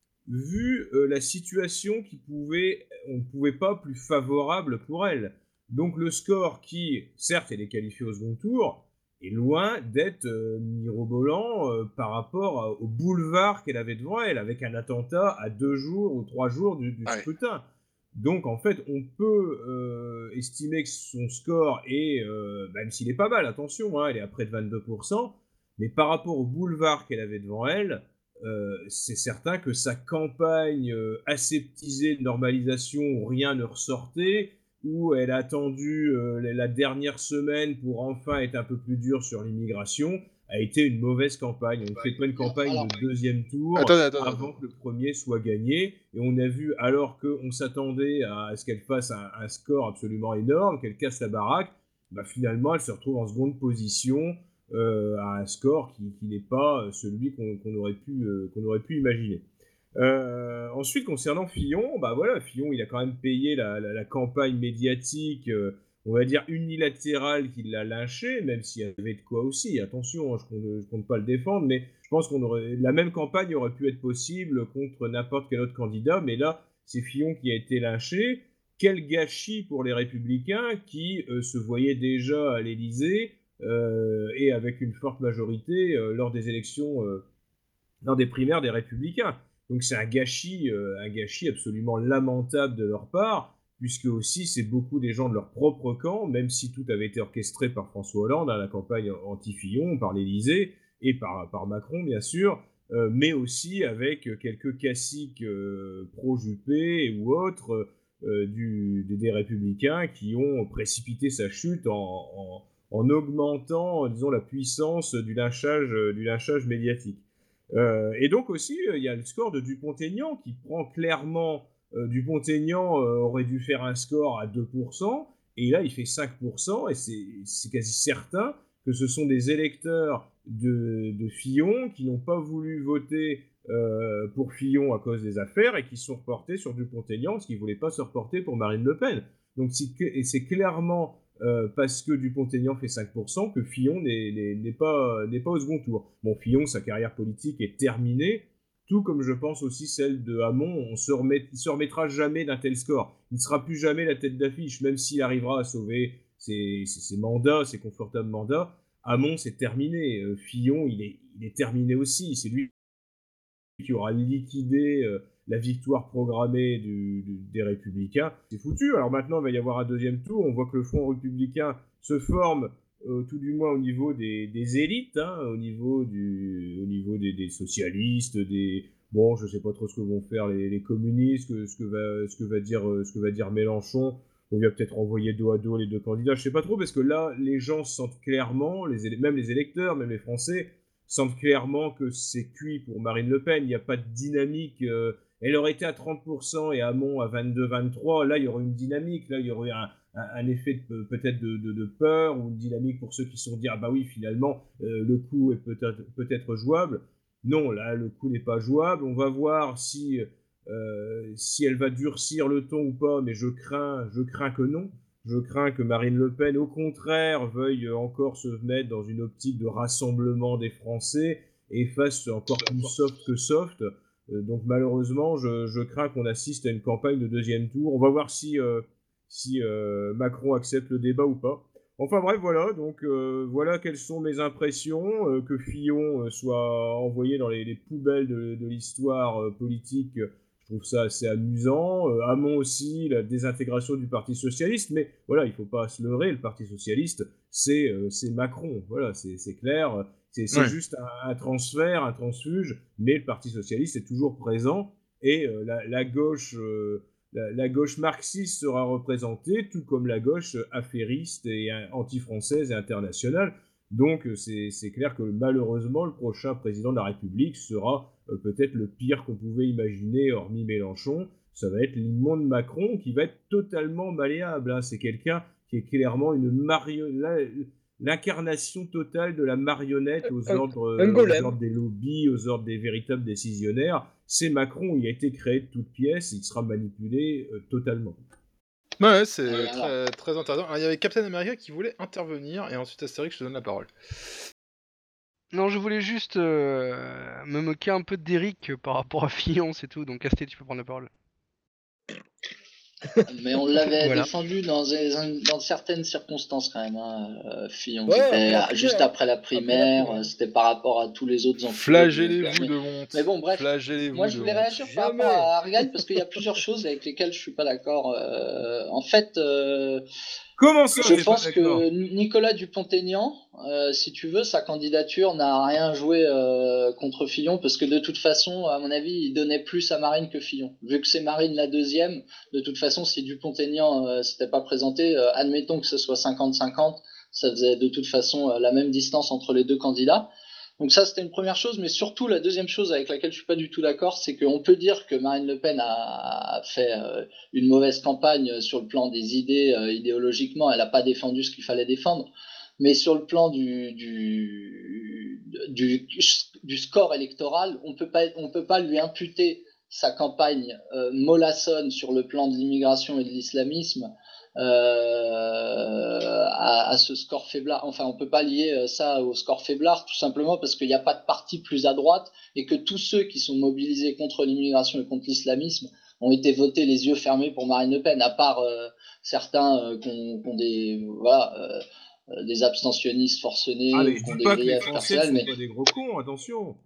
vu euh, la situation qui pouvait, on ne pouvait pas plus favorable pour elle. Donc le score qui, certes, elle est qualifiée au second tour, est loin d'être euh, mirobolant euh, par rapport à, au boulevard qu'elle avait devant elle, avec un attentat à deux jours ou trois jours du, du Ouais. scrutin. Donc en fait, on peut euh, estimer que son score est, euh, même s'il est pas mal, attention, hein, elle est à près de vingt-deux pour cent, mais par rapport au boulevard qu'elle avait devant elle, euh, c'est certain que sa campagne euh, aseptisée de normalisation où rien ne ressortait, où elle a attendu euh, la dernière semaine pour enfin être un peu plus dure sur l'immigration, a été une mauvaise campagne. On ne fait pas une campagne Alors, de deuxième tour Attendez, attendez, avant attendez. que le premier soit gagné. Et on a vu, alors qu'on s'attendait à ce qu'elle fasse un, un score absolument énorme, qu'elle casse la baraque, bah finalement elle se retrouve en seconde position euh, à un score qui, qui n'est pas celui qu'on qu'on aurait, pu, euh, qu'on aurait pu imaginer. Euh, ensuite, concernant Fillon, bah voilà, Fillon, il a quand même payé la, la, la campagne médiatique, euh, on va dire unilatérale, qui l'a lynché, même s'il y avait de quoi aussi. Attention, hein, je compte, je compte pas le défendre, mais je pense qu'on aurait la même campagne aurait pu être possible contre n'importe quel autre candidat, mais là, c'est Fillon qui a été lynché. Quel gâchis pour les Républicains qui euh, se voyaient déjà à l'Élysée euh, et avec une forte majorité euh, lors des élections, euh, lors des primaires des Républicains. Donc c'est un gâchis, euh, un gâchis absolument lamentable de leur part, puisque aussi c'est beaucoup des gens de leur propre camp, même si tout avait été orchestré par François Hollande à la campagne anti-Fillon, par l'Élysée et par, par Macron bien sûr, euh, mais aussi avec quelques caciques euh, pro-Juppé ou autres euh, du, des, des Républicains qui ont précipité sa chute en, en, en augmentant, disons, la puissance du lynchage, du lynchage médiatique. Euh, et donc aussi, il euh, y a le score de Dupont-Aignan qui prend clairement... Euh, Dupont-Aignan euh, aurait dû faire un score à deux pour cent, et là il fait cinq pour cent, et c'est quasi certain que ce sont des électeurs de, de Fillon qui n'ont pas voulu voter euh, pour Fillon à cause des affaires, et qui se sont reportés sur Dupont-Aignan parce qu'ils ne voulaient pas se reporter pour Marine Le Pen. Donc c'est clairement... Euh, parce que Dupont-Aignan fait cinq pour cent, que Fillon n'est pas, n'est pas au second tour. Bon, Fillon, sa carrière politique est terminée, tout comme je pense aussi celle de Hamon. On se remet, il ne se remettra jamais d'un tel score. Il ne sera plus jamais la tête d'affiche, même s'il arrivera à sauver ses, ses, ses mandats, ses confortables mandats. Hamon, c'est terminé. Euh, Fillon, il est, il est terminé aussi. C'est lui qui aura liquidé euh, la victoire programmée du, du, des Républicains. C'est foutu. Alors maintenant, il va y avoir un deuxième tour. On voit que le Front républicain se forme, euh, tout du moins au niveau des, des élites, hein, au niveau, du, au niveau des, des socialistes, des... Bon, je ne sais pas trop ce que vont faire les, les communistes, que, ce, que va, ce, que va dire, ce que va dire Mélenchon. On va peut-être envoyer dos à dos les deux candidats. Je ne sais pas trop, parce que là, les gens sentent clairement, les, même les électeurs, même les Français, sentent clairement que c'est cuit pour Marine Le Pen. Il n'y a pas de dynamique. Euh, elle aurait été à trente pour cent et Hamon à vingt-deux vingt-trois. Là, il y aurait une dynamique. Là, il y aurait un, un, un effet peut-être de, de, de peur, ou une dynamique pour ceux qui se sont dit « Ah bah oui, finalement, euh, le coup est peut-être peut-être jouable ». Non, là, le coup n'est pas jouable. On va voir si, euh, si elle va durcir le ton ou pas, mais je crains, je crains que non. Je crains que Marine Le Pen, au contraire, veuille encore se mettre dans une optique de rassemblement des Français et fasse encore plus soft que soft. Euh, donc malheureusement, je, je crains qu'on assiste à une campagne de deuxième tour. On va voir si, euh, si euh, Macron accepte le débat ou pas. Enfin bref, voilà. Donc euh, voilà quelles sont mes impressions. Euh, que Fillon euh, soit envoyé dans les, les poubelles de, de l'histoire euh, politique, je trouve ça assez amusant. Euh, Hamon aussi, la désintégration du Parti Socialiste, mais voilà, il ne faut pas se leurrer, le Parti Socialiste, c'est euh, Macron, voilà, c'est clair, c'est ouais. juste un, un transfert, un transfuge, mais le Parti Socialiste est toujours présent, et euh, la, la, gauche, euh, la, la gauche marxiste sera représentée, tout comme la gauche affairiste et anti-française et internationale. Donc c'est clair que malheureusement, le prochain président de la République sera euh, peut-être le pire qu'on pouvait imaginer, hormis Mélenchon. Ça va être l'immonde Macron qui va être totalement malléable. Hein. C'est quelqu'un qui est clairement une marionnette. l'incarnation totale de la marionnette aux Un- ordres, un aux golem. ordres des lobbies, aux ordres des véritables décisionnaires. C'est Macron, il a été créé de toutes pièces, il sera manipulé euh, totalement. Ouais, c'est Voilà. très, très intéressant. Alors, il y avait Captain America qui voulait intervenir, et ensuite Astérix, je te donne la parole. Non, je voulais juste euh, me moquer un peu d'Eric euh, par rapport à Fillon, c'est tout. Donc, Casté, tu peux prendre la parole. Mais on l'avait Voilà. défendu dans, des- dans certaines circonstances quand même, hein, euh, Fillon. Ouais, C'était après la euh, primaire. juste après la Après la primaire, primaire. euh, c'était par rapport à tous les autres enculés. Flagellez-vous mais, de honte. mais bon, bref. Flagellez-vous Moi, de je voulais honte. réagir par Jamais. rapport à Argyle parce qu'il y a plusieurs choses avec lesquelles je suis pas d'accord. Euh, en fait, euh, Comment ça, je t'es pas pense d'accord? que Nicolas Dupont-Aignan, euh, si tu veux, sa candidature n'a rien joué euh, contre Fillon parce que de toute façon, à mon avis, il donnait plus à Marine que Fillon. Vu que c'est Marine la deuxième, de toute façon, si Dupont-Aignan euh, s'était pas présenté, euh, admettons que ce soit cinquante cinquante, ça faisait de toute façon euh, la même distance entre les deux candidats. Donc ça, c'était une première chose, mais surtout la deuxième chose avec laquelle je suis pas du tout d'accord, c'est qu'on peut dire que Marine Le Pen a fait euh, une mauvaise campagne sur le plan des idées, euh, idéologiquement, elle n'a pas défendu ce qu'il fallait défendre, mais sur le plan du, du, du, du score électoral, on peut pas, on peut pas lui imputer sa campagne euh, mollassonne sur le plan de l'immigration et de l'islamisme euh, à, à ce score faiblard. Enfin, on peut pas lier ça au score faiblard, tout simplement parce qu'il n'y a pas de parti plus à droite et que tous ceux qui sont mobilisés contre l'immigration et contre l'islamisme ont été votés les yeux fermés pour Marine Le Pen, à part euh, certains euh, qui ont, qui ont des voilà euh, des abstentionnistes forcenés, Ah, mais ou je qui ont dis des pas que les griefs Français ne personnels. sont Mais pas des gros cons, attention.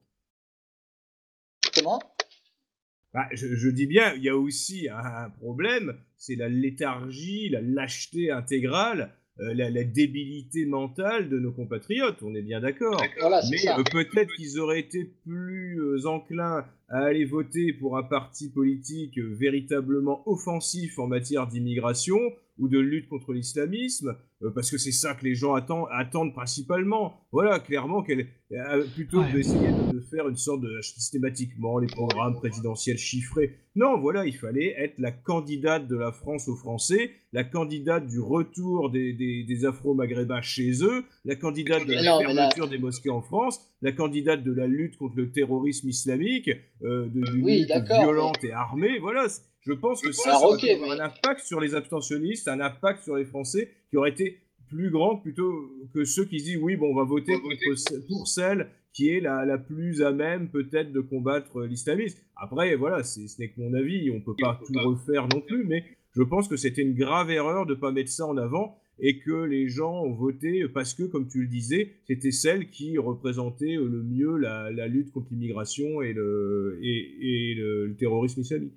comment? Bah, je, je dis bien, il y a aussi un, un problème, c'est la léthargie, la lâcheté intégrale, euh, la, la débilité mentale de nos compatriotes, on est bien d'accord. Voilà, c'est Mais ça. euh, peut-être qu'ils auraient été plus euh, enclins à aller voter pour un parti politique euh, véritablement offensif en matière d'immigration ou de lutte contre l'islamisme, euh, parce que c'est ça que les gens attendent, attendent principalement. Voilà, clairement, qu'elle, euh, plutôt que d'essayer de, de faire une sorte de systématiquement les programmes présidentiels chiffrés. Non, voilà, il fallait être la candidate de la France aux Français, la candidate du retour des, des, des Afro-Maghrébins chez eux, la candidate de la Mais non, mais là- fermeture des mosquées en France, la candidate de la lutte contre le terrorisme islamique, euh, de- d'une Oui, lutte d'accord, violente et armée. Voilà, c- je pense que ça, Alors, ça aurait ok, pu avoir mais- un impact sur les abstentionnistes, un impact sur les Français qui aurait été plus grand plutôt que ceux qui se disent oui, bon, on va voter contre ce- pour celle qui est la, la plus à même peut-être de combattre l'islamisme. Après, voilà, c'est- ce n'est que mon avis, on peut pas tout refaire non plus, mais je pense que c'était une grave erreur de pas mettre ça en avant et que les gens ont voté parce que, comme tu le disais, c'était celle qui représentait le mieux la, la lutte contre l'immigration et le, et, et le, le terrorisme islamique.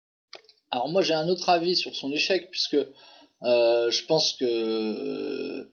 Alors moi j'ai un autre avis sur son échec puisque euh, je pense que euh,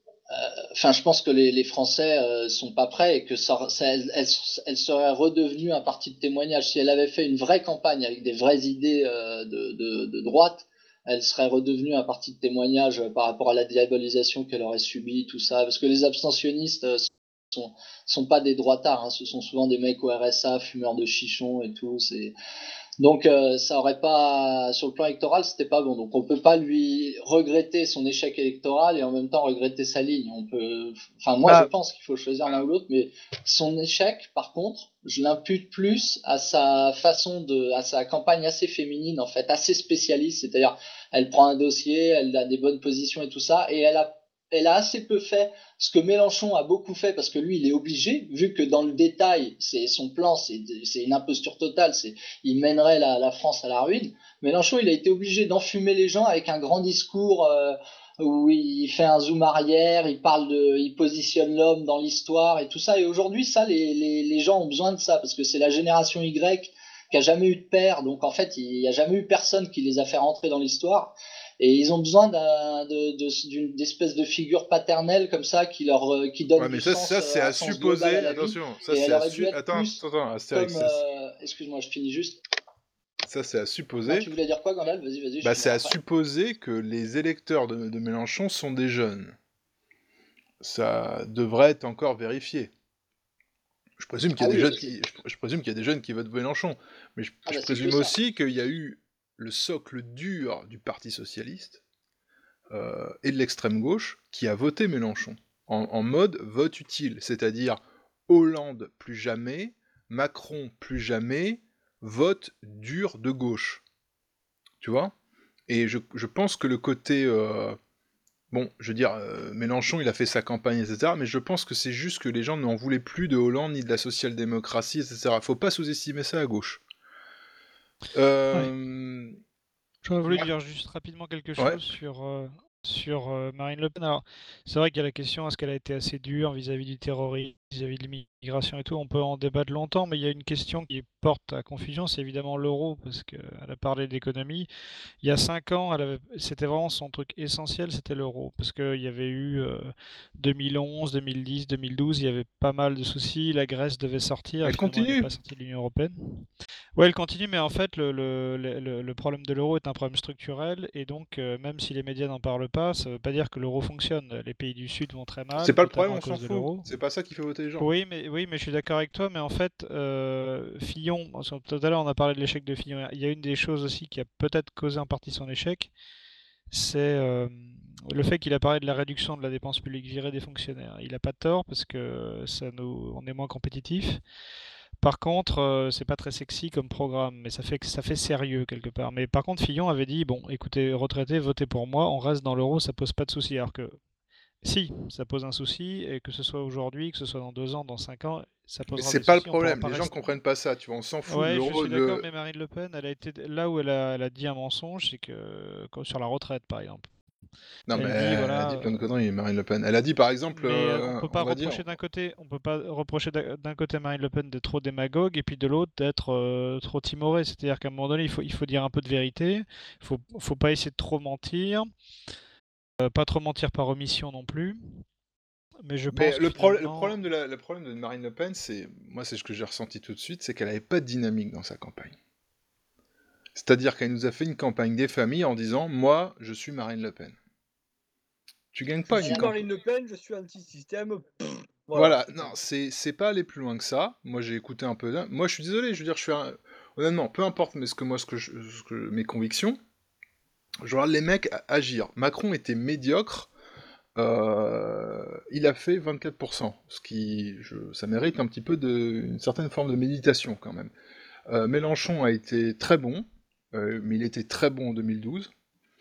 enfin je pense que les, les Français euh, sont pas prêts et que ça, ça- elle, elle, elle serait redevenue un parti de témoignage si elle avait fait une vraie campagne avec des vraies idées euh, de, de, de droite. Elle serait redevenue un parti de témoignage par rapport à la diabolisation qu'elle aurait subie, tout ça. Parce que les abstentionnistes euh, sont, sont pas des droitards, hein. Ce sont souvent des mecs au R S A, fumeurs de chichons et tout. C'est donc euh, ça aurait pas sur le plan électoral, c'était pas bon. Donc on peut pas lui regretter son échec électoral et en même temps regretter sa ligne. On peut, enfin moi Bah. je pense qu'il faut choisir l'un ou l'autre, mais son échec, par contre, je l'impute plus à sa façon de, à sa campagne assez féminine en fait, assez spécialiste. C'est-à-dire, elle prend un dossier, elle a des bonnes positions et tout ça, et elle a elle a assez peu fait ce que Mélenchon a beaucoup fait parce que lui il est obligé, vu que dans le détail c'est son plan, c'est c'est une imposture totale, c'est il mènerait la, la France à la ruine. Mélenchon il a été obligé d'enfumer les gens avec un grand discours euh, où il fait un zoom arrière, il parle de, il positionne l'homme dans l'histoire et tout ça. Et aujourd'hui ça les, les, les gens ont besoin de ça parce que c'est la génération Y qui a jamais eu de père, donc en fait il y a jamais eu personne qui les a fait rentrer dans l'histoire. Et ils ont besoin d'un, de, de, d'une espèce de figure paternelle comme ça qui leur euh, qui donne Ouais, mais du ça, sens, ça c'est euh, à un sens supposer. global à la vie. Attention, ça Et c'est elle à aurait dû su... être Attends, plus attends, attends, Astérix. comme. ça, euh, Excuse-moi, je finis juste. Ça c'est à Non, supposer. tu voulais dire quoi, Gandalf? Vas-y, vas-y. Bah, je c'est à finis après. supposer que les électeurs de, de Mélenchon sont des jeunes. Ça devrait être encore vérifié. Je présume qu'il y a Ah des oui, jeunes c'est- qui, je, je présume qu'il y a des jeunes qui votent Mélenchon, mais je, Ah je bah, c'est présume que ça. aussi qu'il y a eu le socle dur du Parti socialiste euh, et de l'extrême gauche qui a voté Mélenchon. en, en mode vote utile, c'est-à-dire Hollande plus jamais, Macron plus jamais, vote dur de gauche. Tu vois? Et je, je pense que le côté... euh, bon, je veux dire, euh, Mélenchon, il a fait sa campagne, et cetera, mais je pense que c'est juste que les gens n'en voulaient plus de Hollande, ni de la social-démocratie, et cetera. Faut pas sous-estimer ça à gauche. Euh... J'aurais voulu Ouais. dire juste rapidement quelque Ouais. chose sur, euh, sur euh, Marine Le Pen. Alors, c'est vrai qu'il y a la question, est-ce qu'elle a été assez dure vis-à-vis du terrorisme, vis-à-vis de l'immigration et tout. On peut en débattre longtemps, mais il y a une question qui porte à confusion, c'est évidemment l'euro, parce qu'elle a parlé d'économie. Il y a cinq ans, elle avait, c'était vraiment son truc essentiel, c'était l'euro, parce qu'il y avait eu euh, deux mille onze, deux mille dix, deux mille douze, il y avait pas mal de soucis. La Grèce devait sortir, Elle finalement, elle n'est continue. pas sortie de l'Union européenne. Ouais, elle continue, mais en fait, le, le, le, le- le problème de l'euro est un problème structurel, et donc, euh, même si les médias n'en parlent pas, ça veut pas dire que l'euro fonctionne. Les pays du Sud vont très mal, C'est pas le notamment problème, à on s'en cause de fout. l'euro. C'est pas ça qui fait voter les gens. Oui, mais, oui, mais je suis d'accord avec toi, mais en fait, euh, Fillon, tout à l'heure on a parlé de l'échec de Fillon, il y a une des choses aussi qui a peut-être causé en partie son échec, c'est euh, le fait qu'il a parlé de la réduction de la dépense publique virée des fonctionnaires. Il n'a pas tort parce que ça nous, on est moins compétitif. Par contre, euh, c'est pas très sexy comme programme, mais ça fait, ça fait sérieux quelque part. Mais par contre, Fillon avait dit, bon, écoutez, retraités, votez pour moi, on reste dans l'euro, ça pose pas de souci. Alors que si, ça pose un souci, et que ce soit aujourd'hui, que ce soit dans deux ans, dans cinq ans, ça Mais posera c'est des pas le soucis, on pourra problème. pas Les gens rester. comprennent pas ça. Tu vois, on s'en fout. Ouais, je L'euro, suis d'accord, le... mais Marine Le Pen, elle a été là où elle a, elle a dit un mensonge, c'est que comme sur la retraite, par exemple. Non, mais Elle dit, elle a voilà, dit plein de euh, conneries, Marine Le Pen. Elle a dit, par exemple, mais euh, on euh, peut on pas va dire, reprocher d'un côté, on peut pas reprocher d'un d'un côté Marine Le Pen d'être trop démagogue et puis de l'autre d'être euh, trop timoré. C'est-à-dire qu'à un moment donné, il faut, il faut dire un peu de vérité. Il faut, faut pas essayer de trop mentir, euh, pas trop mentir par omission non plus. Mais je mais pense que le, pro- le finalement, problème de la, le problème de Marine Le Pen, c'est, moi, c'est ce que j'ai ressenti tout de suite, c'est qu'elle avait pas de dynamique dans sa campagne. C'est-à-dire qu'elle nous a fait une campagne des familles en disant, moi, je suis Marine Le Pen. Tu gagnes Je pas suis une campagne. Marine Le Pen, je suis anti-système. pff, Voilà, Voilà, c'est non, tout. c'est c'est pas aller plus loin que ça. Moi, j'ai écouté un peu. Moi, je suis désolé, je veux dire, je suis un... honnêtement, peu importe, mais ce que moi, ce que, je- ce que mes convictions, je regarde les mecs a- agir. Macron était médiocre. euh, il a fait vingt-quatre pour cent, ce qui, je- ça mérite un petit peu de, une certaine forme de méditation quand même. Euh, Mélenchon a été très bon, euh, mais il était très bon en deux mille douze.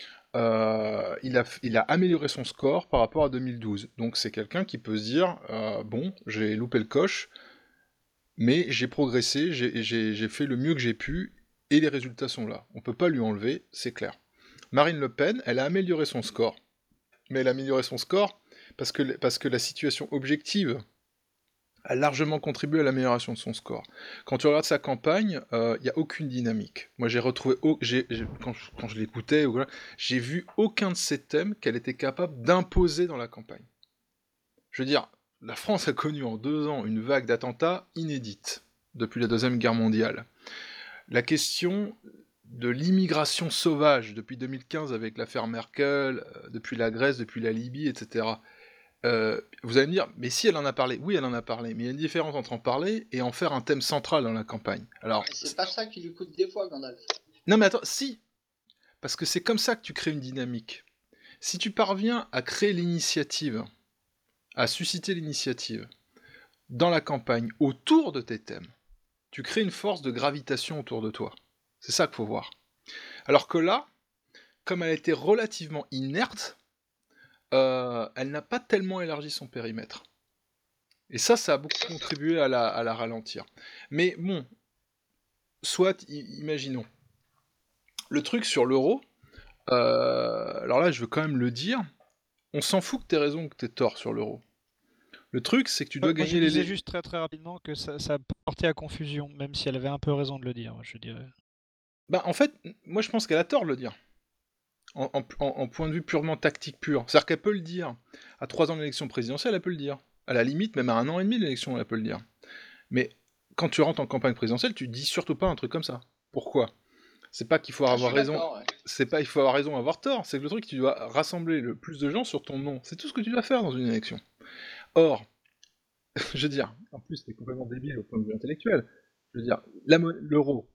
Euh, il, a, il a amélioré son score par rapport à deux mille douze. Donc c'est quelqu'un qui peut se dire, euh, bon, j'ai loupé le coche, mais j'ai progressé, j'ai- j'ai j'ai fait le mieux que j'ai pu, et les résultats sont là. On peut pas lui enlever, c'est clair. Marine Le Pen, elle a amélioré son score. Mais elle a amélioré son score parce que, parce que la situation objective a largement contribué à l'amélioration de son score. Quand tu regardes sa campagne, il n'y a aucune dynamique. Moi, j'ai retrouvé, au- j'ai- j'ai- quand je, quand je l'écoutais, ou voilà, j'ai vu aucun de ces thèmes qu'elle était capable d'imposer dans la campagne. Je veux dire, la France a connu en deux ans une vague d'attentats inédite depuis la Deuxième Guerre mondiale. La question de l'immigration sauvage depuis deux mille quinze avec l'affaire Merkel, euh, depuis la Grèce, depuis la Libye, et cetera. Euh, vous allez me dire, mais si elle en a parlé, oui elle en a parlé, mais il y a une différence entre en parler et en faire un thème central dans la campagne. Alors, Et c'est pas ça qui lui coûte des fois, Gandalf. non mais attends, si, parce que c'est comme ça que tu crées une dynamique. Si tu parviens à créer l'initiative, à susciter l'initiative dans la campagne autour de tes thèmes, tu crées une force de gravitation autour de toi. C'est ça qu'il faut voir. Alors que là, comme elle a été relativement inerte, euh, elle n'a pas tellement élargi son périmètre. Et ça, ça a beaucoup contribué à la, à la ralentir. Mais bon, soit, i- imaginons. Le truc sur l'euro, euh, alors là, je veux quand même le dire, on s'en fout que t'aies raison ou que t'aies tort sur l'euro. Le truc, c'est que tu dois moi je gagner les... disais juste très très rapidement que ça, ça a porté à confusion, même si elle avait un peu raison de le dire, je dirais. Bah, en fait, moi je pense qu'elle a tort de le dire. En, en- en- en point de vue purement tactique pur. C'est-à-dire qu'elle peut le dire. À trois ans de l'élection présidentielle, elle peut le dire. À la limite, même à un an et demi de l'élection, elle peut le dire. Mais quand tu rentres en campagne présidentielle, tu dis surtout pas un truc comme ça. Pourquoi? C'est pas qu'il faut Ah, je avoir suis raison. d'accord, ouais. C'est pas il faut avoir raison, avoir tort. C'est que le truc, tu dois rassembler le plus de gens sur ton nom. C'est tout ce que tu dois faire dans une élection. Or, je veux dire, en plus, t'es complètement débile au point de vue intellectuel. Je veux dire, la mo- l'euro.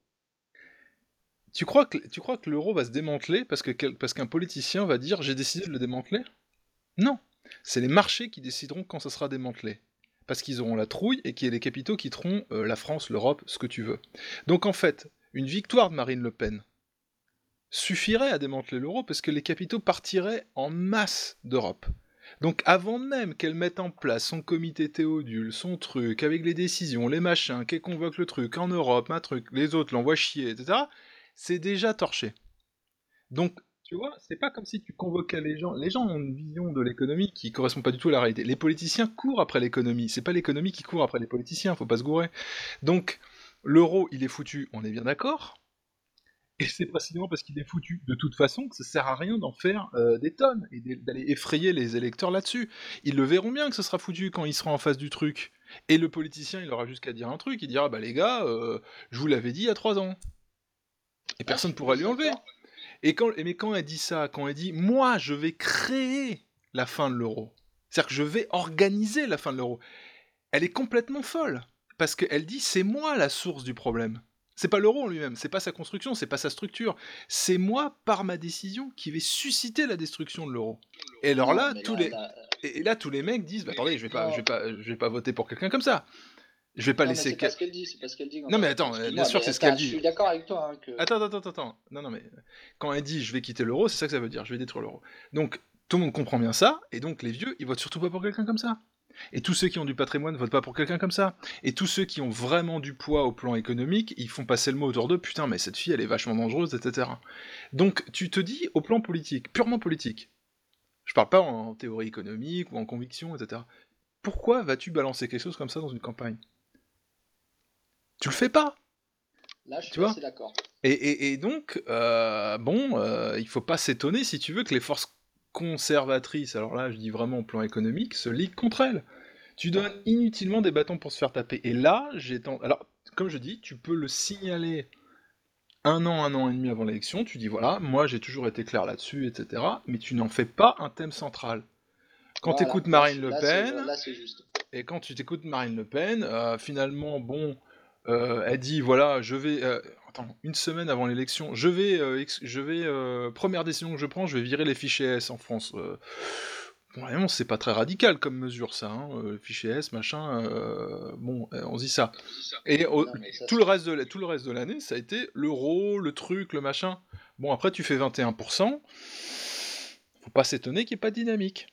Tu crois que, tu crois que l'euro va se démanteler parce que quel- parce qu'un politicien va dire j'ai décidé de le démanteler? Non. C'est les marchés qui décideront quand ça sera démantelé. Parce qu'ils auront la trouille et qu'il y a les capitaux qui quitteront euh, la France, l'Europe, ce que tu veux. Donc en fait, une victoire de Marine Le Pen suffirait à démanteler l'euro parce que les capitaux partiraient en masse d'Europe. Donc avant même qu'elle mette en place son comité Théodule, son truc, avec les décisions, les machins, qu'elle convoque le truc en Europe, un truc, les autres l'envoient chier, et cetera, c'est déjà torché. Donc, tu vois, c'est pas comme si tu convoquais les gens. Les gens ont une vision de l'économie qui correspond pas du tout à la réalité. Les politiciens courent après l'économie. C'est pas l'économie qui court après les politiciens, faut pas se gourer. Donc, l'euro, il est foutu, on est bien d'accord. Et c'est précisément parce qu'il est foutu de toute façon que ça sert à rien d'en faire euh, des tonnes et d'aller effrayer les électeurs là-dessus. Ils le verront bien que ce sera foutu quand il sera en face du truc. Et le politicien, il aura juste qu'à dire un truc, il dira, bah les gars, euh, je vous l'avais dit il y a trois ans. Et personne ne pourra lui enlever. Et quand, mais quand elle dit ça, quand elle dit, moi, je vais créer la fin de l'euro, c'est-à-dire que je vais organiser la fin de l'euro, elle est complètement folle. Parce qu'elle dit, c'est moi la source du problème. C'est pas l'euro en lui-même, c'est pas sa construction, c'est pas sa structure. C'est moi, par ma décision, qui vais susciter la destruction de l'euro. Et alors là, tous les... Et là, tous les mecs disent, bah, attendez, je vais pas, je vais pas, je vais pas voter pour quelqu'un comme ça. Je vais pas Non, mais laisser... c'est pas ce qu'elle dit, c'est pas ce qu'elle dit. Non mais attends, bien Excuse-moi, sûr mais c'est ce attends, qu'elle dit. Je suis d'accord avec toi. Hein, que... Attends, attends, attends, attends. Non, non, mais quand elle dit je vais quitter l'euro, c'est ça que ça veut dire, je vais détruire l'euro. Donc tout le monde comprend bien ça, et donc les vieux, ils votent surtout pas pour quelqu'un comme ça. Et tous ceux qui ont du patrimoine votent pas pour quelqu'un comme ça. Et tous ceux qui ont vraiment du poids au plan économique, ils font passer le mot autour d'eux, putain, mais cette fille, elle est vachement dangereuse, et cetera. Donc tu te dis, au plan politique, purement politique, je parle pas en théorie économique ou en conviction, et cetera. Pourquoi vas-tu balancer quelque chose comme ça dans une campagne ? Tu le fais pas. Là, je suis tu vois assez d'accord. Et, et, et donc, euh, bon, euh, il faut pas s'étonner, si tu veux, que les forces conservatrices, alors là, je dis vraiment au plan économique, se liguent contre elles. Tu donnes inutilement des bâtons pour se faire taper. Et là, j'ai tendance... Alors, comme je dis, tu peux le signaler un an, un an et demi avant l'élection, tu dis, voilà, moi, j'ai toujours été clair là-dessus, et cetera, mais tu n'en fais pas un thème central. Quand Voilà, tu écoutes là, Marine c'est- Le là, c'est- Pen, là, c'est juste. et quand tu t'écoutes Marine Le Pen, euh, finalement, bon, euh, elle dit, voilà, je vais... euh, attends, une semaine avant l'élection, je vais... euh, ex- je vais euh, première décision que je prends, je vais virer les fichiers S en France. Euh, bon, vraiment, c'est pas très radical comme mesure, ça, hein, euh, fichier S, machin... euh, bon, euh, on se dit ça. Et au- Non, mais ça, tout, le reste de la- tout le reste de l'année, ça a été l'euro, le truc, le machin. Bon, après, tu fais vingt et un pour cent, faut pas s'étonner qu'il n'y ait pas de dynamique.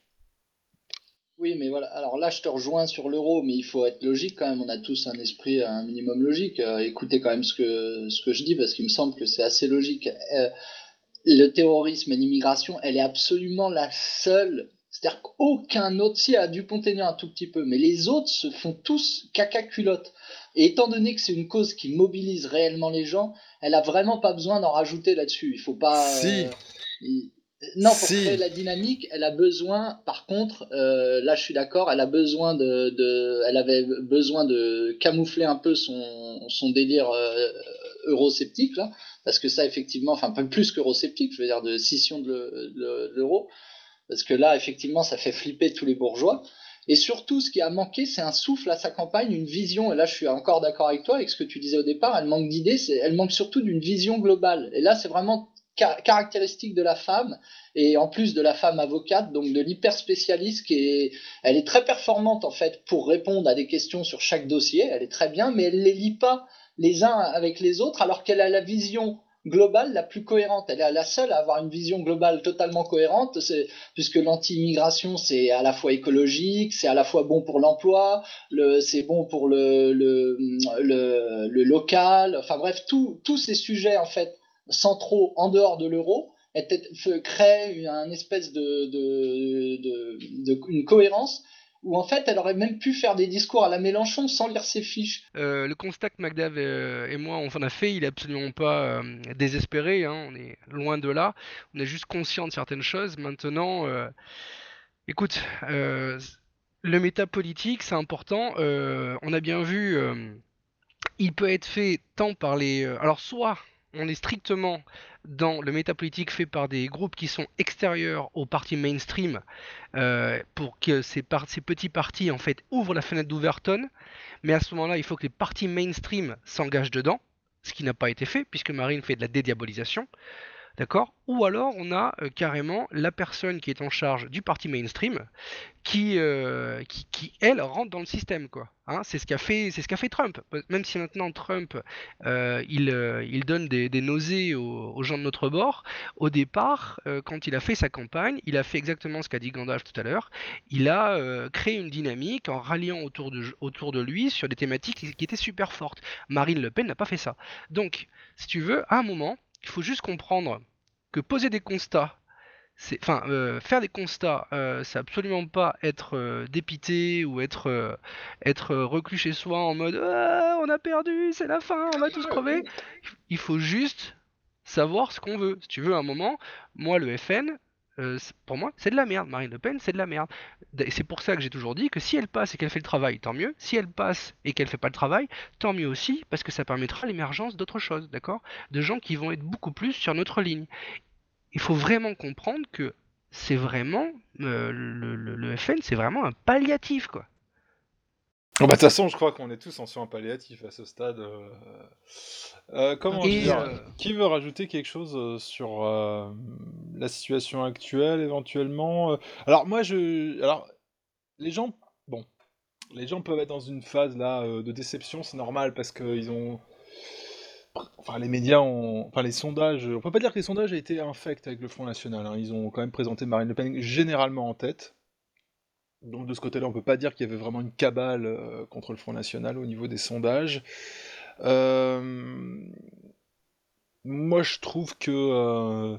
Oui, mais voilà. Alors là, je te rejoins sur l'euro, mais il faut être logique quand même. On a tous un esprit un minimum logique. Euh, écoutez quand même ce que, ce que je dis, parce qu'il me semble que c'est assez logique. Euh, le terrorisme et l'immigration, elle est absolument la seule. C'est-à-dire qu'aucun autre, si, à Dupont-Aignan un tout petit peu, mais les autres se font tous caca culotte. Et étant donné que c'est une cause qui mobilise réellement les gens, elle a vraiment pas besoin d'en rajouter là-dessus. Il faut pas. Si. euh, il- Non, pour Si. créer la dynamique, elle a besoin, par contre, euh, là je suis d'accord, elle a besoin de, de, elle avait besoin de camoufler un peu son, son délire euh, eurosceptique là, parce que ça effectivement, enfin pas plus qu'eurosceptique, je veux dire de scission de, le- de l'euro, parce que là effectivement ça fait flipper tous les bourgeois. Et surtout, ce qui a manqué, c'est un souffle à sa campagne, une vision. Et là, je suis encore d'accord avec toi, avec ce que tu disais au départ. Elle manque d'idées, c'est- elle manque surtout d'une vision globale. Et là, c'est vraiment ca- caractéristique de la femme, et en plus de la femme avocate, donc de l'hyper spécialiste qui est, elle est très performante en fait pour répondre à des questions sur chaque dossier. Elle est très bien, mais elle les lie pas les uns avec les autres, alors qu'elle a la vision globale la plus cohérente. Elle est la seule à avoir une vision globale totalement cohérente, c'est, puisque l'anti-immigration, c'est à la fois écologique, c'est à la fois bon pour l'emploi, le, c'est bon pour le, le, le, le local, enfin bref, tout- tous ces sujets en fait centraux en dehors de l'euro étaient, fe- créaient une, un espèce de, de, de, de- une cohérence où en fait elle aurait même pu faire des discours à la Mélenchon sans lire ses fiches. Euh, le constat que Magdav euh, et moi on en a fait, il est absolument pas euh, désespéré, hein, on est loin de là, on est juste conscient de certaines choses. Maintenant, euh, écoute, euh, le métapolitique c'est important, euh, on a bien vu, euh, il peut être fait tant par les... euh, alors soit on est strictement dans le métapolitique fait par des groupes qui sont extérieurs aux partis mainstream, euh, pour que ces, par- ces petits partis en fait ouvrent la fenêtre d'Overton, mais à ce moment-là il faut que les partis mainstream s'engagent dedans, ce qui n'a pas été fait puisque Marine fait de la dédiabolisation. D'accord? Ou alors on a euh, carrément la personne qui est en charge du parti mainstream qui, euh, qui, qui, elle, rentre dans le système, quoi. Hein, c'est ce qu'a fait, c'est ce qu'a fait Trump. Même si maintenant Trump, euh, il, euh, il donne des, des nausées aux, aux gens de notre bord, au départ, euh, quand il a fait sa campagne, il a fait exactement ce qu'a dit Gandalf tout à l'heure. Il a euh, créé une dynamique en ralliant autour de, autour de lui sur des thématiques qui, qui étaient super fortes. Marine Le Pen n'a pas fait ça. Donc, si tu veux, à un moment, il faut juste comprendre que poser des constats, c'est, enfin, euh, faire des constats, euh, c'est absolument pas être euh, dépité ou être, euh, être euh, reclus chez soi en mode ah, on a perdu, c'est la fin, on va tous crever. Il faut juste savoir ce qu'on veut. Si tu veux, à un moment, moi, le F N, euh, c'est- pour moi, c'est de la merde. Marine Le Pen, c'est de la merde. Et c'est pour ça que j'ai toujours dit que si elle passe et qu'elle fait le travail, tant mieux. Si elle passe et qu'elle fait pas le travail, tant mieux aussi, parce que ça permettra l'émergence d'autres choses, d'accord? De gens qui vont être beaucoup plus sur notre ligne. Il faut vraiment comprendre que c'est vraiment euh, le, le- le F N, c'est vraiment un palliatif, quoi. Oh, bah, de toute façon, je crois qu'on est tous en soins palliatifs à ce stade. euh. Euh, comment Et, dire euh, Qui veut rajouter quelque chose euh, sur euh, la situation actuelle, éventuellement euh Alors, moi, je. Alors, les gens. Bon. Les gens peuvent être dans une phase là euh, de déception, c'est normal parce qu'ils ont. Enfin, les médias ont. Enfin, les sondages. On peut pas dire que les sondages aient été infects avec le Front National, hein. Ils ont quand même présenté Marine Le Pen généralement en tête. Donc de ce côté-là, on peut pas dire qu'il y avait vraiment une cabale euh, contre le Front National au niveau des sondages. Euh, Moi, je trouve que euh,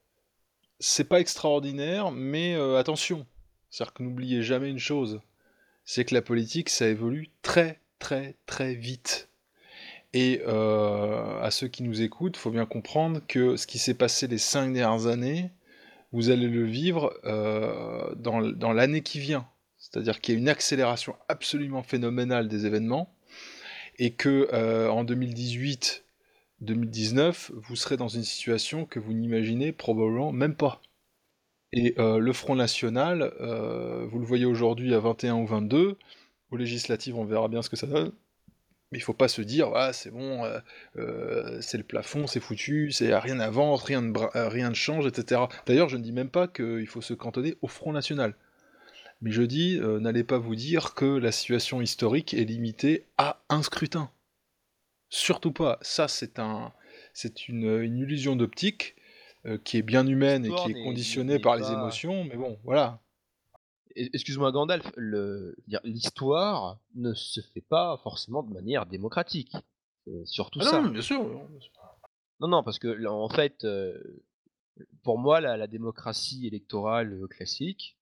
c'est pas extraordinaire, mais euh, attention. C'est-à-dire que n'oubliez jamais une chose, c'est que la politique, ça évolue très très très vite. Et euh, à ceux qui nous écoutent, il faut bien comprendre que ce qui s'est passé les cinq dernières années, vous allez le vivre euh, dans, dans l'année qui vient. C'est-à-dire qu'il y a une accélération absolument phénoménale des événements, et que euh, en deux mille dix-huit deux mille dix-neuf, vous serez dans une situation que vous n'imaginez probablement même pas. Et euh, le Front National, euh, vous le voyez aujourd'hui à vingt et un ou vingt-deux, aux législatives on verra bien ce que ça donne, mais il faut pas se dire, ah, c'est bon, euh, euh, c'est le plafond, c'est foutu, c'est rien n'avance, rien ne, bra- euh, rien ne change, et cetera. D'ailleurs, je ne dis même pas qu'il faut se cantonner au Front National. Mais je dis, euh, n'allez pas vous dire que la situation historique est limitée à un scrutin. Surtout pas. Ça, c'est un, c'est une, une illusion d'optique euh, qui est bien humaine et qui L'histoire est n'est n'est- conditionnée n'est par les pas. émotions, mais bon, voilà. E- Excuse-moi Gandalf, le- dire, l'histoire ne se fait pas forcément de manière démocratique. C'est surtout Ah non, ça. non, bien sûr. bien sûr. Non, non, parce que là, en fait, euh, pour moi, la, la démocratie électorale euh, classique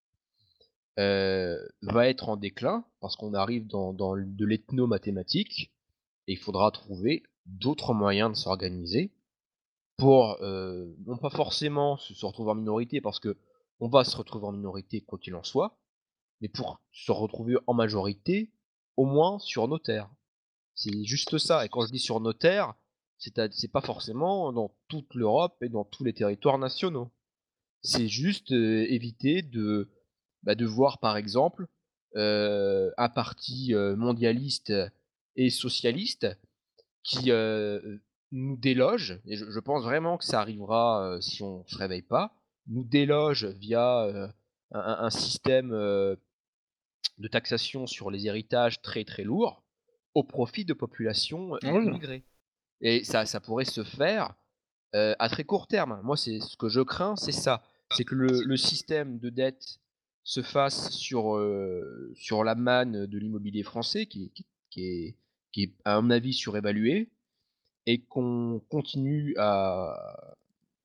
euh, va être en déclin parce qu'on arrive dans, dans l- de l'ethno-mathématique et il faudra trouver d'autres moyens de s'organiser pour euh, non pas forcément se, se retrouver en minorité parce que on va se retrouver en minorité quoi qu'il en soit, mais pour se retrouver en majorité, au moins sur nos terres. C'est juste ça. Et quand je dis sur nos terres, c'est à- c'est pas forcément dans toute l'Europe et dans tous les territoires nationaux. C'est juste euh, éviter de, bah, de voir par exemple euh, un parti euh, mondialiste et socialiste qui euh, nous déloge, et je, je pense vraiment que ça arrivera euh, si on se réveille pas, nous déloge via euh, un, un système euh, de taxation sur les héritages très très lourd au profit de populations Ah i- oui. immigrées. Et ça, ça pourrait se faire euh, à très court terme. Moi, c'est ce que je crains, c'est ça. C'est que le, le système de dette se fasse sur, euh, sur la manne de l'immobilier français, qui, qui, qui est, qui est, à mon avis, surévalué, et qu'on continue à,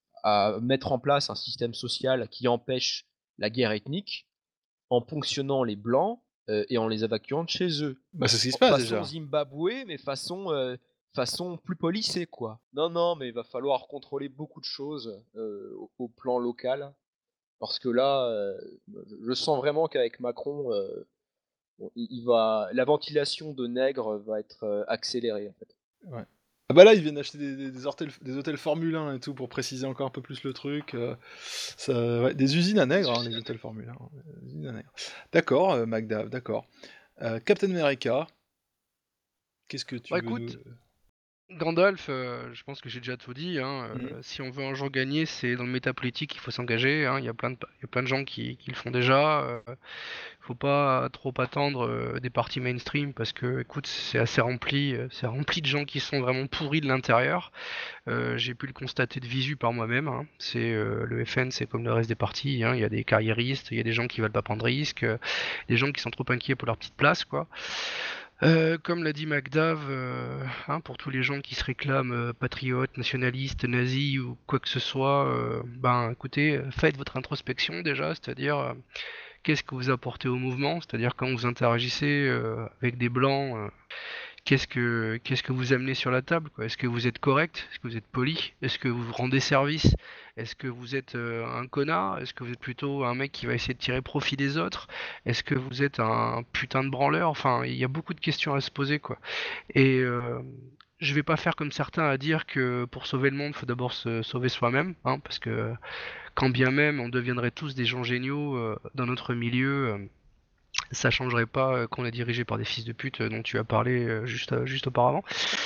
à mettre en place un système social qui empêche la guerre ethnique en ponctionnant les blancs euh, et en les évacuant de chez eux. Bah, c'est ce qui se En passe façon déjà. Zimbabwe, mais façon, euh, façon plus policée, quoi. Non, non, mais il va falloir contrôler beaucoup de choses euh, au, au plan local. Parce que là, euh, je sens vraiment qu'avec Macron, euh, bon, il, il va, la ventilation de nègres va être euh, accélérée, en fait. Ouais. Ah bah là, ils viennent d'acheter des, des, des hôtels, des hôtels Formule un et tout pour préciser encore un peu plus le truc. euh, ça, ouais, des usines à nègres, hein, les hôtels Formule un. Des usines à nègres. D'accord, euh, Magda, d'accord. Euh, Captain America, qu'est-ce que tu Bah veux écoute, nous... Gandalf, euh, je pense que j'ai déjà tout dit. Hein, euh, Mhm. Si on veut un jour gagner, c'est dans le métapolitique qu'il faut s'engager. Hein, il y a plein de, il y a plein de gens qui, qui le font déjà. Euh, faut pas trop attendre euh, des partis mainstream parce que, écoute, c'est assez rempli. euh, C'est rempli de gens qui sont vraiment pourris de l'intérieur. Euh, j'ai pu le constater de visu par moi-même. Hein. C'est euh, le F N, c'est comme le reste des partis. Hein. Il y a des carriéristes, il y a des gens qui veulent pas prendre de risques, euh, des gens qui sont trop inquiets pour leur petite place, quoi. Euh, comme l'a dit MacDave, euh, hein, pour tous les gens qui se réclament euh, patriotes, nationalistes, nazis ou quoi que ce soit, euh, ben écoutez, euh, faites votre introspection déjà, c'est-à-dire euh, qu'est-ce que vous apportez au mouvement, c'est-à-dire quand vous interagissez euh, avec des blancs, euh, qu'est-ce que qu'est-ce que vous amenez sur la table, quoi. Est-ce que vous êtes correct? Est-ce que vous êtes poli? Est-ce que vous vous rendez service? Est-ce que vous êtes euh, un connard? Est-ce que vous êtes plutôt un mec qui va essayer de tirer profit des autres? Est-ce que vous êtes un putain de branleur? Enfin, il y a beaucoup de questions à se poser, quoi. Et euh, je vais pas faire comme certains à dire que pour sauver le monde, faut d'abord se sauver soi-même, hein, parce que quand bien même on deviendrait tous des gens géniaux euh, dans notre milieu, euh, ça changerait pas euh, qu'on est dirigé par des fils de pute euh, dont tu as parlé euh, juste, euh, juste auparavant.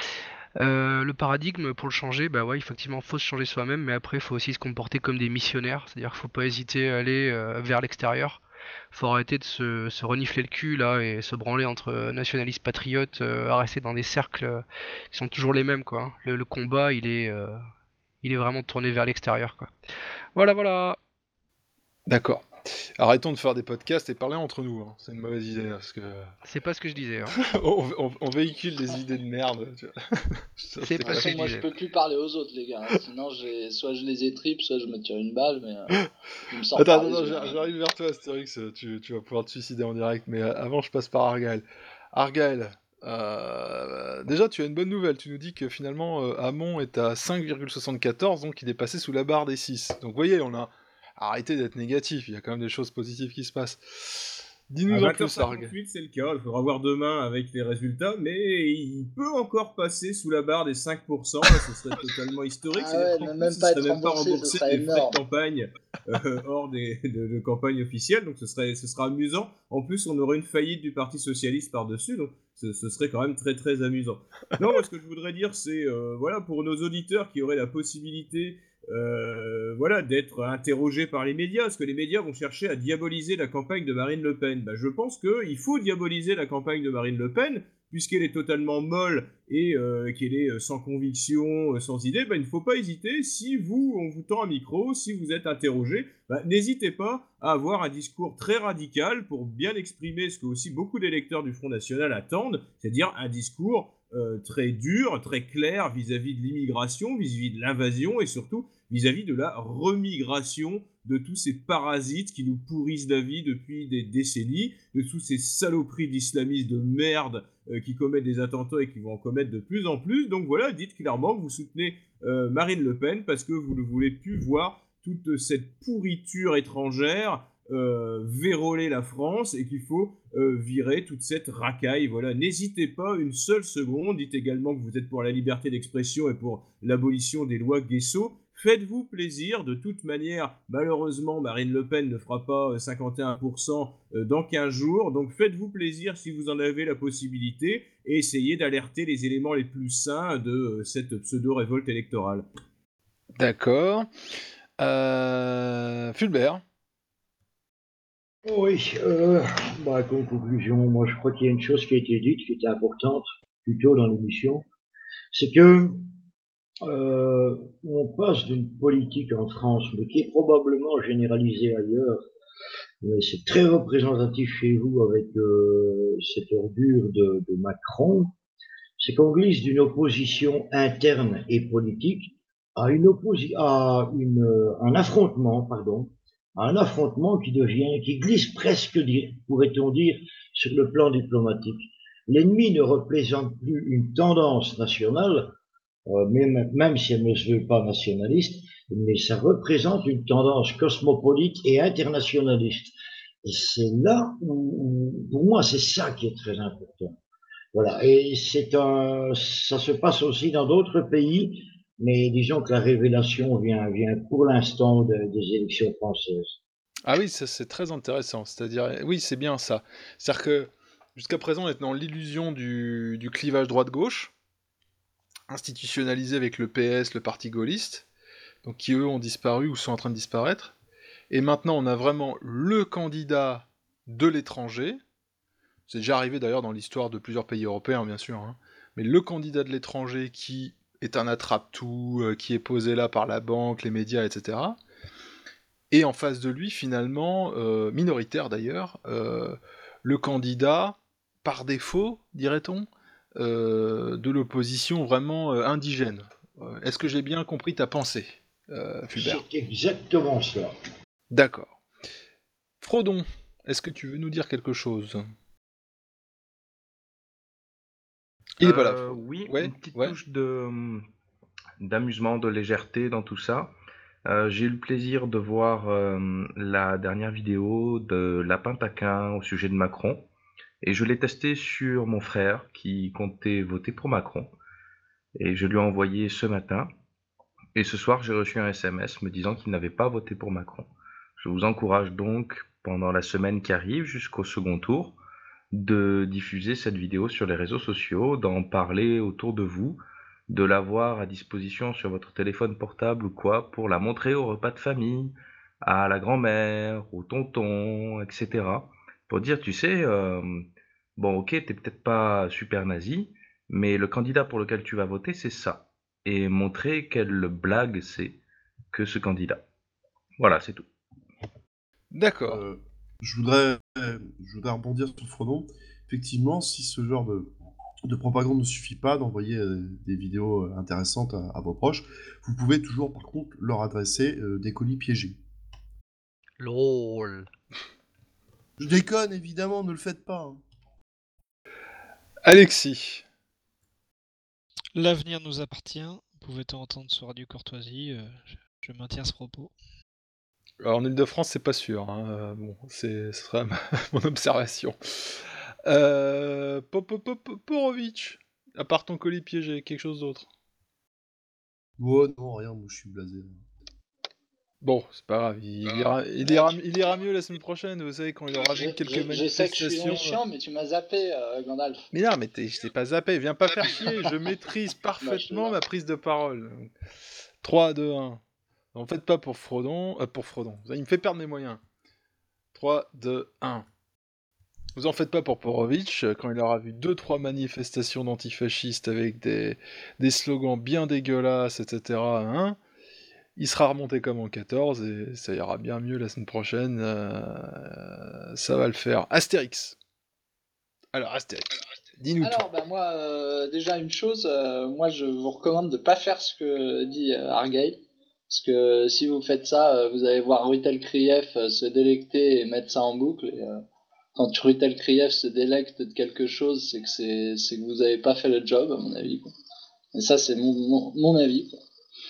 Euh, le paradigme, pour le changer, bah ouais, effectivement, faut se changer soi-même, mais après, il faut aussi se comporter comme des missionnaires, c'est-à-dire qu'il faut pas hésiter à aller euh, vers l'extérieur. Faut arrêter de se, se renifler le cul là et se branler entre nationalistes patriotes, euh, à rester dans des cercles euh, qui sont toujours les mêmes, quoi. Le, le combat, il est, euh, il est vraiment tourné vers l'extérieur, quoi. Voilà, voilà. D'accord. Arrêtons de faire des podcasts et parler entre nous. Hein. C'est une mauvaise idée parce que C'est pas ce que je disais. Hein. on, on- on véhicule des idées de merde. tu vois. Ça, C'est De pas toute ce que façon, je moi je disais. peux plus parler aux autres, les gars. hein. Sinon, j'ai... soit je les étripe, soit je me tire une balle, mais euh, il me sort Attends, par attends, les attends, yeux. j'ar- j'arrive vers toi, Astérix. Tu, tu vas pouvoir te suicider en direct, mais euh, avant, je passe par Argyle. Argyle, euh, déjà, tu as une bonne nouvelle. Tu nous dis que finalement, euh, Hamon est à cinq virgule soixante-quatorze, donc il est passé sous la barre des six. Donc, vous voyez, on a arrêté d'être négatif. Il y a quand même des choses positives qui se passent. À Dis-nous en vingt heures plus, Argyle. cinquante-huit, c'est le cas. Il faudra voir demain avec les résultats, mais il peut encore passer sous la barre des cinq pour cent. Là, ce serait totalement historique. Ah C'est-à-dire ouais, qu'en ne plus, même il pas serait être même pas remboursé, ce remboursé serait des frais de énorme. campagne euh, hors des, de, de campagne officielle. Donc, ce serait, ce sera amusant. En plus, on aurait une faillite du Parti socialiste par-dessus. Donc, ce, ce serait quand même très, très amusant. Non, moi, ce que je voudrais dire, c'est, euh, voilà, pour nos auditeurs qui auraient la possibilité euh, voilà, d'être interrogés par les médias, parce que les médias vont chercher à diaboliser la campagne de Marine Le Pen. Bah, je pense qu'il faut diaboliser la campagne de Marine Le Pen, puisqu'elle est totalement molle et euh, qu'elle est sans conviction, sans idée. Bah, il ne faut pas hésiter, si vous, on vous tend un micro, si vous êtes interrogé, bah, n'hésitez pas à avoir un discours très radical pour bien exprimer ce que aussi beaucoup d'électeurs du Front National attendent, c'est-à-dire un discours Euh, très dur, très clair vis-à-vis de l'immigration, vis-à-vis de l'invasion et surtout vis-à-vis de la remigration de tous ces parasites qui nous pourrissent la vie depuis des décennies, de tous ces saloperies d'islamistes de merde euh, qui commettent des attentats et qui vont en commettre de plus en plus. Donc voilà, dites clairement que vous soutenez euh, Marine Le Pen parce que vous ne voulez plus voir toute cette pourriture étrangère euh, véroler la France et qu'il faut euh, virer toute cette racaille. Voilà, n'hésitez pas une seule seconde. Dites également que vous êtes pour la liberté d'expression et pour l'abolition des lois Guesso. Faites-vous plaisir. De toute manière, malheureusement, Marine Le Pen ne fera pas cinquante et un pour cent dans quinze jours. Donc faites-vous plaisir si vous en avez la possibilité et essayez d'alerter les éléments les plus sains de cette pseudo-révolte électorale. D'accord. Euh... Fulbert. Oui, euh, bah, comme conclusion, moi je crois qu'il y a une chose qui a été dite, qui était importante, plus tôt dans l'émission, c'est que euh, on passe d'une politique en France, mais qui est probablement généralisée ailleurs, mais c'est très représentatif chez vous avec euh, cette ordure de, de Macron, c'est qu'on glisse d'une opposition interne et politique à une opposi à une, un affrontement, pardon, à un affrontement qui devient, qui glisse presque, pourrait-on dire, sur le plan diplomatique. L'ennemi ne représente plus une tendance nationale, euh, même, même si elle ne se veut pas nationaliste, mais ça représente une tendance cosmopolite et internationaliste. Et c'est là où, où pour moi, c'est ça qui est très important. Voilà, et c'est un, ça se passe aussi dans d'autres pays, mais disons que la révélation vient, vient pour l'instant de, des élections françaises. Ah oui, ça c'est très intéressant. C'est-à-dire, oui, c'est bien ça. C'est-à-dire que jusqu'à présent, on est dans l'illusion du, du clivage droite-gauche. institutionnalisés avec le P S, le parti gaulliste, donc qui eux ont disparu ou sont en train de disparaître. Et maintenant, on a vraiment le candidat de l'étranger. C'est déjà arrivé d'ailleurs dans l'histoire de plusieurs pays européens, bien sûr. Hein. Mais le candidat de l'étranger qui est un attrape-tout, euh, qui est posé là par la banque, les médias, et cetera. Et en face de lui, finalement, euh, minoritaire d'ailleurs, euh, le candidat, par défaut, dirait-on, euh, de l'opposition vraiment euh, indigène. Euh, est-ce que j'ai bien compris ta pensée, euh, Fulbert ? C'est exactement ça. D'accord. Frodon, est-ce que tu veux nous dire quelque chose ? Il n'est pas là. Euh, oui, Ouais, une petite ouais. touche de, d'amusement, de légèreté dans tout ça. Euh, j'ai eu le plaisir de voir euh, la dernière vidéo de Lapin Taquin au sujet de Macron. Et je l'ai testé sur mon frère qui comptait voter pour Macron. Et je lui ai envoyé ce matin. Et ce soir, j'ai reçu un S M S me disant qu'il n'avait pas voté pour Macron. Je vous encourage donc, pendant la semaine qui arrive, jusqu'au second tour, de diffuser cette vidéo sur les réseaux sociaux, d'en parler autour de vous, de l'avoir à disposition sur votre téléphone portable ou quoi, pour la montrer au repas de famille, à la grand-mère, au tonton, et cetera. Pour dire, tu sais, euh, bon, ok, t'es peut-être pas super nazi, mais le candidat pour lequel tu vas voter, c'est ça. Et montrer quelle blague c'est que ce candidat. Voilà, c'est tout. D'accord. Euh, je voudrais, je voudrais rebondir sur Frodon. Effectivement, si ce genre de, de propagande ne suffit pas d'envoyer euh, des vidéos euh, intéressantes à, à vos proches, vous pouvez toujours, par contre, leur adresser euh, des colis piégés. LOL. Je déconne, évidemment, ne le faites pas. Hein. Alexis. L'avenir nous appartient. Pouvait-on entendre sur Radio Courtoisie euh, je, je maintiens ce propos. Alors, en Ile-de-France, c'est pas sûr. Hein. Euh, bon, c'est, ce sera ma, mon observation. Euh, Poporovic, à part ton colis piégé, quelque chose d'autre ? Oh non, rien, moi je suis blasé. Bon, c'est pas grave, il ira, il, ira, il ira mieux la semaine prochaine, vous savez, quand il aura Je, vu quelques je, manifestations. je sais que je suis long et chiant, mais tu m'as zappé, euh, Gandalf. Mais non, mais t'es, je t'ai pas zappé, viens pas faire chier, je maîtrise parfaitement ma prise de parole. trois, deux, un. En faites pas pour Frodon, euh, pour Frodon, il me fait perdre mes moyens. trois, deux, un. Vous en faites pas pour Porovic, quand il aura vu deux trois manifestations d'antifascistes avec des, des slogans bien dégueulasses, et cetera, hein, il sera remonté comme en quatorze, et ça ira bien mieux la semaine prochaine, euh, ça va le faire. Astérix. Alors, Astérix, dis-nous Alors, bah, moi, euh, déjà une chose, euh, moi je vous recommande de pas faire ce que dit euh, Argyle, parce que si vous faites ça, euh, vous allez voir Rutel Krief euh, se délecter et mettre ça en boucle, et euh, quand Rutel Krief se délecte de quelque chose, c'est que, c'est, c'est que vous n'avez pas fait le job, à mon avis. Quoi. Et ça, c'est mon, mon, mon avis. Quoi.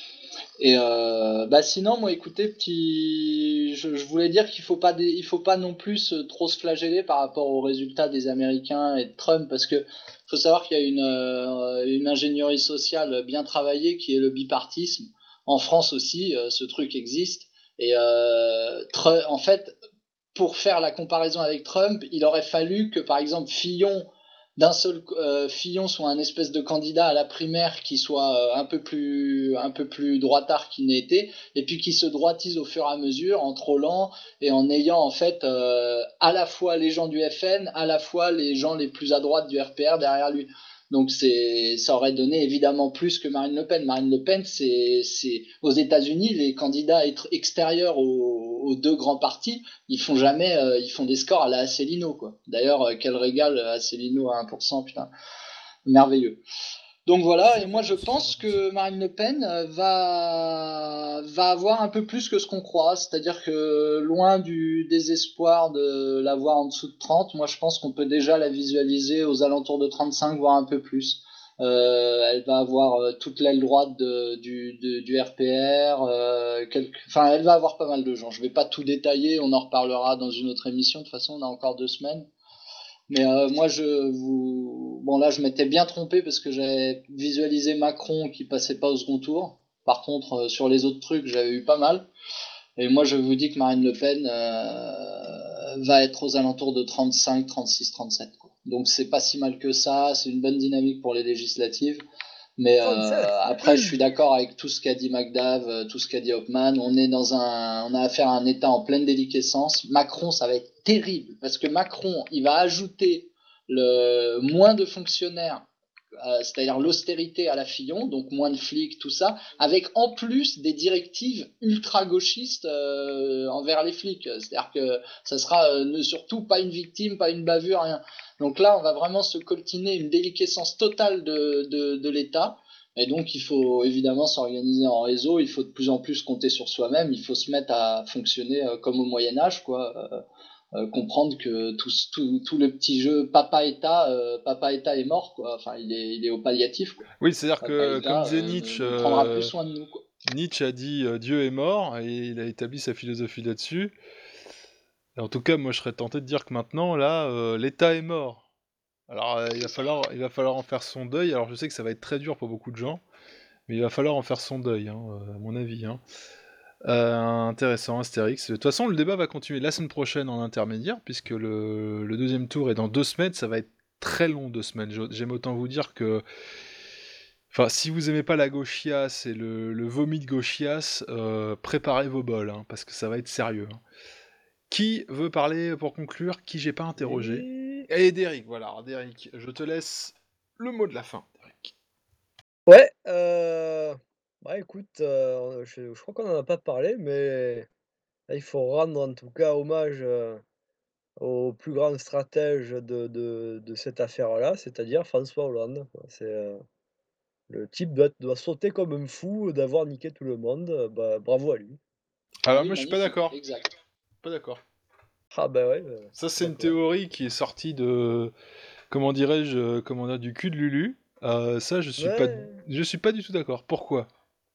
Et euh, bah sinon, moi, écoutez, petit, je, je voulais dire qu'il faut pas, des... il faut pas non plus se, trop se flageller par rapport aux résultats des Américains et de Trump, parce que faut savoir qu'il y a une, euh, une ingénierie sociale bien travaillée qui est le bipartisme. En France aussi, euh, ce truc existe. Et euh, Trump, en fait, pour faire la comparaison avec Trump, il aurait fallu que, par exemple, Fillon d'un seul euh, Fillon soit un espèce de candidat à la primaire qui soit euh, un peu plus un peu plus droitard qu'il n'est été, et puis qui se droitise au fur et à mesure en trollant et en ayant en fait euh, à la fois les gens du F N, à la fois les gens les plus à droite du R P R derrière lui. Donc c'est, ça aurait donné évidemment plus que Marine Le Pen. Marine Le Pen, c'est, c'est aux États-Unis, les candidats extérieurs aux, aux deux grands partis, ils font jamais, euh, ils font des scores à la Asselineau, quoi. D'ailleurs, euh, quel régal Asselineau à un pour cent, putain, merveilleux. Donc voilà, et moi je pense que Marine Le Pen va, va avoir un peu plus que ce qu'on croit, c'est-à-dire que loin du désespoir de l'avoir en dessous de trente, moi je pense qu'on peut déjà la visualiser aux alentours de trente-cinq, voire un peu plus. Euh, elle va avoir euh, toute l'aile droite de, du, de, du R P R, euh, quelque... enfin elle va avoir pas mal de gens. Je vais pas tout détailler, on en reparlera dans une autre émission, de toute façon on a encore deux semaines. Mais euh, moi, je vous... Bon, là, je m'étais bien trompé parce que j'avais visualisé Macron qui passait pas au second tour. Par contre, euh, sur les autres trucs, j'avais eu pas mal. Et moi, je vous dis que Marine Le Pen euh, va être aux alentours de trente-cinq, trente-six, trente-sept. Quoi. Donc, c'est pas si mal que ça. C'est une bonne dynamique pour les législatives. Mais euh, trente-sept. après, je suis d'accord avec tout ce qu'a dit McDav, euh, tout ce qu'a dit Hopman. On est dans un, on a affaire à un État en pleine déliquescence. Macron, ça va être terrible parce que Macron, il va ajouter le moins de fonctionnaires, euh, c'est-à-dire l'austérité à la Fillon, donc moins de flics, tout ça, avec en plus des directives ultra-gauchistes euh, envers les flics. C'est-à-dire que ça sera euh, surtout pas une victime, pas une bavure, rien. Donc là, on va vraiment se coltiner une déliquescence totale de, de, de l'État. Et donc, il faut évidemment s'organiser en réseau. Il faut de plus en plus compter sur soi-même. Il faut se mettre à fonctionner euh, comme au Moyen-Âge, quoi. Euh, euh, comprendre que tout, tout, tout le petit jeu Papa-État, euh, Papa-État est mort, quoi. Enfin, il est, il est au palliatif, quoi. Oui, c'est-à-dire que, Papa-État, comme disait euh, Nietzsche, ne, ne prendra euh, plus soin de nous, quoi. Nietzsche a dit euh, Dieu est mort, et il a établi sa philosophie là-dessus. Et en tout cas, moi je serais tenté de dire que maintenant, là, euh, l'État est mort. Alors, euh, il va falloir, il va falloir en faire son deuil. Alors, je sais que ça va être très dur pour beaucoup de gens, mais il va falloir en faire son deuil, hein, euh, à mon avis. Hein. Euh, intéressant, Astérix. De toute façon, le débat va continuer la semaine prochaine en intermédiaire, puisque le, le deuxième tour est dans deux semaines. Ça va être très long, deux semaines. J'aime autant vous dire que... Enfin, si vous aimez pas la gauchiasse et le, le vomi de gauchiasse, euh, préparez vos bols, hein, parce que ça va être sérieux. Hein. Qui veut parler pour conclure? Qui j'ai pas interrogé? Et Derrick, voilà. Alors, Derrick, je te laisse le mot de la fin. Derrick. Ouais, euh... bah écoute, euh, je, je crois qu'on en a pas parlé, mais là, il faut rendre en tout cas hommage euh, au plus grand stratège de, de, de cette affaire-là, c'est-à-dire François Hollande. quoi. C'est euh, le type doit, doit sauter comme un fou d'avoir niqué tout le monde. euh, Bah, bravo à lui. Alors, Oui, moi, je suis pas magnifique, d'accord. exact. Pas d'accord. Ah bah ouais. euh, Ça, c'est une d'accord. théorie qui est sortie de, comment dirais-je, euh, comment dire, du cul de Lulu. Euh, ça, je suis pas, Ouais. je suis pas du tout d'accord. Pourquoi?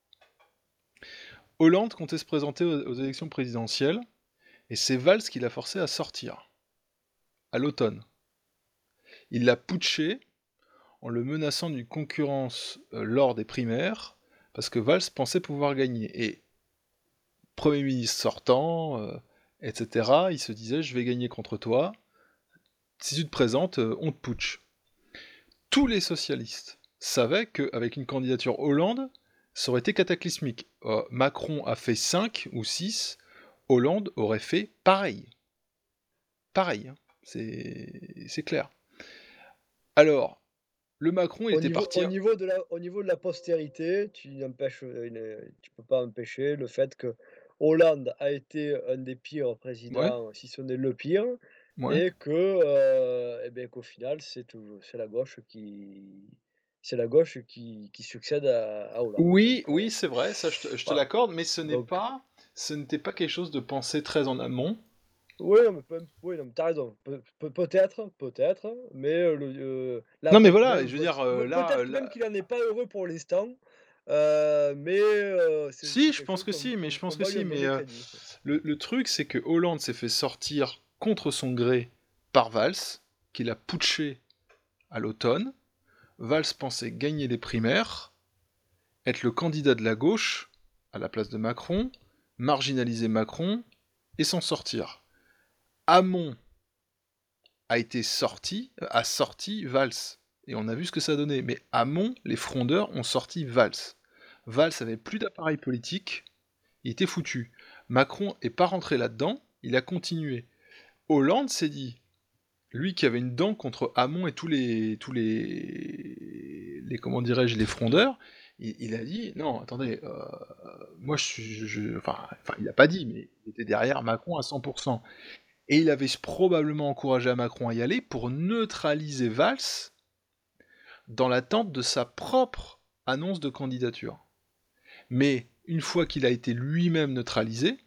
Hollande comptait se présenter aux, aux élections présidentielles, et c'est Valls qui l'a forcé à sortir, à l'automne. Il l'a putché en le menaçant d'une concurrence euh, lors des primaires, parce que Valls pensait pouvoir gagner. Et Premier ministre sortant, euh, et cetera, il se disait, je vais gagner contre toi, si tu te présentes, euh, on te putsch. Tous les socialistes savaient qu'avec une candidature Hollande, ça aurait été cataclysmique. Euh, Macron a fait cinq ou six, Hollande aurait fait pareil. Pareil, hein. C'est clair. Alors, le Macron, il Au était niveau, parti... au, niveau de la, au niveau de la postérité, tu n'empêches, euh, une- tu peux pas empêcher le fait que Hollande a été un des pires Ouais, présidents, si ce n'est le pire, ouais. et que, euh, eh bien, qu'au final, c'est toujours, c'est la gauche qui, c'est la gauche qui, qui succède à, à Hollande. Oui, Donc, euh, oui, c'est vrai, ça je te, je te voilà. l'accorde, mais ce n'est Donc, pas, ce n'était pas quelque chose de pensé très en amont. oui, non, mais peu- oui, non, mais t'as raison. Pe- pe- peut-être, peut-être, mais euh, le, euh, là, Non mais peut- voilà, même, je veux peut- dire, euh, me- là, peut-être là... même qu'il en est pas heureux pour l'instant, euh, mais euh, c'est Si, c'est je quelque pense chose que qu'on si, mais on- je on pense que va lui si, en mais donner euh, crédit. quoi. le, le truc c'est que Hollande s'est fait sortir contre son gré par Valls, qu'il a putché à l'automne. Valls pensait gagner les primaires, être le candidat de la gauche, à la place de Macron, marginaliser Macron, et s'en sortir. Hamon a été sorti, a sorti Valls. Et on a vu ce que ça donnait. Mais Hamon, les frondeurs ont sorti Valls. Valls avait plus d'appareil politique, il était foutu. Macron est pas rentré là-dedans, il a continué. Hollande s'est dit, lui qui avait une dent contre Hamon et tous les, tous les, les comment dirais-je, les frondeurs, il, il a dit, non, attendez, euh, moi je suis, je, je- enfin, enfin, il a pas dit, mais il était derrière Macron à cent pour cent. Et il avait probablement encouragé à Macron à y aller pour neutraliser Valls dans l'attente de sa propre annonce de candidature. Mais une fois qu'il a été lui-même neutralisé,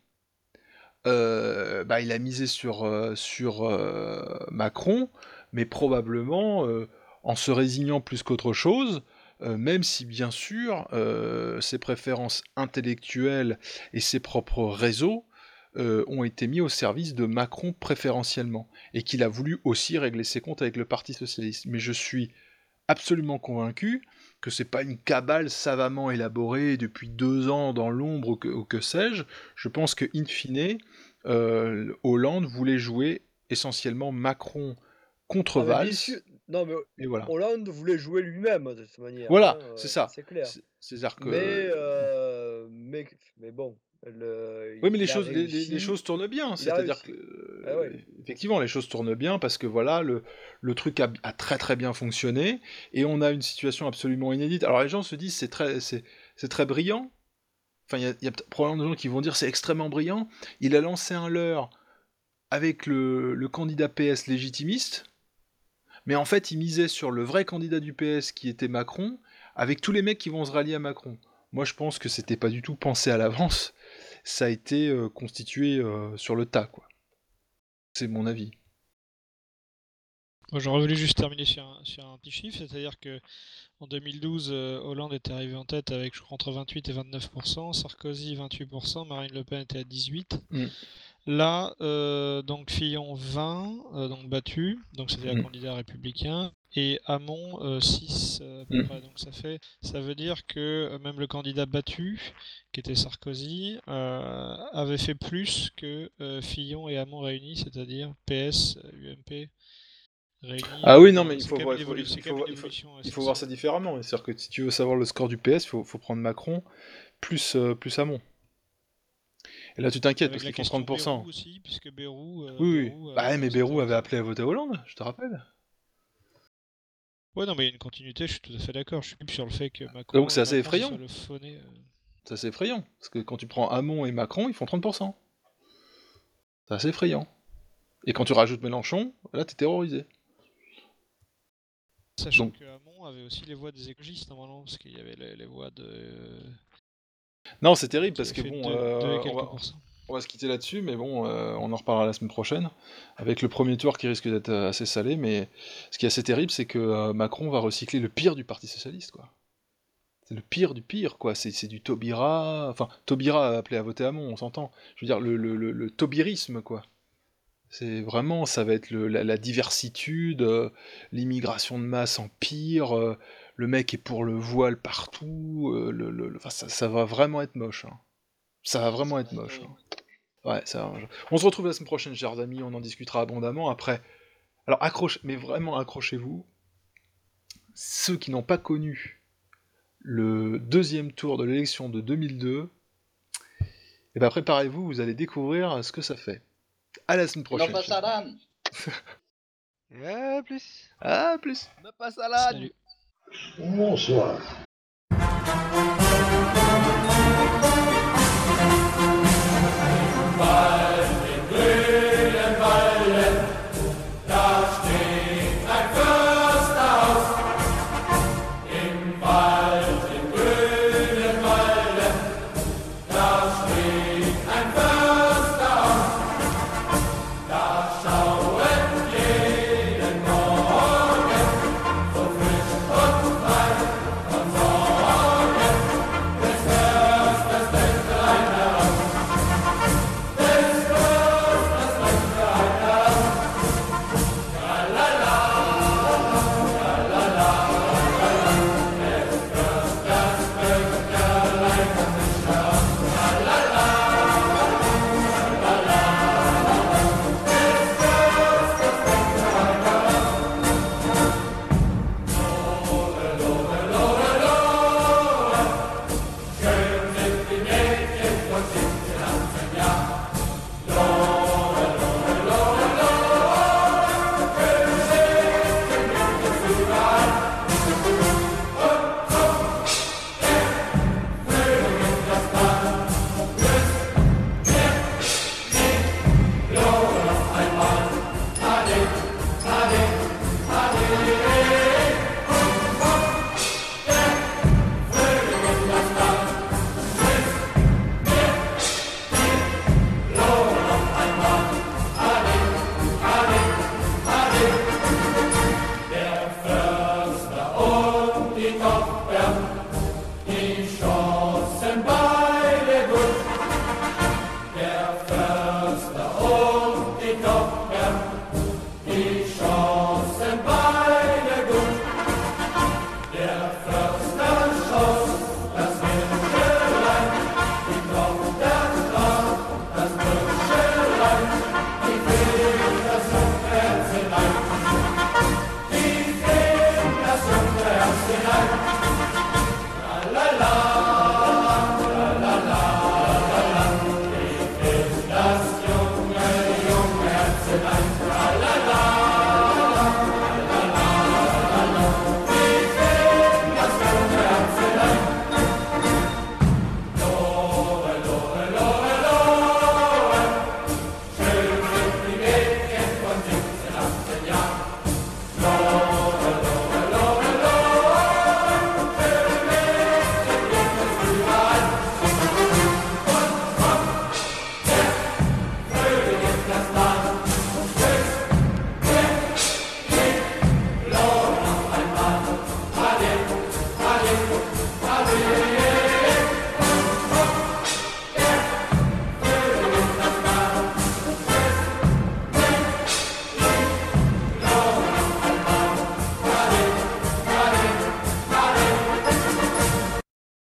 euh, bah, il a misé sur, euh, sur euh, Macron, mais probablement euh, en se résignant plus qu'autre chose, euh, même si bien sûr euh, ses préférences intellectuelles et ses propres réseaux euh, ont été mis au service de Macron préférentiellement, et qu'il a voulu aussi régler ses comptes avec le Parti Socialiste. Mais je suis absolument convaincu que c'est pas une cabale savamment élaborée depuis deux ans dans l'ombre ou que, ou que sais-je. Je pense que, in fine, euh, Hollande voulait jouer essentiellement Macron contre Ah, mais bien Valls. sûr, Non, mais Et voilà. Hollande voulait jouer lui-même de toute manière, Voilà, hein, c'est heu, ça. c'est clair. C'est c'est-à-dire que Mais heu, mais mais bon, le oui, mais les il a choses, les, les- les réussi, choses tournent bien. il a C'est-à-dire que, réussi. Ah ouais. euh, effectivement, les choses tournent bien parce que voilà, le, le truc a, a très très bien fonctionné et on a une situation absolument inédite. Alors les gens se disent c'est très, c'est, c'est très brillant. Enfin, il y a, il y a peut-être probablement des gens qui vont dire c'est extrêmement brillant. Il a lancé un leurre avec le, le candidat P S légitimiste, mais en fait, il misait sur le vrai candidat du P S qui était Macron, avec tous les mecs qui vont se rallier à Macron. Moi, je pense que c'était pas du tout pensé à l'avance. Ça a été euh, constitué euh, sur le tas, quoi. C'est mon avis. Moi, j'aurais voulu juste terminer sur un, sur un petit chiffre, c'est-à-dire que en deux mille douze, euh, Hollande était arrivé en tête avec, je crois, entre vingt-huit et vingt-neuf pour cent, Sarkozy vingt-huit pour cent, Marine Le Pen était à dix-huit pour cent. Mm. Là, euh, donc Fillon vingt, euh, donc battu, donc c'était un Mm. candidat républicain, et Hamon euh, six euh, à peu Mm. près. Donc ça fait, ça veut dire que euh, même le candidat battu, qui était Sarkozy, euh, avait fait plus que euh, Fillon et Hamon réunis, c'est-à-dire P S, U M P réunis. Ah oui, non, Enfin, mais il c'est faut, quand voir, même il une faut, il évolu- faut, c'est il quand faut même voir- une il faut- évolution il assez faut voir ça conséquente. différemment. C'est-à-dire que si tu veux savoir le score du P S, il faut, faut prendre Macron plus, euh, plus Hamon. Et là, tu t'inquiètes Avec parce la qu'ils font question trente pour cent. Bayrou aussi, puisque Bayrou, euh, Oui, oui. Bayrou Bah, avait mais très Bayrou avait intéressant. appelé à voter Hollande, je te rappelle. Ouais, non, mais il y a une continuité, je suis tout à fait d'accord. Je suis plus sur le fait que Macron, Donc c'est assez Macron, ce effrayant. soit le fauné. euh. C'est assez effrayant. Parce que quand tu prends Hamon et Macron, ils font trente pour cent. C'est assez effrayant. Et quand tu rajoutes Mélenchon, là, t'es terrorisé. Sachant Donc, que Hamon avait aussi les voix des écologistes, normalement, parce qu'il y avait les, les voix de... non, c'est terrible qui parce que avaient fait bon, deux, deux euh, et on, quelques va, pourcents. on va se quitter là-dessus, mais bon, euh, on en reparlera la semaine prochaine, avec le premier tour qui risque d'être euh, assez salé, mais ce qui est assez terrible, c'est que euh, Macron va recycler le pire du Parti Socialiste, quoi. C'est le pire du pire, quoi. C'est, c'est du Taubira... Enfin, Taubira a appelé à voter Hamon, on s'entend. Je veux dire, le, le, le, le taubirisme, quoi. C'est vraiment, ça va être le, la, la diversitude, euh, l'immigration de masse en pire, euh, le mec est pour le voile partout, euh, le, le, le- enfin, ça, ça va vraiment être moche, hein. Ça va vraiment être moche, hein. Ouais, ça va. On se retrouve la semaine prochaine, chers amis, on en discutera abondamment. Après, alors accroche, mais vraiment accrochez-vous. Ceux qui n'ont pas connu le deuxième tour de l'élection de deux mille deux, et ben préparez-vous, vous allez découvrir ce que ça fait. À la semaine No prochaine. chers pasaran. Et à plus. À plus. Ne pas salade. Salut. Bonsoir.